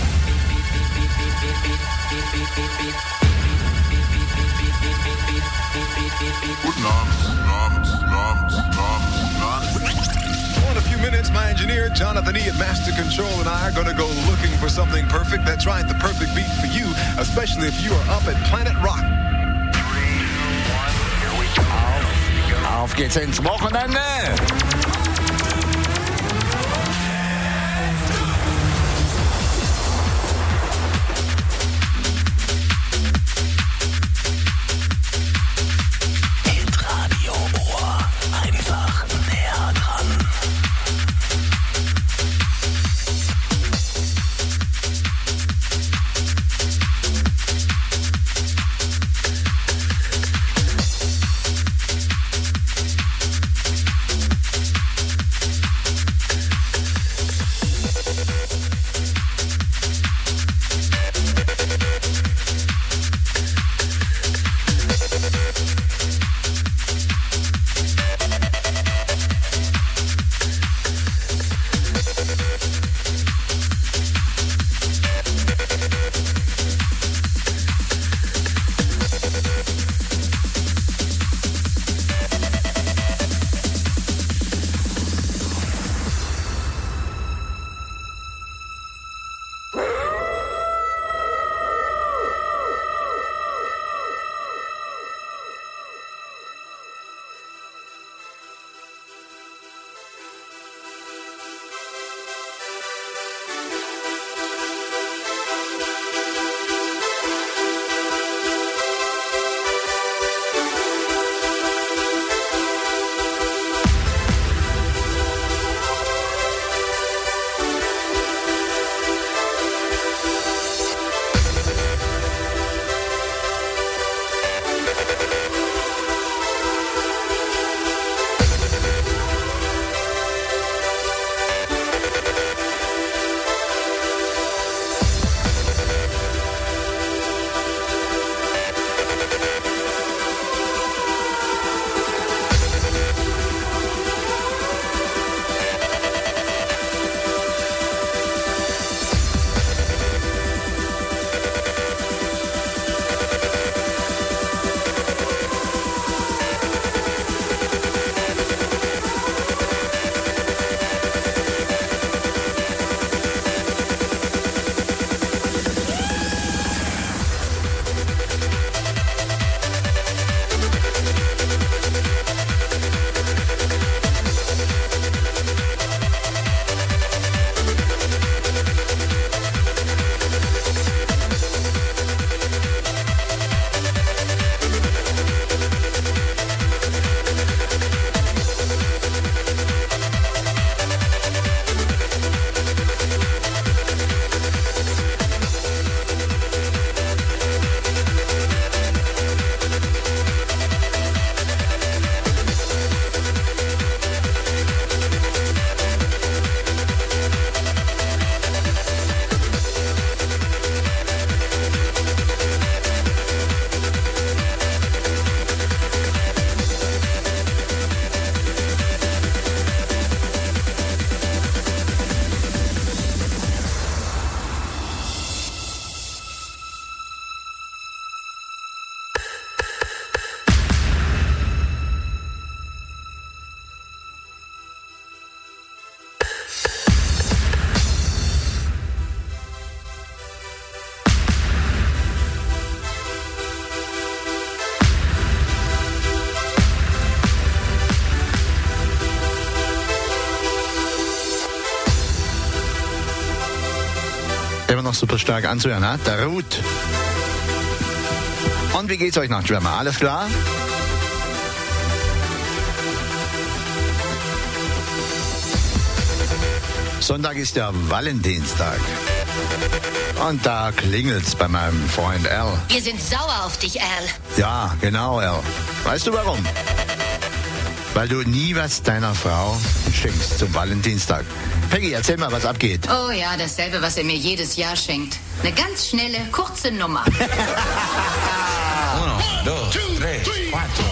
Guten Abend, Abend, Abend, Abend, Abend. Well, in a few minutes, my engineer, Jonathan E. at Master Control, and I are going to go looking for something perfect. That's right, the perfect beat for you, especially if you are up at Planet Rock. Auf, auf geht's ins Wochenende. immer noch super stark anzuhören, ha? Der Ruth. Und wie geht's euch nach Schwärmer? Alles klar? Sonntag ist der Valentinstag. Und da klingelt's bei meinem Freund Al. Wir sind sauer auf dich, Al. Ja, genau, Al. Weißt du warum? Weil du nie was deiner Frau schenkst zum Valentinstag. Peggy, erzähl mal, was abgeht. Oh ja, dasselbe, was er mir jedes Jahr schenkt. Eine ganz schnelle, kurze Nummer. Uno, dos, tres, cuatro.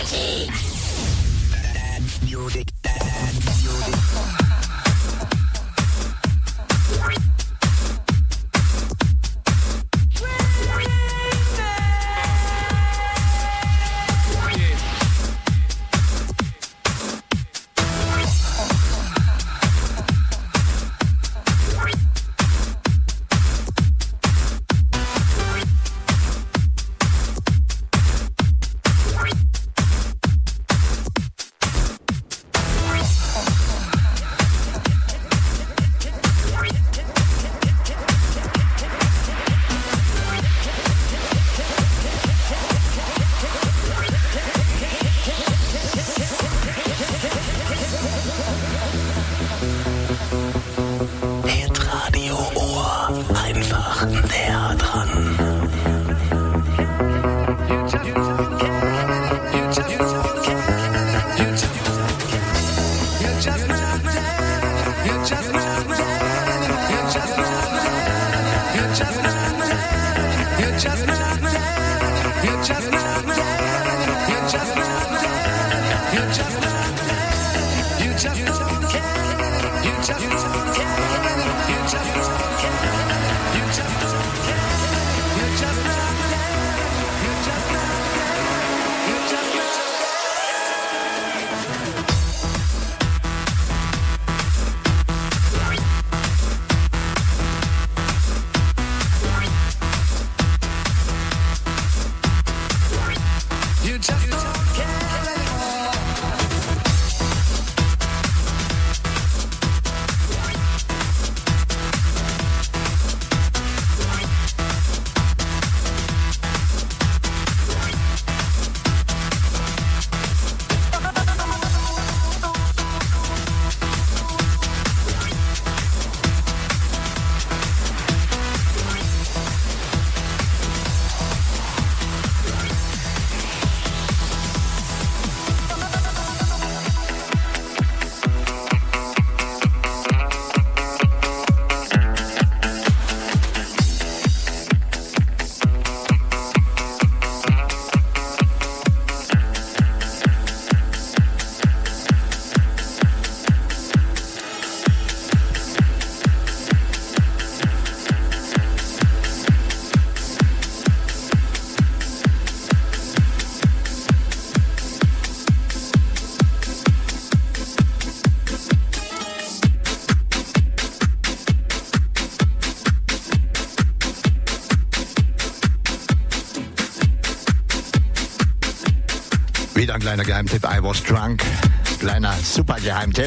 Wieder ein kleiner Geheimtipp, I was drunk. Kleiner super Geheimtipp.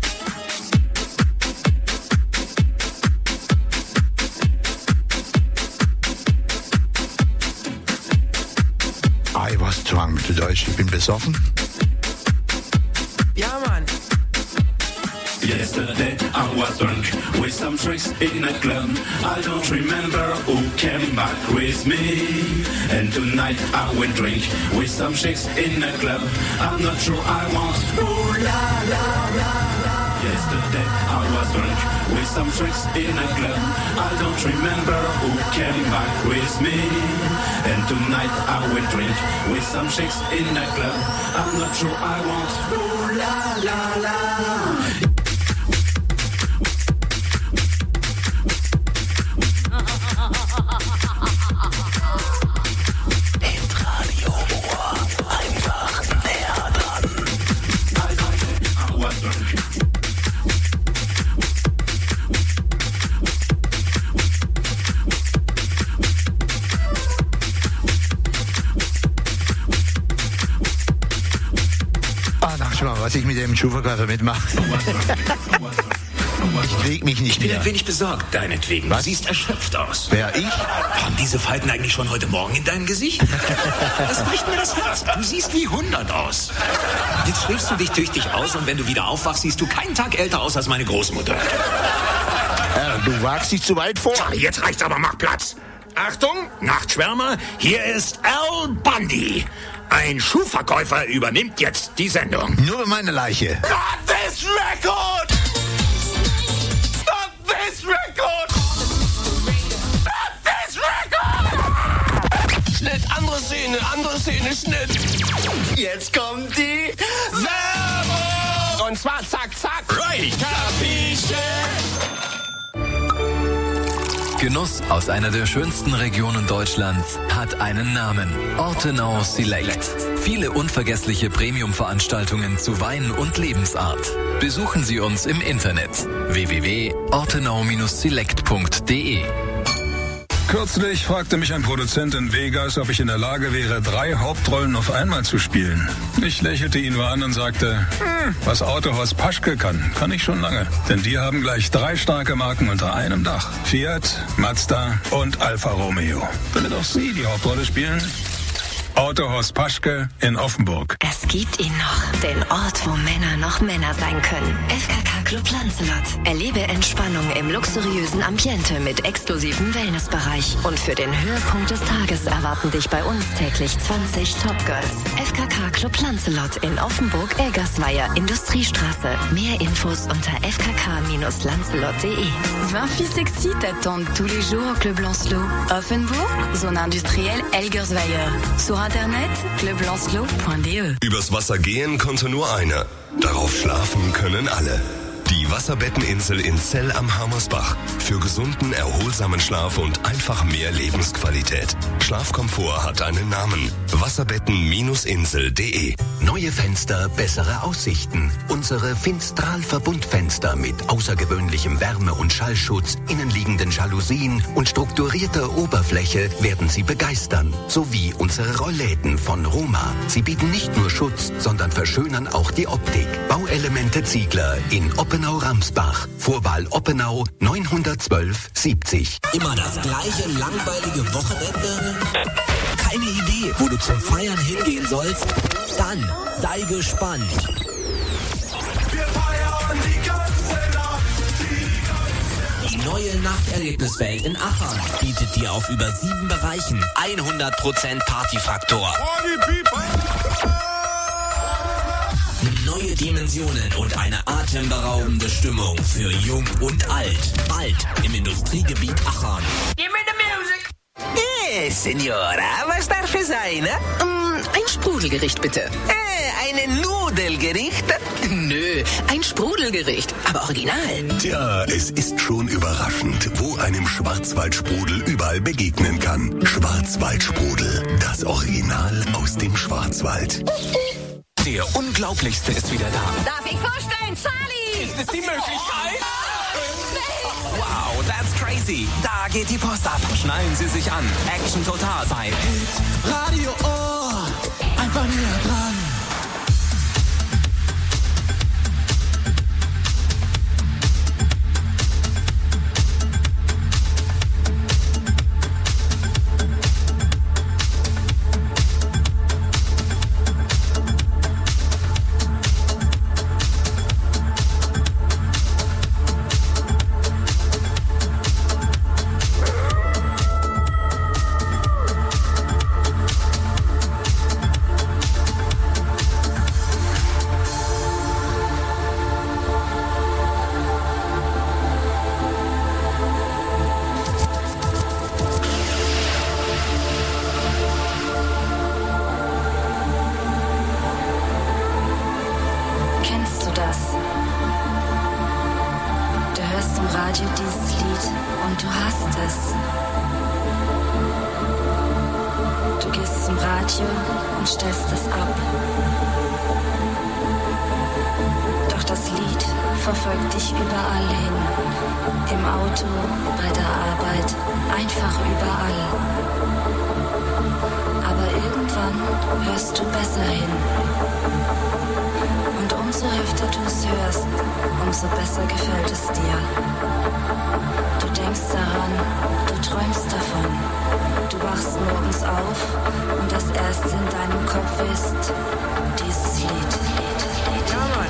I was drunk, zu Deutsch, ich bin besoffen. Ja, Mann. Yesterday I was drunk with some tricks in a club. I don't remember who came back with me. And tonight I will drink with some chicks in a club. I'm not sure I want. Ooh la la la la. Yesterday I was drunk with some tricks in a club. I don't remember who came back with me. And tonight I will drink with some chicks in a club. I'm not sure I want. Ooh la la la. Was ich mit dem Schuhverkäufer mitmache. Ich krieg mich nicht Ich bin mehr. ein wenig besorgt, deinetwegen. Was? Du siehst erschöpft aus. Wer, ich? Waren diese Falten eigentlich schon heute Morgen in deinem Gesicht? Das bricht mir das Herz. Du siehst wie hundert aus. Jetzt schläfst du dich tüchtig aus und wenn du wieder aufwachst, siehst du keinen Tag älter aus als meine Großmutter. Ja, du wagst dich zu weit vor. Charlie, jetzt reicht's aber, mach Platz. Achtung, Nachtschwärmer, hier ist Al Bundy. Ein Schuhverkäufer übernimmt jetzt die Sendung. Nur meine Leiche. Not this record! Not this record! Not this record! Schnitt, andere Szene, andere Szene, Schnitt. Jetzt kommt die Werbung! Und zwar zack, zack. Right. Capisce? Genuss aus einer der schönsten Regionen Deutschlands hat einen Namen. Ortenau Select. Viele unvergessliche Premium-Veranstaltungen zu Wein und Lebensart. Besuchen Sie uns im Internet w w w punkt ortenau select punkt de. Kürzlich fragte mich ein Produzent in Vegas, ob ich in der Lage wäre, drei Hauptrollen auf einmal zu spielen. Ich lächelte ihn nur an und sagte, hm, was Autohaus Paschke kann, kann ich schon lange. Denn die haben gleich drei starke Marken unter einem Dach. Fiat, Mazda und Alfa Romeo. Damit auch Sie die Hauptrolle spielen? Autohaus Paschke in Offenburg. Es gibt ihn noch, den Ort, wo Männer noch Männer sein können. F K K Club Lancelot. Erlebe Entspannung im luxuriösen Ambiente mit exklusivem Wellnessbereich. Und für den Höhepunkt des Tages erwarten dich bei uns täglich zwanzig Topgirls. F K K Club Lancelot in Offenburg-Elgersweier, Industriestraße. Mehr Infos unter f k k dash lancelot punkt de. vingt filles sexy t'attendent tous les jours au Club Lancelot. Offenburg, zone industrielle Elgersweier. Sur Internet, club lancelot punkt de. Übers Wasser gehen konnte nur einer. Darauf schlafen können alle. Die Wasserbetteninsel in Zell am Harmersbach. Für gesunden, erholsamen Schlaf und einfach mehr Lebensqualität. Schlafkomfort hat einen Namen. Wasserbetten Insel punkt de. Neue Fenster, bessere Aussichten. Unsere Finstral-Verbundfenster mit außergewöhnlichem Wärme- und Schallschutz, innenliegenden Jalousien und strukturierter Oberfläche werden Sie begeistern. Sowie unsere Rollläden von Roma. Sie bieten nicht nur Schutz, sondern verschönern auch die Optik. Bauelemente Ziegler in Oppenau-Ramsbach. Vorwahl Oppenau neunhundertzwölf siebzig. Immer das gleiche langweilige Wochenende? Keine Idee, wo du zum Feiern hingehen sollst? Dann sei gespannt. Wir feiern die ganze Nacht. Die neue Nachterlebniswelt in Achern bietet dir auf über sieben Bereichen hundert Prozent Partyfaktor. Neue Dimensionen und eine atemberaubende Stimmung für Jung und Alt. Bald im Industriegebiet Achern. Give me the music. Eh, Signora, was darf es sein? Eh? Mm, ein Sprudelgericht, bitte. Äh, ein Nudelgericht? Nö, ein Sprudelgericht, aber original. Tja, es ist schon überraschend, wo einem Schwarzwaldsprudel überall begegnen kann. Schwarzwaldsprudel, das Original aus dem Schwarzwald. Der Unglaublichste ist wieder da. Darf ich vorstellen, Charlie? Ist es die Möglichkeit? Wow, that's crazy. Da geht die Post ab. Schnallen Sie sich an. Action total bei Hit Radio Ohr. Einfach näher dran. umso öfter du es hörst, umso besser gefällt es dir. Du denkst daran, du träumst davon. Du wachst morgens auf und das erste in deinem Kopf ist dieses Lied. Ja, Mann.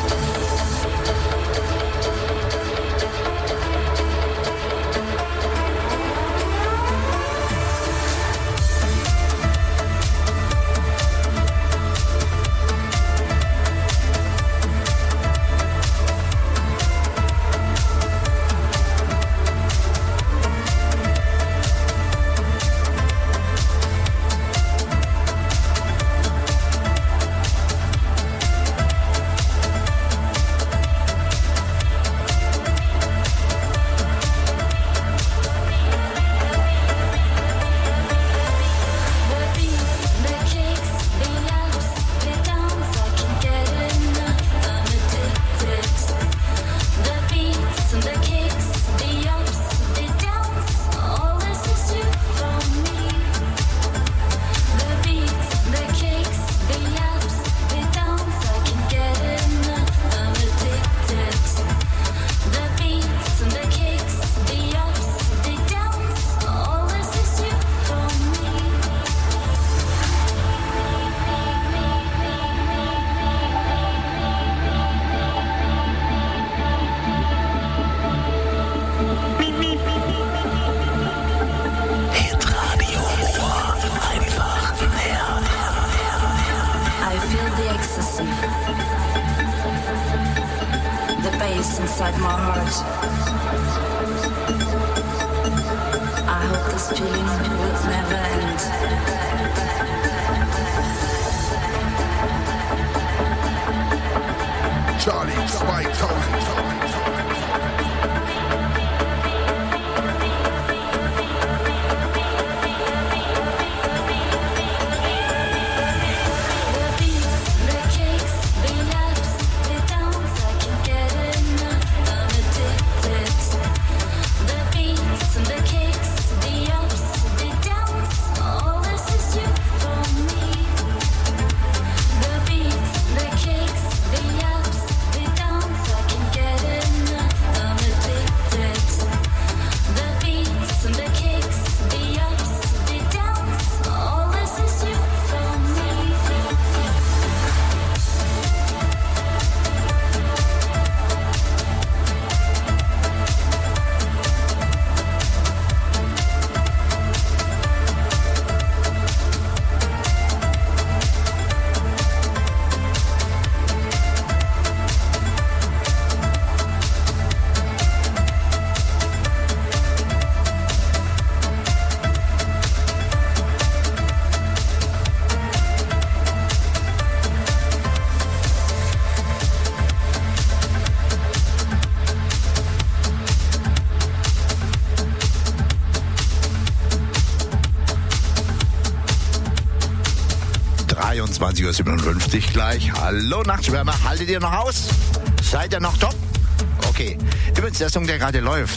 zwanzig Uhr siebenundfünfzig gleich. Hallo Nachtschwärmer, haltet ihr noch aus? Seid ihr noch top? Okay, übrigens der Song, der gerade läuft,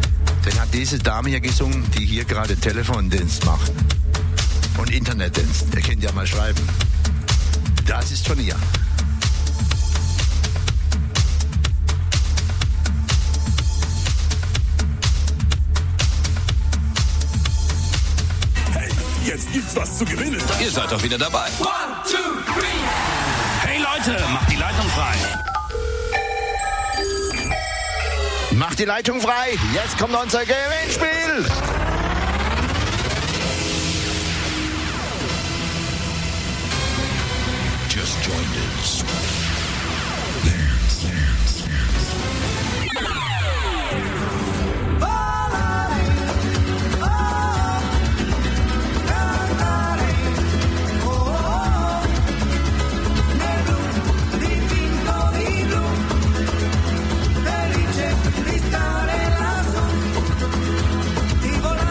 den hat diese Dame hier gesungen, die hier gerade Telefondienst macht und Internetdienst. Ihr könnt ja mal schreiben. Das ist von ihr. Jetzt gibt's was zu gewinnen. Ihr seid doch wieder dabei. One, two, three. Hey Leute, macht die Leitung frei. Macht die Leitung frei. Jetzt kommt unser Gewinnspiel. Just joined us. Felice di stare lassù, ti volevo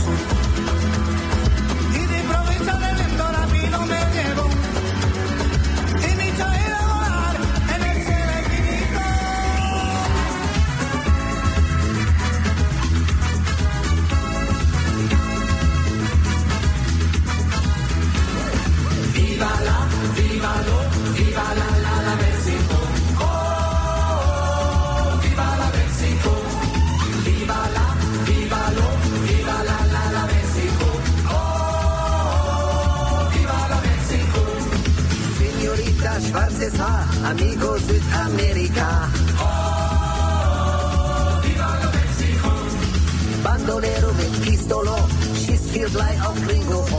sur. Y de improviso el viento rápido me llevó y me hizo ir a volar en el cielo infinito. Viva la, viva lo, viva la, la, la México. Oh, viva la México. Viva la, viva lo, viva la, la, la México. Oh, viva la México. Señorita, schwarzes Haar, amigo Südamerika. Oh, viva la México. Bandolero mit Pistolo, schießt viel Blei auf Gringo. Oh,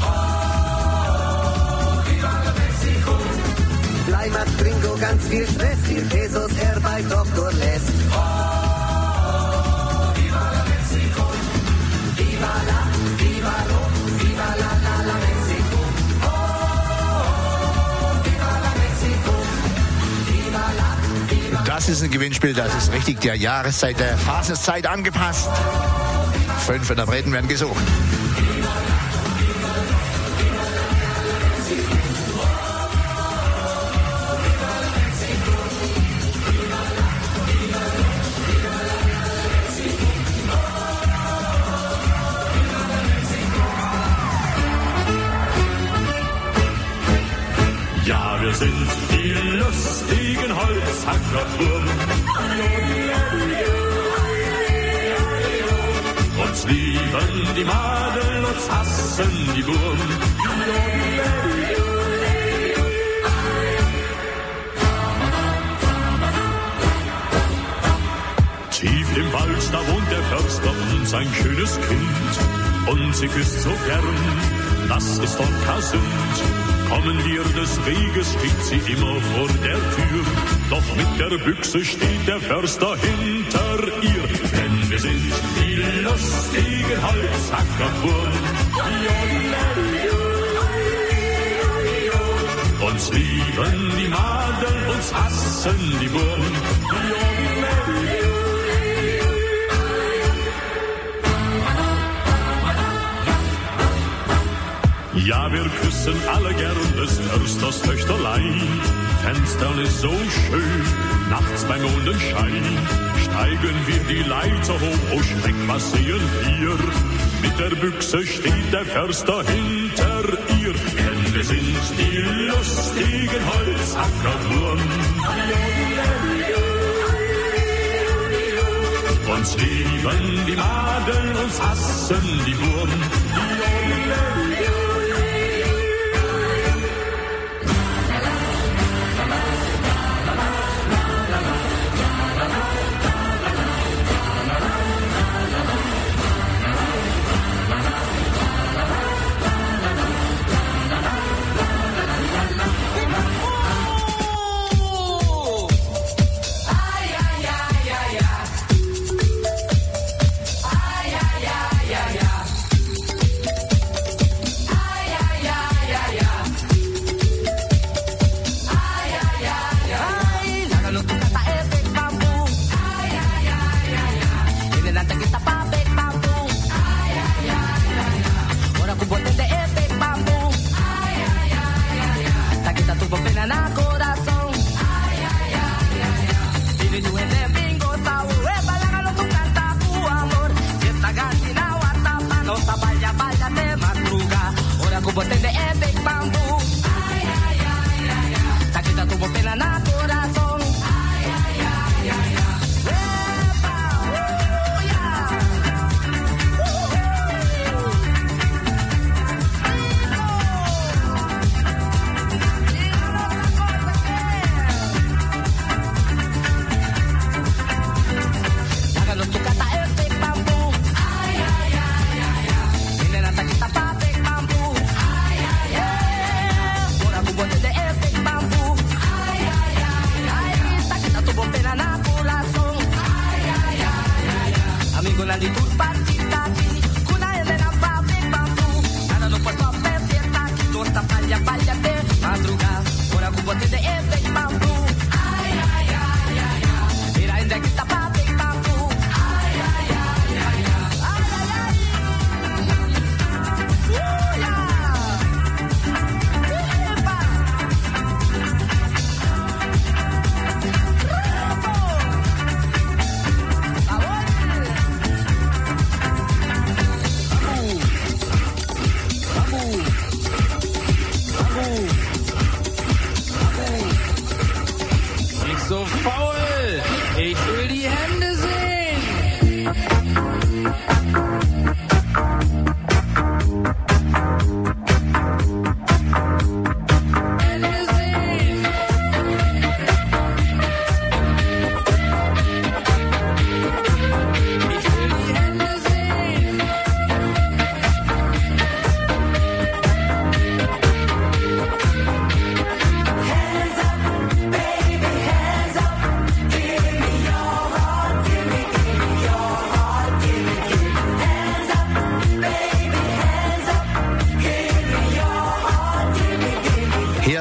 Blei macht Gringo ganz viel Stress, viel Pesos er bei Doktor lässt. Oh, viva la Mexico. Viva la, viva lo, viva la, la, la Mexico. Oh, viva la Mexico. Viva la, viva. Das ist ein Gewinnspiel, das ist richtig der Jahreszeit, der Phasenzeit angepasst. Fünf Interpreten werden gesucht. Ja, wir sind die lustigen Holzhackerburgen. Uns lieben die Madeln, uns hassen die Burgen. Tief im Wald, da wohnt der Förster und sein schönes Kind. Und sie küsst so gern, das ist doch kein Sünd. Kommen wir des Weges, steht sie immer vor der Tür. Doch mit der Büchse steht der Förster hinter ihr. Denn wir sind die lustigen Holzhackerburgen. Uns lieben die Madeln, uns hassen die Burgen. Ja, wir küssen alle gern des Försters Töchterlein. Fenstern ist so schön, nachts beim Mondenschein. Steigen wir die Leiter hoch, oh Schreck, was sehen wir? Mit der Büchse steht der Förster hinter ihr. Denn wir sind die lustigen Holzhackerburgen. Uns lieben die Madeln, uns hassen die Burgen.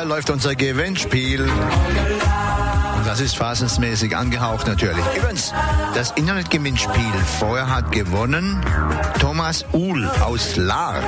läuft unser Gewinnspiel. Und das ist phasensmäßig angehaucht natürlich. Übrigens, das Internetgewinnspiel vorher hat gewonnen Thomas Uhl aus Lahr.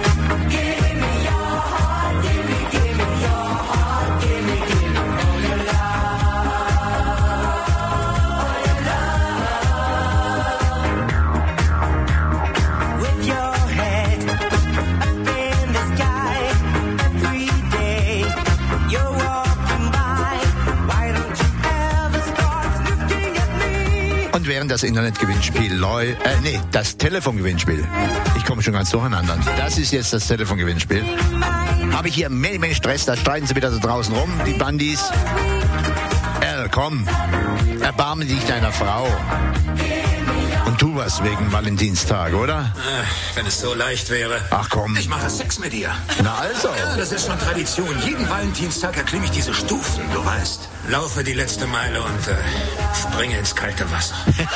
Während das Internetgewinnspiel läuft, äh, nee, das Telefongewinnspiel. Ich komme schon ganz durcheinander. Das ist jetzt das Telefongewinnspiel. Habe ich hier Menge, Menge Stress, da streiten sie wieder da draußen rum, die Bandis. Äh, komm, erbarme dich deiner Frau. Und tu was wegen Valentinstag, oder? Äh, wenn es so leicht wäre. Ach komm. Ich mache Sex mit dir. Na also. Ja, das ist schon Tradition. Jeden Valentinstag erklimme ich diese Stufen, du weißt. Laufe die letzte Meile und äh, springe ins kalte Wasser.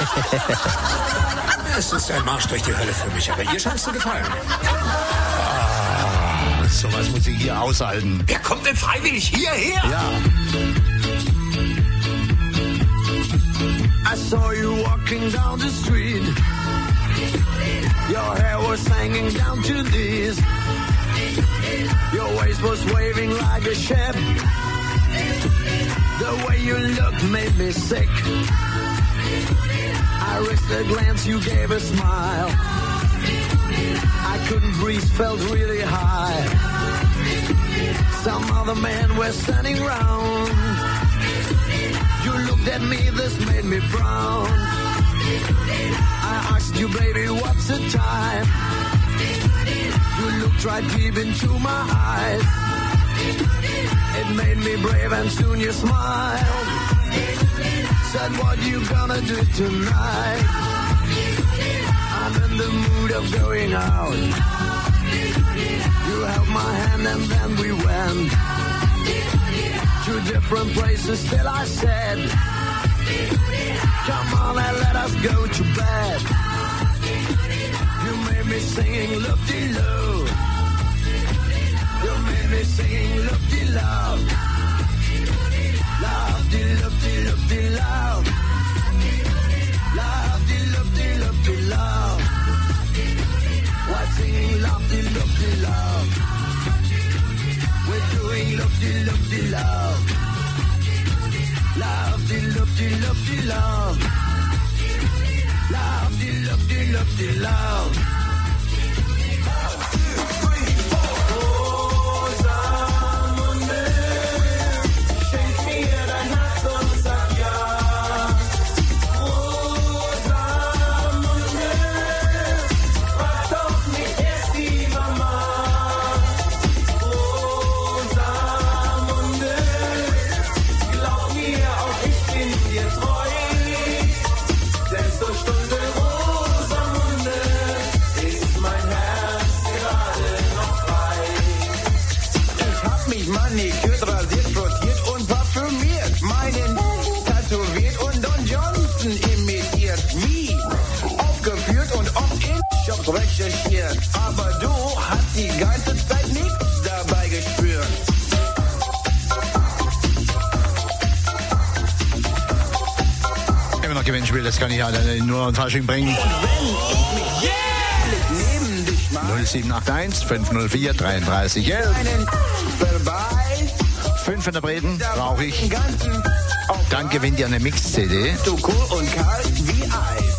Es ist ein Marsch durch die Hölle für mich, aber ihr scheint es zu gefallen. Ah, sowas muss ich hier aushalten. Wer kommt denn freiwillig hierher? Ja. I saw you walking down the street. Your hair was hanging down to this. Your waist was waving like a ship. The way you looked made me sick. I risked a glance, you gave a smile. I couldn't breathe, felt really high. Some other men were standing round. You looked at me, this made me brown. I asked you, baby, what's the time? You looked right deep into my eyes. It made me brave and soon you smiled. Said, what you gonna do tonight? I'm in the mood of going out. You held my hand and then we went to different places, still I said, come on and let us go to bed. You made me singing loop-de-loo. You made me singing loop-de-love. Love-de-loop-de-loop-de-love. Love-de-loop-de-loop-de-love. Why singing love-de-loop-de-love? We're doing loop-de-loop-de-love. Love-de-loop-de-loop-de-love. Love-de-loop-de-loop-de-love. Manikürt, rasiert, frottiert und parfümiert. Meinen tätowiert und Don Johnson imitiert. Wie? Aufgeführt und oft in Shops recherchiert. Aber du hast die ganze Zeit nichts dabei gespürt. Immer noch Gewinnspiel, das kann ich halt nur an Fasching bringen. null sieben acht eins fünf null vier drei drei eins eins. Fünf Interpreten brauche ich. Dann gewinnt ihr eine Mix-C D. Du cool und kalt wie Eis.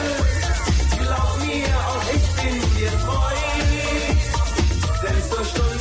Denn zur Stunde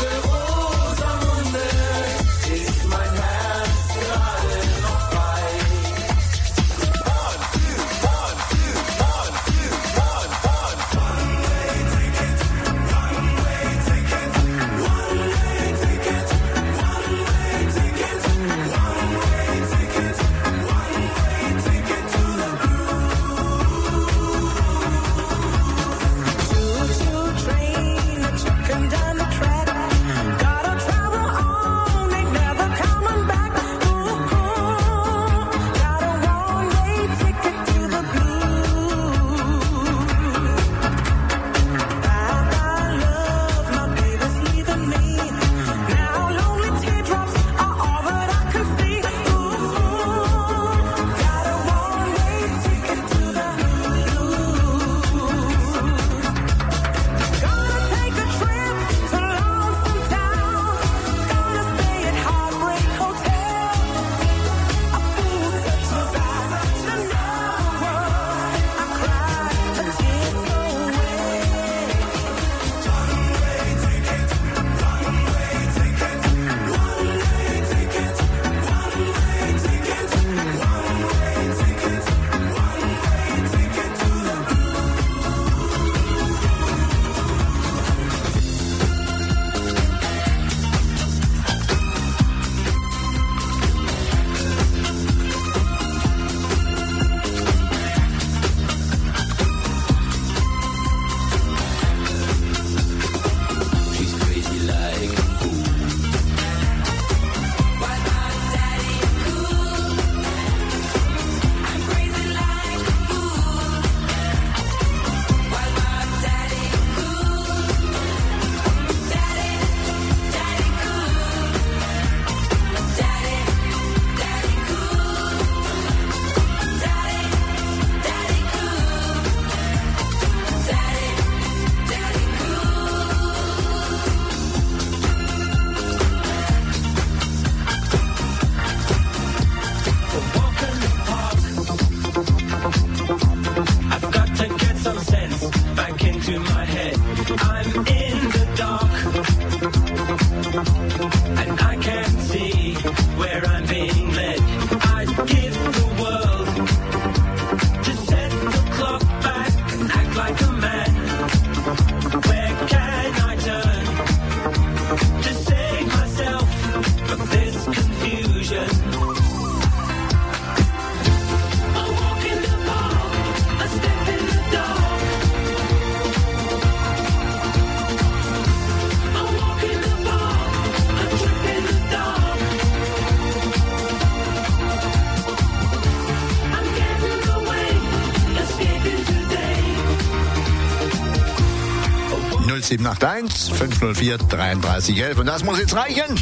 sieben acht eins, fünf null vier, drei drei eins eins. Und das muss jetzt reichen.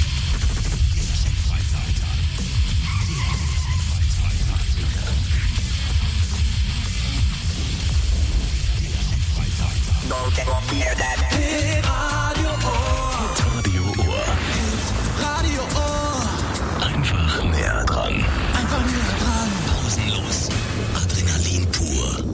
Radio Ohr. Radio Ohr. Einfach näher dran. Einfach näher dran. Pausenlos. Adrenalin pur.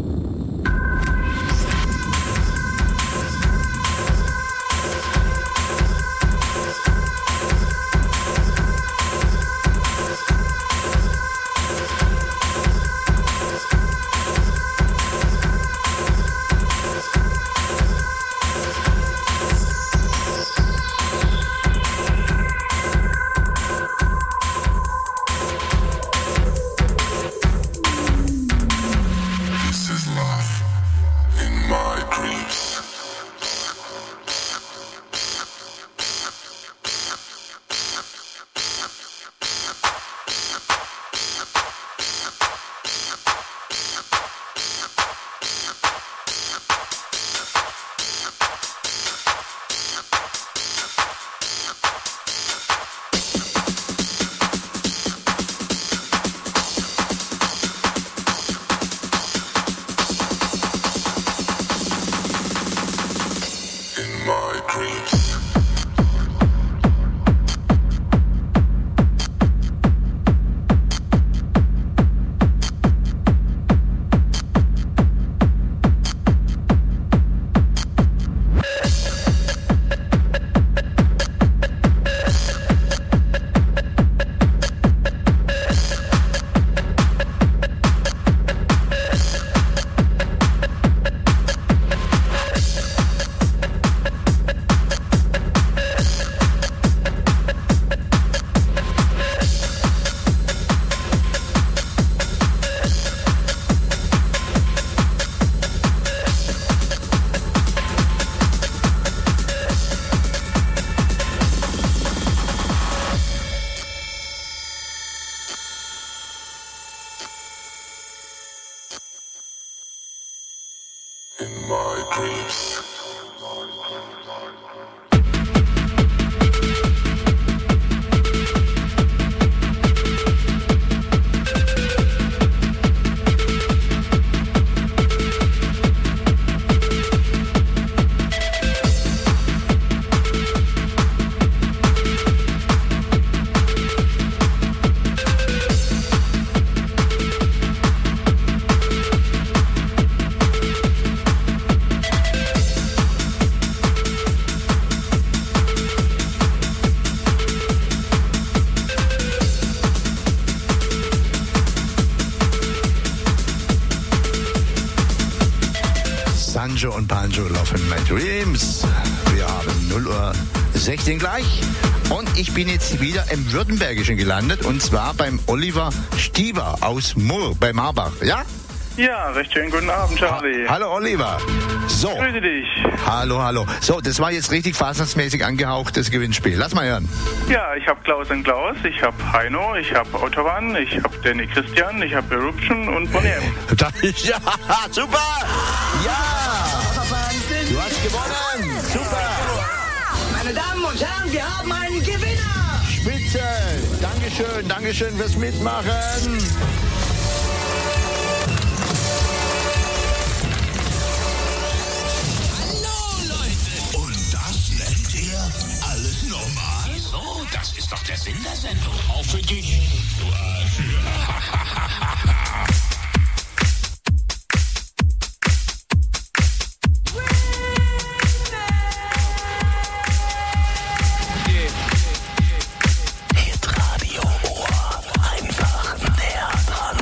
Sanjo und Panjo Love in My Dreams. Wir haben null Uhr sechzehn gleich und ich bin jetzt wieder im Württembergischen gelandet und zwar beim Oliver Stieber aus Murr bei Marbach, ja? Ja, recht schönen guten Abend, Charlie. Ha- hallo Oliver. So. Grüße dich. Hallo, hallo. So, das war jetzt richtig fasnachtsmäßig angehaucht, das Gewinnspiel. Lass mal hören. Ja, ich habe Klaus und Klaus, ich habe Heino, ich habe Autobahn, ich habe Danny Christian, ich habe Eruption und Bonnier. Ja, super! Ja! Du hast gewonnen! Super! Meine Damen und Herren, wir haben einen Gewinner! Spitze! Dankeschön, Dankeschön fürs Mitmachen! Das ist doch der Sinn der Sendung. Auch für dich, du Arsch. Hitradio Ohr. Einfach näher dran.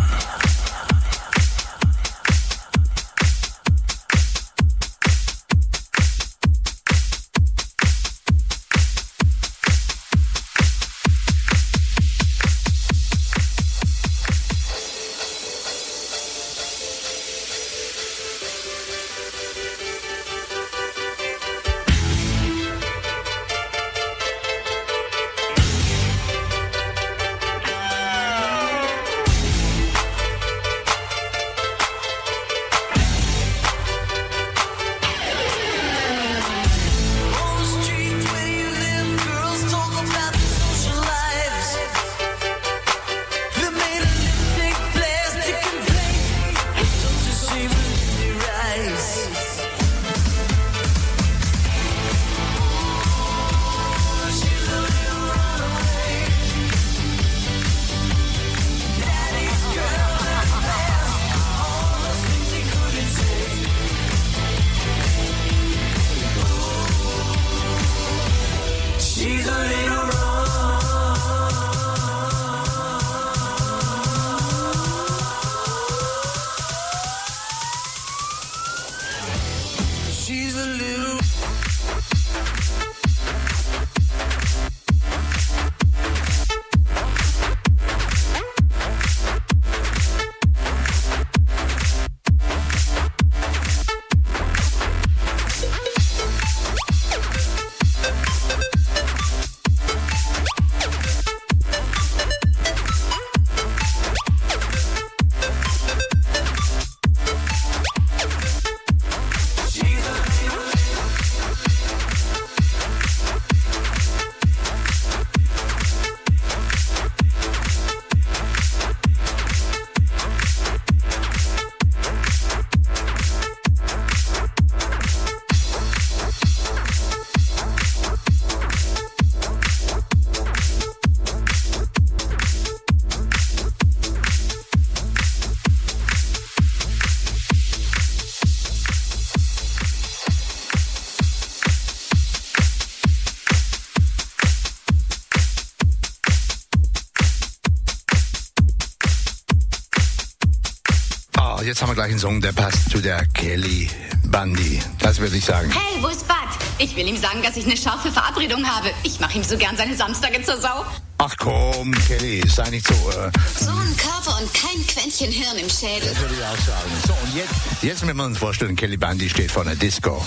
So, jetzt haben wir gleich einen Song, der passt zu der Kelly Bundy. Das würde ich sagen. Hey, wo ist Bud? Ich will ihm sagen, dass ich eine scharfe Verabredung habe. Ich mache ihm so gern seine Samstage zur Sau. Ach komm, Kelly, sei nicht so... Äh so ein Körper und kein Quäntchen Hirn im Schädel. Das würde ich auch sagen. So, und jetzt, jetzt müssen wir uns vorstellen, Kelly Bundy steht vor einer Disco.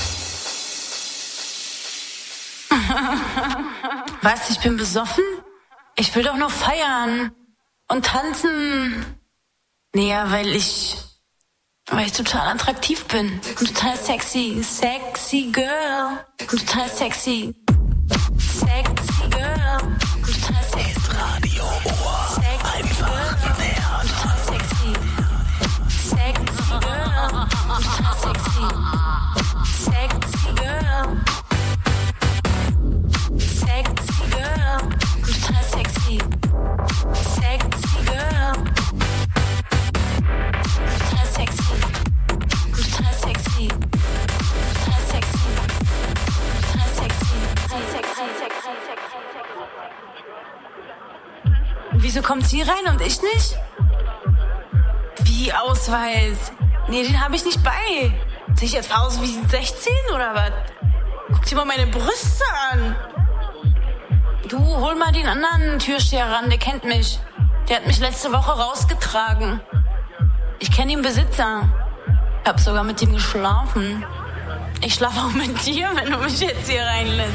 Was, ich bin besoffen? Ich will doch nur feiern und tanzen. Naja, weil ich... Weil ich total attraktiv bin. Und total sexy. Sexy Girl. Und total sexy. Sexy Girl. Und total sexy. Radio Ohr. Einfach mehr. Und total sexy. Sexy Girl. Und total sexy. Sexy Girl. Sexy Girl. Und total sexy. Sexy Girl. Total sexy. Total sexy. Total sexy. Total sexy. Total sexy. Wieso kommt sie rein und ich nicht? Wie Ausweis? Nee, den habe ich nicht bei. Sehe ich jetzt aus wie sechzehn oder was? Guck dir mal meine Brüste an. Du, hol mal den anderen Türsteher ran, der kennt mich. Der hat mich letzte Woche rausgetragen. Ich kenne den Besitzer. Hab sogar mit ihm geschlafen. Ich schlafe auch mit dir, wenn du mich jetzt hier reinlässt.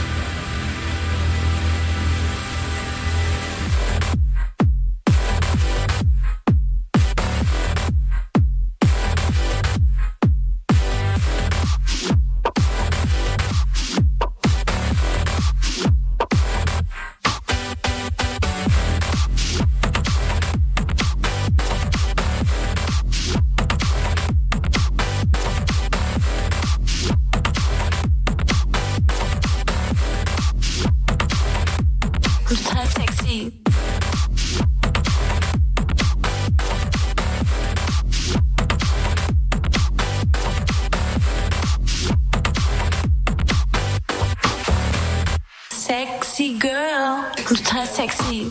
Sexy Girl, total sexy.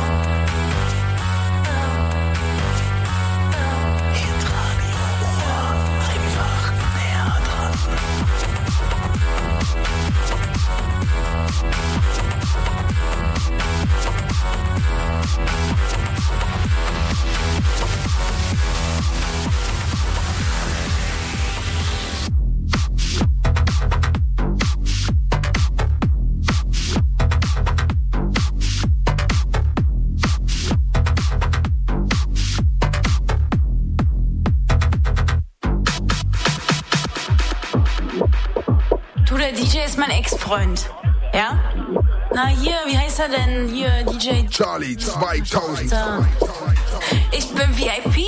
D J ist mein Ex-Freund, ja? Na hier, wie heißt er denn? Hier, D J... Charlie zweitausend. Ich bin V I P.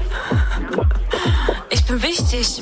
Ich bin wichtig.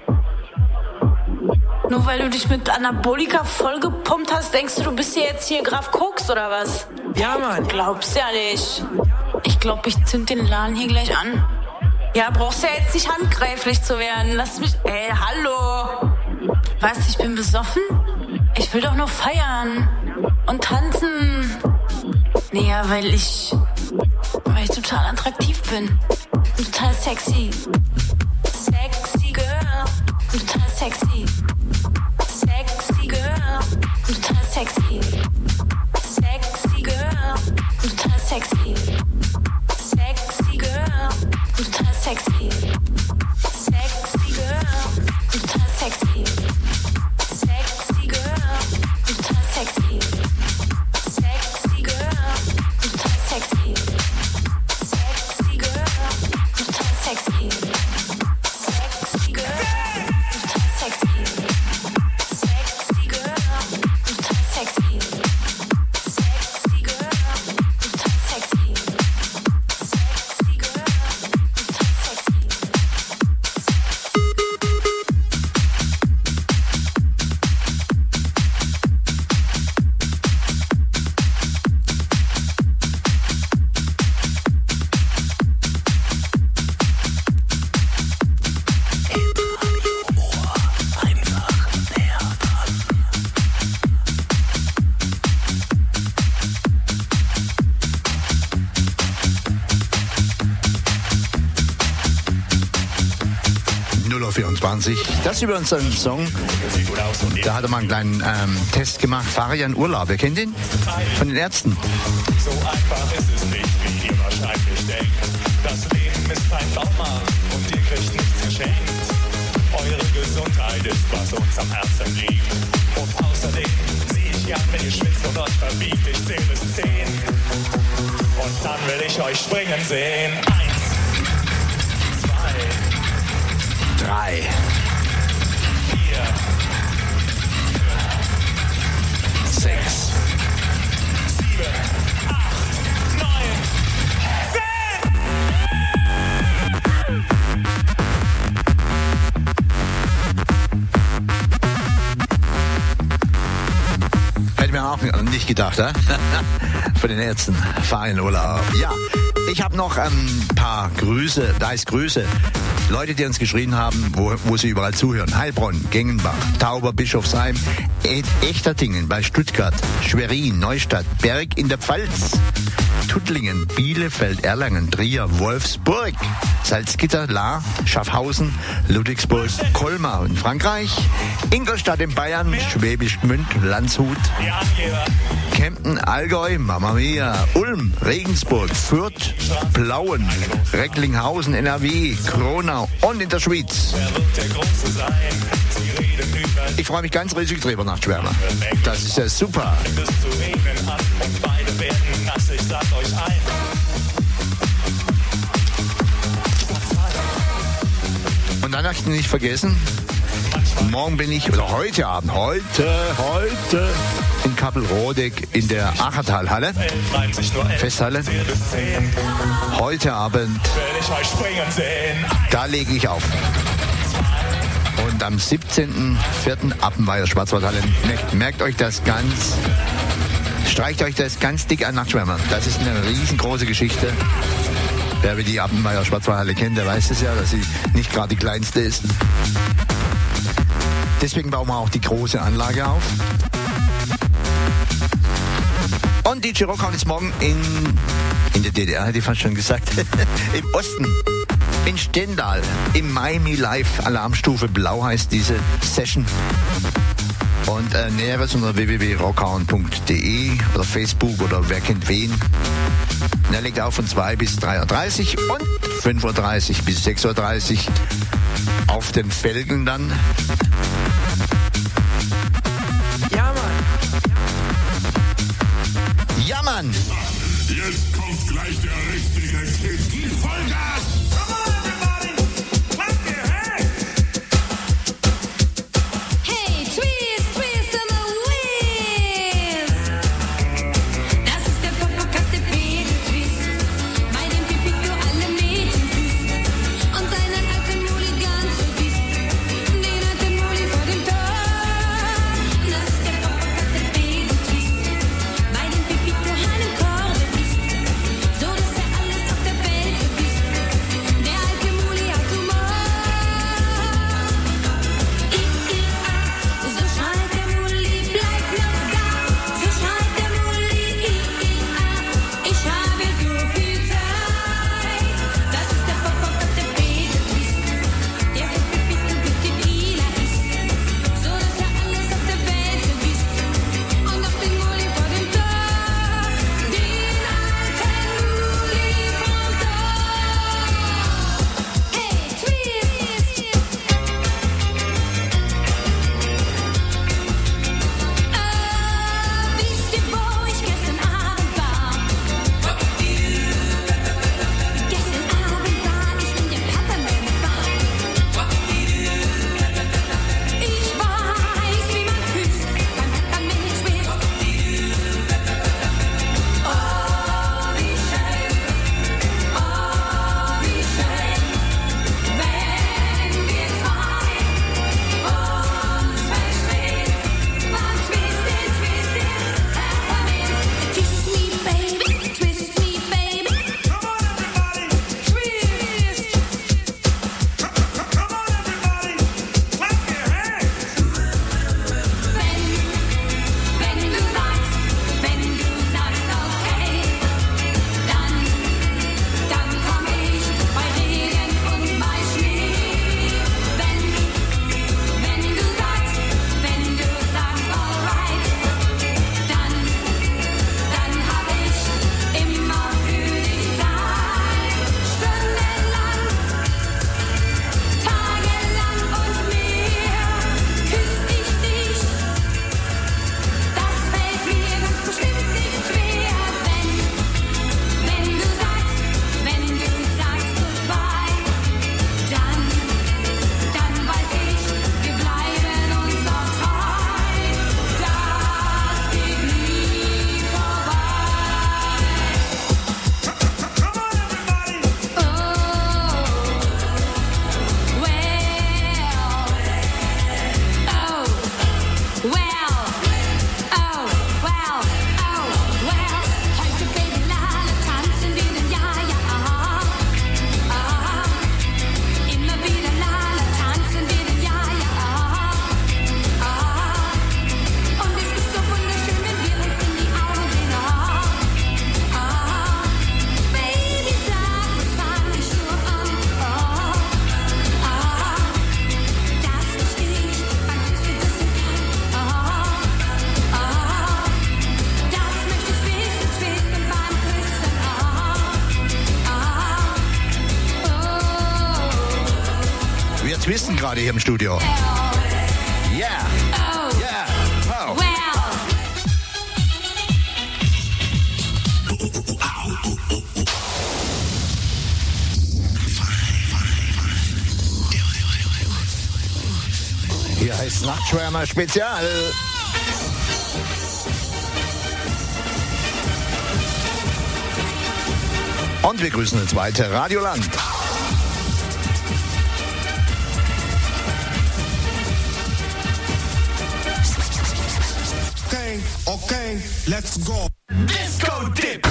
Nur weil du dich mit Anabolika vollgepumpt hast, denkst du, du bist hier jetzt hier Graf Koks oder was? Ja, Mann. Glaubst ja nicht. Ich glaub, ich zünd den Laden hier gleich an. Ja, brauchst ja jetzt nicht handgreiflich zu werden. Lass mich... Ey, hallo. Was, ich bin besoffen? Ich will doch nur feiern und tanzen. Naja, weil ich... Weil ich total attraktiv bin. Und total sexy. Sexy Girl. Und total sexy. Sexy Girl. Und total sexy. Sexy Girl. Und total sexy. Sexy Girl. Und total sexy. Sexy Girl. Und total sexy. Sexy Girl. Und total sexy. Sexy Girl. Und total sexy. Sexy Girl. Und total sexy. Sexy Girl. Und total sexy. Sexy Girl. Und total sexy. Sexy Girl. Und total sexy. Sexy Girl. Und total sexy. Uhr vierundzwanzig. Das ist über unseren Song. Da hat er mal einen kleinen ähm, Test gemacht. Farian Urlaub. Wer kennt den? Von den Ärzten. So einfach ist es nicht, wie ihr wahrscheinlich denkt. Das Leben ist ein Baumarkt und ihr kriegt nichts geschenkt. Eure Gesundheit ist, was uns am Herzen liegt. Und außerdem sehe ich gern, wenn ihr schwitzt und euch verbiegt. Ich zähle bis zehn. Und dann will ich euch springen sehen. Eins, zwei, drei, vier, fünf, sechs, sieben, acht, neun, zehn. Hätte mir auch nicht gedacht, hä? Von den Ärzten. Farin Urlaub. Ja, ich habe noch ein ähm, paar Grüße, da heißt Grüße. Leute, die uns geschrieben haben, wo, wo sie überall zuhören. Heilbronn, Gengenbach, Tauber, Bischofsheim, e Echterdingen bei Stuttgart, Schwerin, Neustadt, Berg in der Pfalz, Tuttlingen, Bielefeld, Erlangen, Trier, Wolfsburg, Salzgitter, Lahr, Schaffhausen, Ludwigsburg, Colmar in Frankreich, Ingolstadt in Bayern, Schwäbisch Gmünd, Landshut, Kempten, Allgäu, Mamma Mia, Ulm, Regensburg, Fürth, Plauen, Recklinghausen, N R W, Kronau und in der Schweiz. Ich freue mich ganz riesig drüber, Nachtschwärmer. Das ist ja super. Und dann möchte ich nicht vergessen, morgen bin ich, oder heute Abend, heute, heute in Kappelrodeck in der Achertalhalle, Festhalle. Heute Abend, da lege ich auf. Und am siebzehnten vierten Appenweier Schwarzwaldhalle. Merkt, merkt euch das ganz, streicht euch das ganz dick an, Nachtschwärmer. Das ist eine riesengroße Geschichte. Wer die Appenweier Schwarzwaldhalle kennt, der weiß es ja, dass sie nicht gerade die kleinste ist. Deswegen bauen wir auch die große Anlage auf. Und D J Rockhauen ist morgen in, in der D D R, hätte ich fast schon gesagt, im Osten, in Stendal, im Miami Live, Alarmstufe Blau heißt diese Session. Und äh, Näheres unter w w w punkt rockhauen punkt d e oder Facebook oder wer kennt wen. Und er legt auf von zwei bis drei Uhr dreißig und fünf Uhr dreißig bis sechs Uhr dreißig auf den Felgen dann. Ja, Mann. Ja, Mann. Jetzt kommt gleich der richtige Kick. Gib Vollgas! Come on, everybody! Clap your hands! Hey, twist, twist in the wind. Das ist der Popocate Twist. Bei dem Pipito alle Mädchen küsst. Und seinen alten Muli ganz vergisst. Den alten Muli vor dem Tor. Das ist der Popocate Twist. Bei dem Pipito einen Korb ist. So dass er alles auf der Welt vergisst. twisten gerade hier im Studio. Yeah. Yeah. Oh. Hier heißt Nachtschwärmer Spezial. Und wir grüßen ins weite Radioland. Okay, okay, let's go. Disco Dip.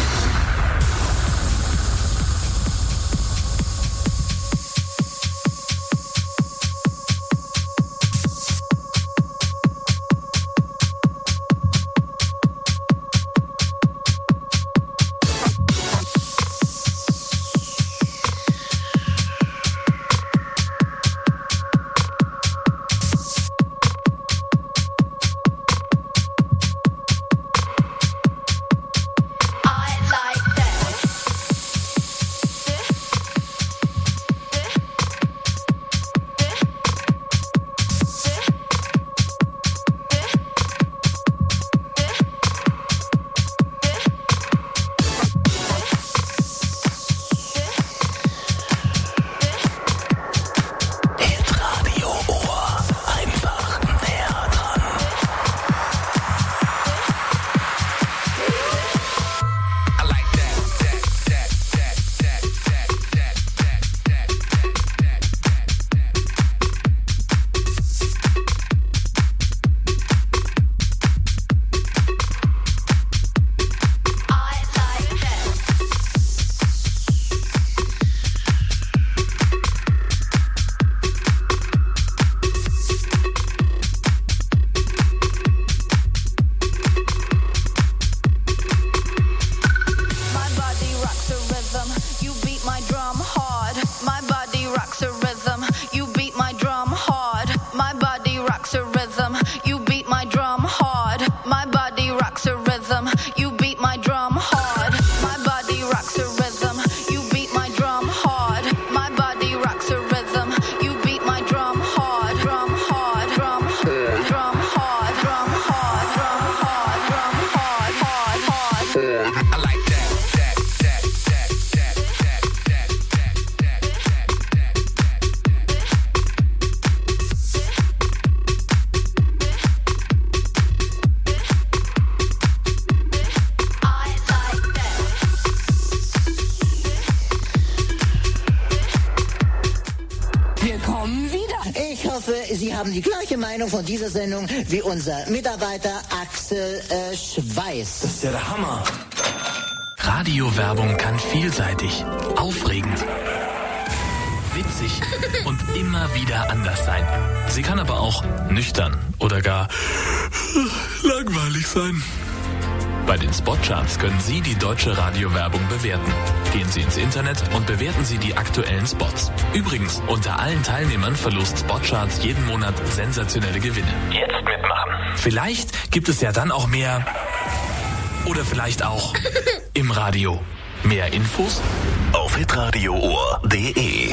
Von dieser Sendung wie unser Mitarbeiter Axel äh, Schweiß. Das ist ja der Hammer. Radiowerbung kann vielseitig, aufregend, witzig und immer wieder anders sein. Sie kann aber auch nüchtern oder gar langweilig sein. Bei den Spotcharts können Sie die deutsche Radiowerbung bewerten. Gehen Sie ins Internet und bewerten Sie die aktuellen Spots. Übrigens, unter allen Teilnehmern verlost Spotcharts jeden Monat sensationelle Gewinne. Jetzt mitmachen. Vielleicht gibt es ja dann auch mehr oder vielleicht auch im Radio. Mehr Infos auf hitradio-ohr punkt de.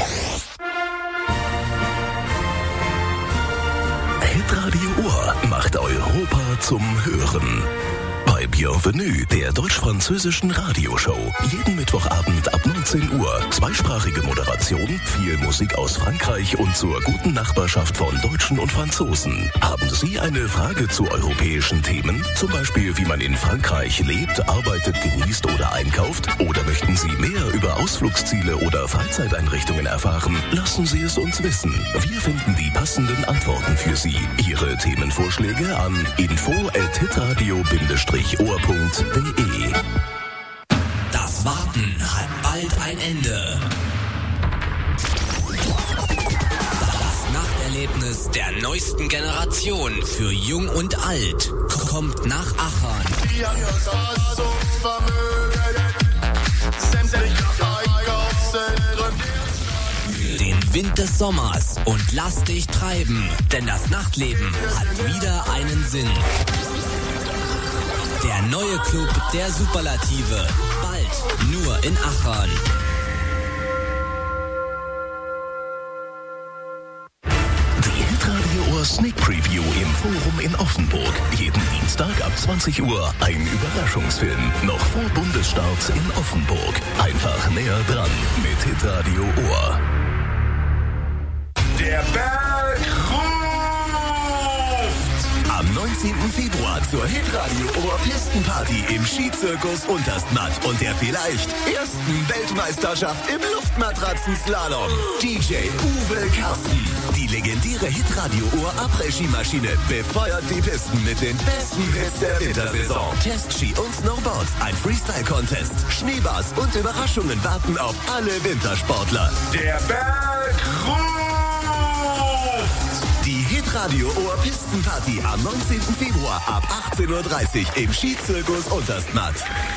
Hitradio Ohr macht Europa zum Hören. Bei Bienvenue, der deutsch-französischen Radioshow. Jeden Mittwochabend ab neunzehn Uhr. Zweisprachige Moderation, viel Musik aus Frankreich und zur guten Nachbarschaft von Deutschen und Franzosen. Haben Sie eine Frage zu europäischen Themen? Zum Beispiel, wie man in Frankreich lebt, arbeitet, genießt oder einkauft? Oder möchten Sie mehr über Ausflugsziele oder Freizeiteinrichtungen erfahren? Lassen Sie es uns wissen. Wir finden die passenden Antworten für Sie. Ihre Themenvorschläge an info at hitradio ohr punkt de. Das Warten hat bald ein Ende. Das Nachterlebnis der neuesten Generation für Jung und Alt kommt nach Achern. Den Wind des Sommers und lass dich treiben, denn das Nachtleben hat wieder einen Sinn. Der neue Club der Superlative. Bald nur in Achern. Sneak Preview im Forum in Offenburg. Jeden Dienstag ab zwanzig Uhr ein Überraschungsfilm. Noch vor Bundesstart in Offenburg. Einfach näher dran mit Hitradio Ohr. Der Berg ruft! Am neunzehnten Februar zur Hitradio Ohr Pistenparty im Skizirkus Unterstmatt und der vielleicht ersten Weltmeisterschaft im Luftmatratzenslalom. D J Uwe Carsten. Die legendäre Hitradio Ohr Après-Ski-Maschine befeuert die Pisten mit den besten Hits der Wintersaison. Testski und Snowboards, ein Freestyle-Contest, Schneebars und Überraschungen warten auf alle Wintersportler. Der Berg ruft! Die Hitradio Ohr Pistenparty am neunzehnten Februar ab achtzehn Uhr dreißig im Skizirkus Unterstmatt.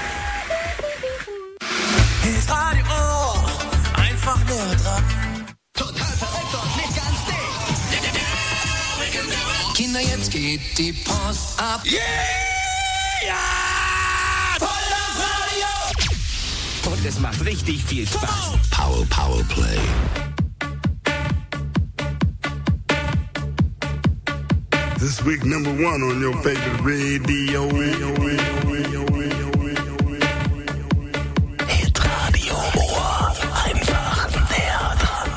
Hitradio Ohr, einfach näher dran. Total verrückt und nicht ganz dicht. Kinder, jetzt geht die Post ab. Yeah! Voll auf Radio! Und es macht richtig viel Spaß. Power, Power Play. This week number one on your favorite radio. Hitradio Ohr, einfach näher dran.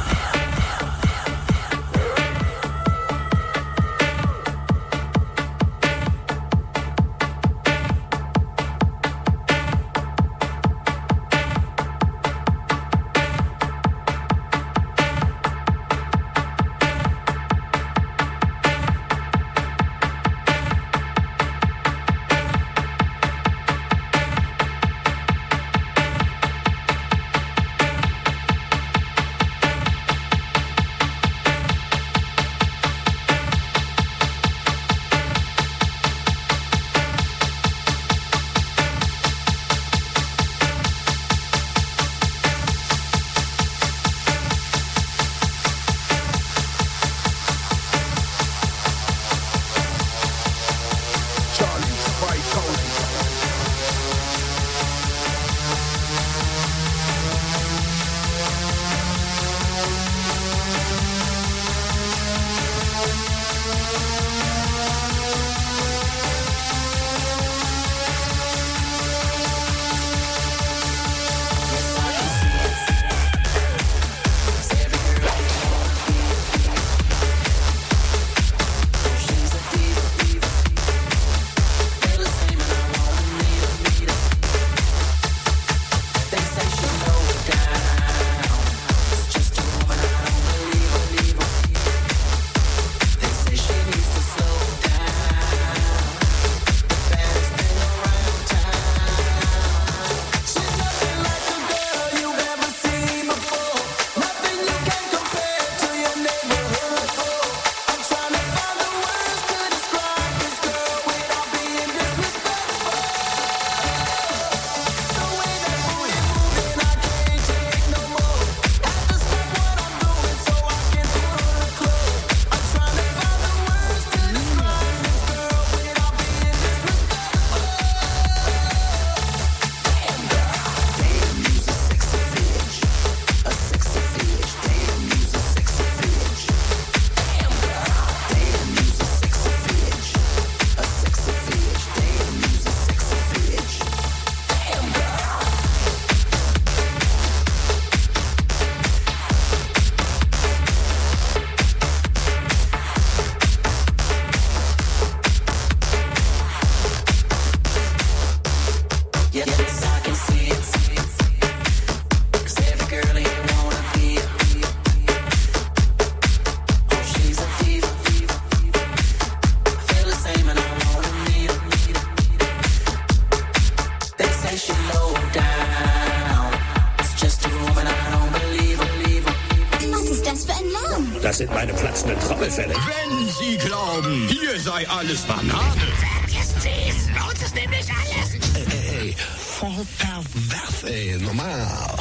Das sind meine platzenden Trommelfälle. Wenn Sie glauben, hier sei alles Banane. Vergessen Sie es, lohnt es nämlich alles. Ey, ey, ey, voll pervers, ey, normal.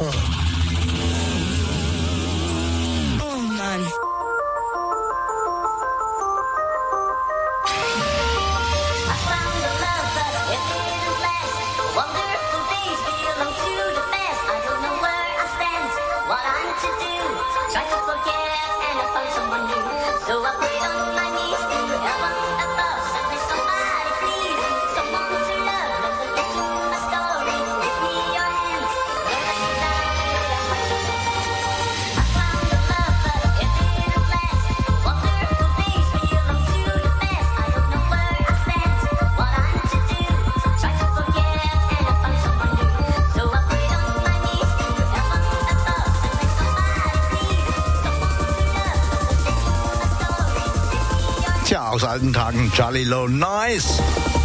Oh Mann. Try to forget and I found someone new. So I prayed on my knees. aus alten Tagen, Charlie Low, nice.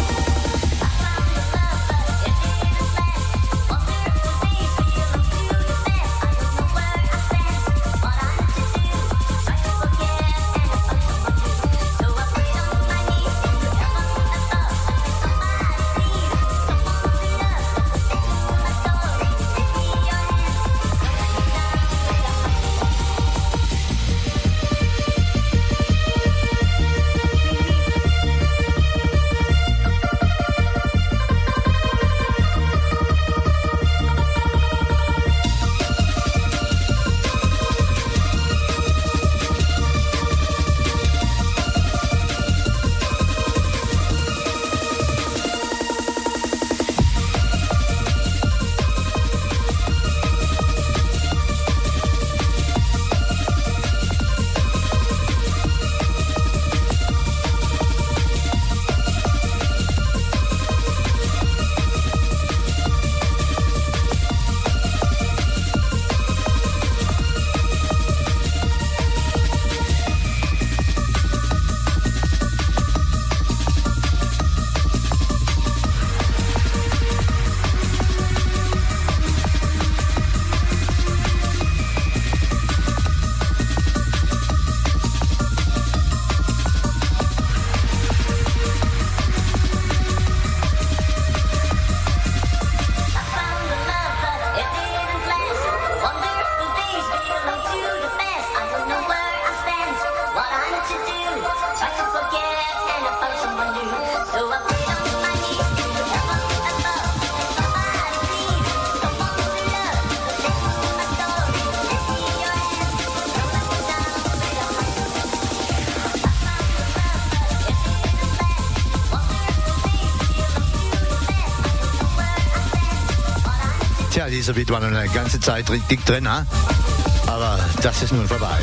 Tja, dieser Beat war noch eine ganze Zeit dick drin, ha? Aber das ist nun vorbei.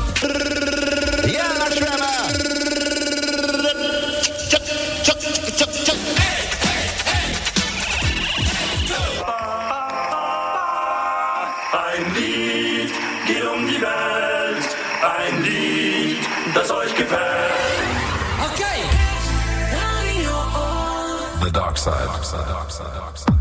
Ja, Schwärmer! Ein Lied geht um die Welt, ein Lied, das euch gefällt. Okay. The Dark Side. Dark Side, Dark Side, Dark Side.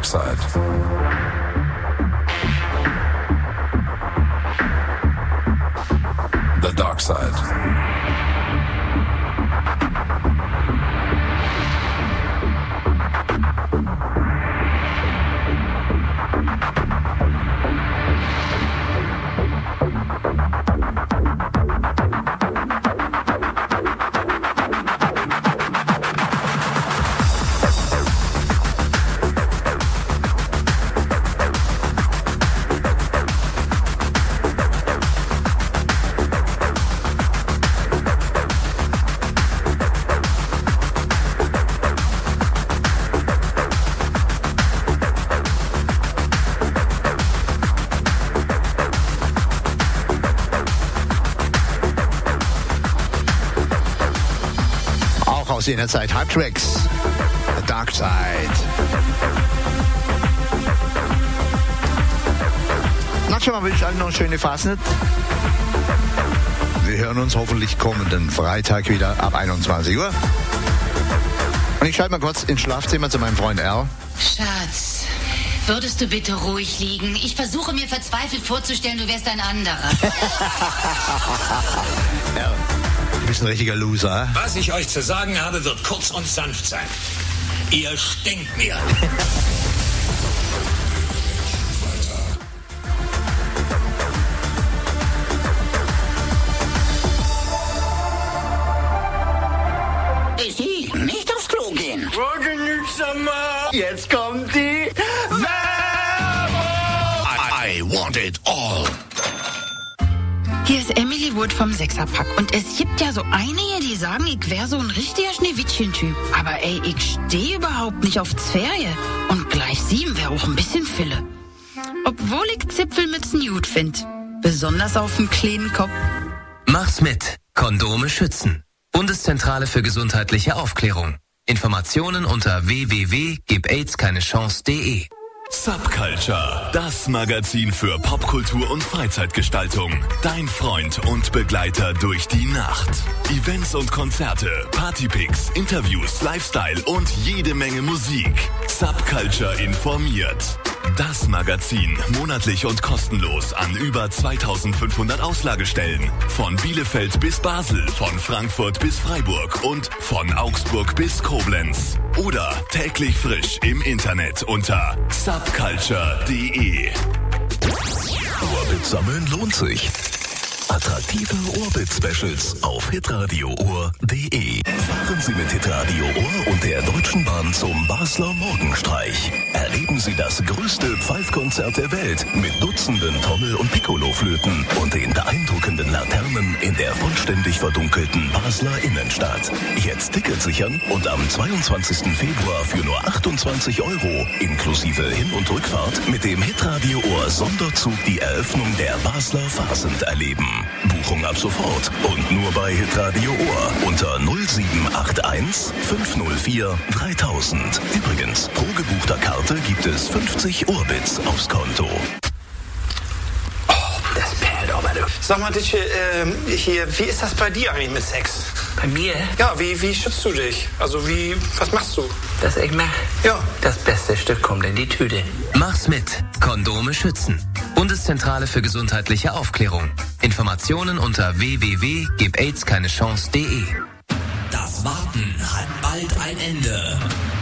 side. The dark side. In der Zeit Hard Tracks, The Dark Side. Na schon mal, wünsche ich allen noch eine schöne Fastnet. Wir hören uns hoffentlich kommenden Freitag wieder ab einundzwanzig Uhr. Und ich schalte mal kurz ins Schlafzimmer zu meinem Freund Al. Schatz, würdest du bitte ruhig liegen? Ich versuche mir verzweifelt vorzustellen, du wärst ein anderer. Al. Du bist ein richtiger Loser. Was ich euch zu sagen habe, wird kurz und sanft sein. Ihr stinkt mir. Sie nicht aufs Klo gehen. Jetzt kommt die Werbung! I, I want it all. Hier ist Emily Wood vom Sechserpack. Und es gibt ja so einige, die sagen, ich wäre so ein richtiger Schneewittchen-Typ. Aber ey, ich stehe überhaupt nicht auf Zwerge. Und gleich sieben wäre auch ein bisschen Fille. Obwohl ich Zipfelmützen gut find. Besonders auf dem kleinen Kopf. Mach's mit. Kondome schützen. Bundeszentrale für gesundheitliche Aufklärung. Informationen unter w w w punkt gib aids keine chance punkt de. Subculture, das Magazin für Popkultur und Freizeitgestaltung. Dein Freund und Begleiter durch die Nacht. Events und Konzerte, Partypics, Interviews, Lifestyle und jede Menge Musik. Subculture informiert. Das Magazin, monatlich und kostenlos an über zweitausendfünfhundert Auslagestellen. Von Bielefeld bis Basel, von Frankfurt bis Freiburg und von Augsburg bis Koblenz. Oder täglich frisch im Internet unter subculture punkt de. Orbit sammeln lohnt sich. Attraktive Orbit-Specials auf hitradio ohr punkt de. Fahren Sie mit Hitradio Ohr und der Deutschen Bahn zum Basler Morgenstreich. Erleben Sie das größte Pfeifkonzert der Welt mit Dutzenden Trommel- und Piccolo-Flöten und den beeindruckenden Laternen in der vollständig verdunkelten Basler Innenstadt. Jetzt Ticket sichern und am zweiundzwanzigsten Februar für nur achtundzwanzig Euro inklusive Hin- und Rückfahrt mit dem Hitradio Ohr Sonderzug die Eröffnung der Basler Fahrsend erleben. Buchung ab sofort und nur bei Hitradio Ohr unter null sieben acht eins fünf null vier dreitausend. Übrigens, pro gebuchter Karte gibt es fünfzig Orbits aufs Konto. Das perlt aber, du. Sag mal, Ditsche, ähm, hier, wie ist das bei dir eigentlich mit Sex? Bei mir? Ja, wie, wie schützt du dich? Also, wie, was machst du? Das ich mach? Ja. Das beste Stück kommt in die Tüte. Mach's mit. Kondome schützen. Bundeszentrale für gesundheitliche Aufklärung. Informationen unter w w w punkt gib aids keine chance punkt de. Das Warten hat bald ein Ende.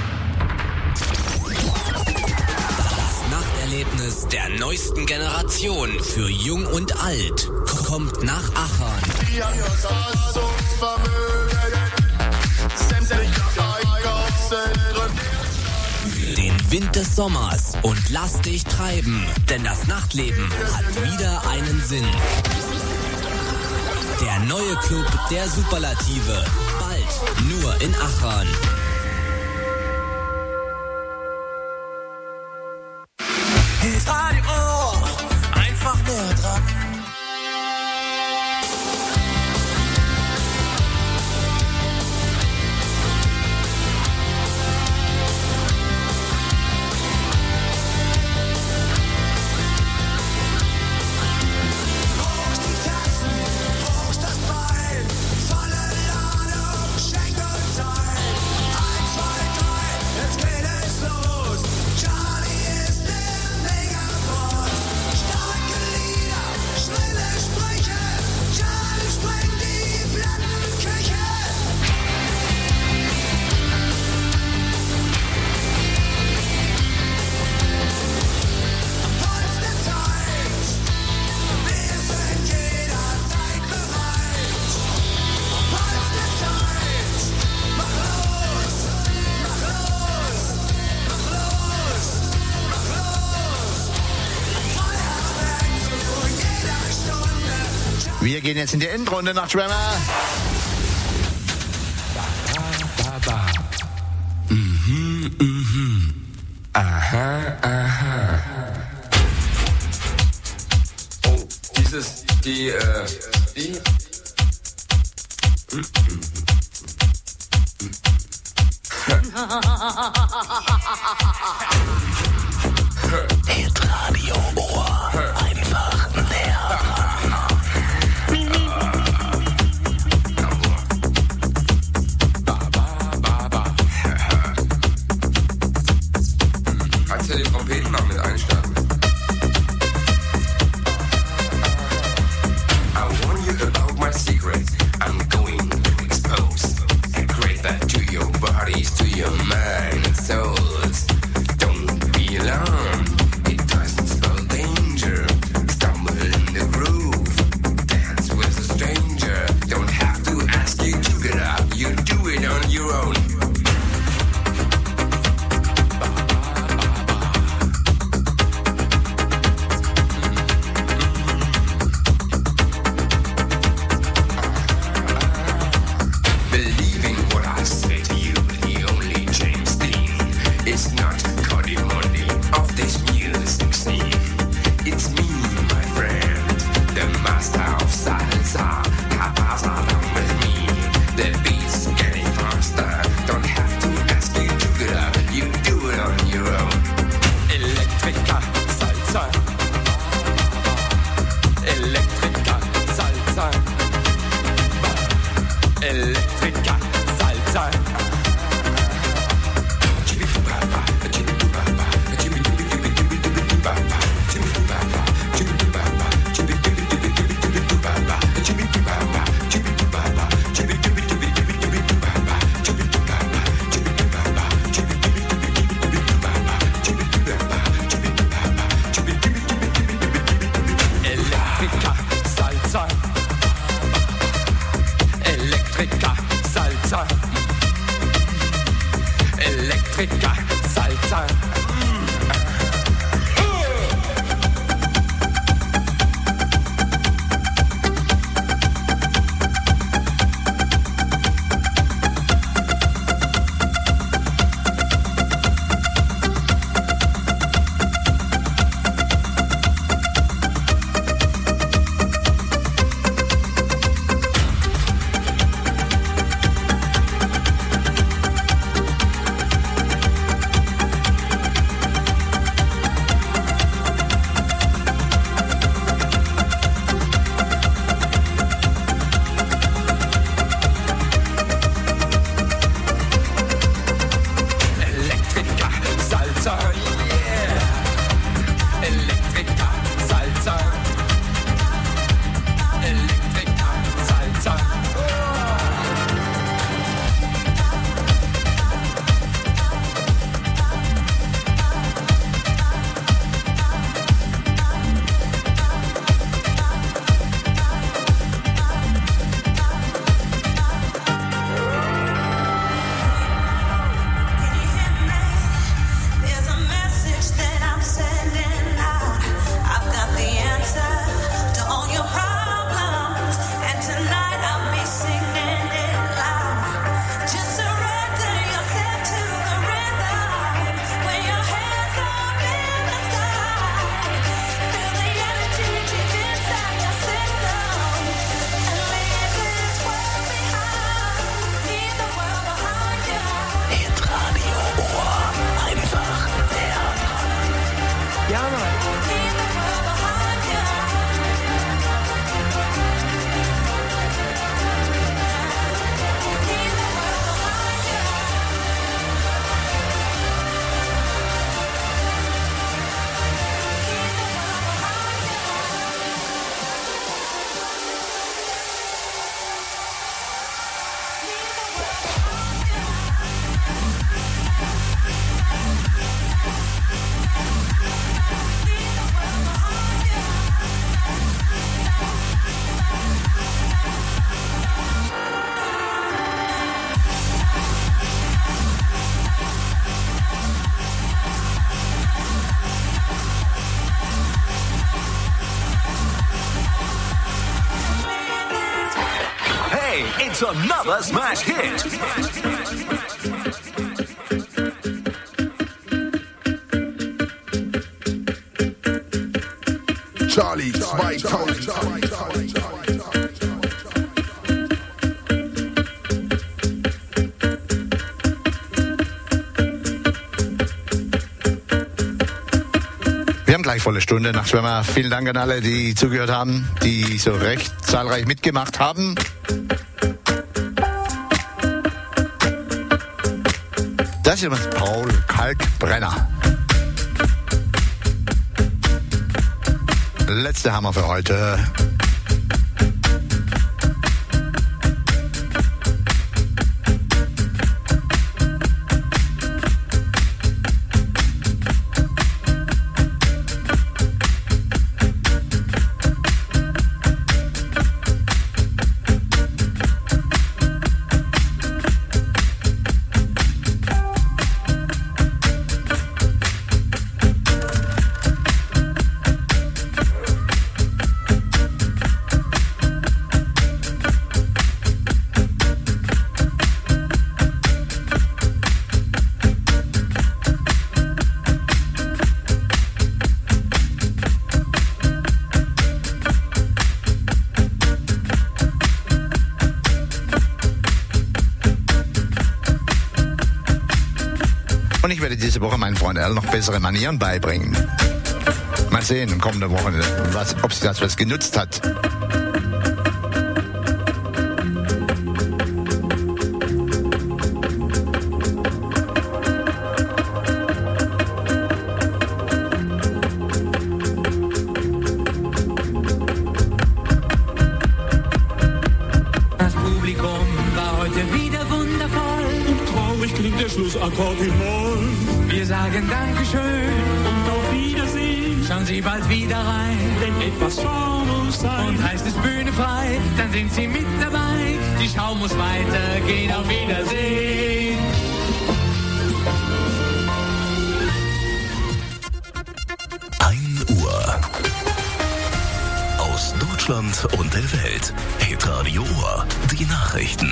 Das Nachterlebnis der neuesten Generation für Jung und Alt kommt nach Achern. Den Wind des Sommers und lass dich treiben, denn das Nachtleben hat wieder einen Sinn. Der neue Club der Superlative, bald nur in Achern. Hitradio, einfach näher dran. Charlie gehen jetzt in die Endrunde nach Tremor. Ba, ba. Mhm, mhm. Aha, aha. Oh, dieses, die, äh, die. Mhm. Hitradio Ohr. Einfach näher dran. Kannst du den Trompeten noch mit einstarten? I warn you about my secret. I'm going to expose. I create that to your bodies, to your mind and souls. Don't be alarmed. It doesn't spell danger. Stumble in the groove. Dance with a stranger. Don't have to ask you to get up. You do it on your own. Believing what I say to you, the only James Dean is not Cody Monday of this music scene. It's me, my friend, the master of salsa. Cabasa down with me. The beat's getting faster. Don't have to ask you to get up. You do it on your own. Electrica salsa. Electrica salsa. Electrica salsa. Electrica salsa. Electrica salsa. Electrica salsa. It's another smash hit. Charlie zweitausend. Wir haben gleich volle Stunde nach Schwimmer. Vielen Dank an alle, die zugehört haben, die so recht zahlreich mitgemacht haben. Das ist übrigens Paul Kalkbrenner. Letzte Hammer für heute. Und ich werde diese Woche meinem Freund Al noch bessere Manieren beibringen. Mal sehen, in kommender Woche, was, ob sich das was genutzt hat. Das Publikum war heute wieder wundervoll. Und traurig klingt der Schlussakkord in Moll. Wir sagen Dankeschön Und auf Wiedersehen, schauen Sie bald wieder rein. denn etwas Schau muss sein. Und heißt es Bühne frei, dann sind Sie mit dabei. Die Schau muss weitergehen, auf Wiedersehen. ein Uhr. Aus Deutschland und der Welt. Hitradio Ohr. Die Nachrichten.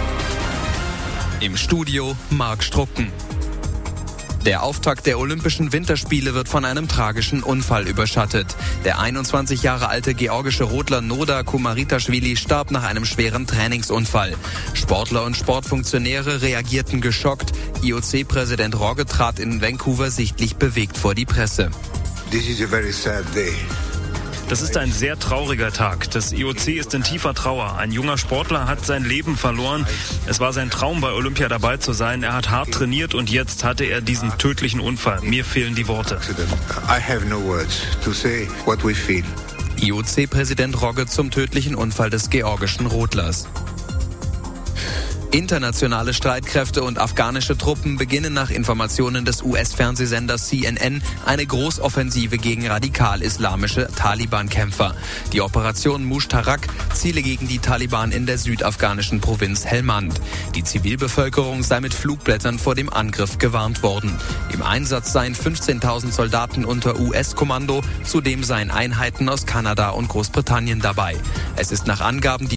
Im Studio Marc Strucken. Der Auftakt der Olympischen Winterspiele wird von einem tragischen Unfall überschattet. Der einundzwanzig Jahre alte georgische Rodler Noda Kumaritaschwili starb nach einem schweren Trainingsunfall. Sportler und Sportfunktionäre reagierten geschockt. I O C-Präsident Rogge trat in Vancouver sichtlich bewegt vor die Presse. This is a very sad day. Das ist ein sehr trauriger Tag. Das I O C ist in tiefer Trauer. Ein junger Sportler hat sein Leben verloren. Es war sein Traum, bei Olympia dabei zu sein. Er hat hart trainiert und jetzt hatte er diesen tödlichen Unfall. Mir fehlen die Worte. I have no words to say what we feel. I O C-Präsident Rogge zum tödlichen Unfall des georgischen Rodlers. Internationale Streitkräfte und afghanische Truppen beginnen nach Informationen des U S-Fernsehsenders C N N eine Großoffensive gegen radikal-islamische Taliban-Kämpfer. Die Operation Mushtarak ziele gegen die Taliban in der südafghanischen Provinz Helmand. Die Zivilbevölkerung sei mit Flugblättern vor dem Angriff gewarnt worden. Im Einsatz seien fünfzehntausend Soldaten unter U S-Kommando, zudem seien Einheiten aus Kanada und Großbritannien dabei. Es ist nach Angaben die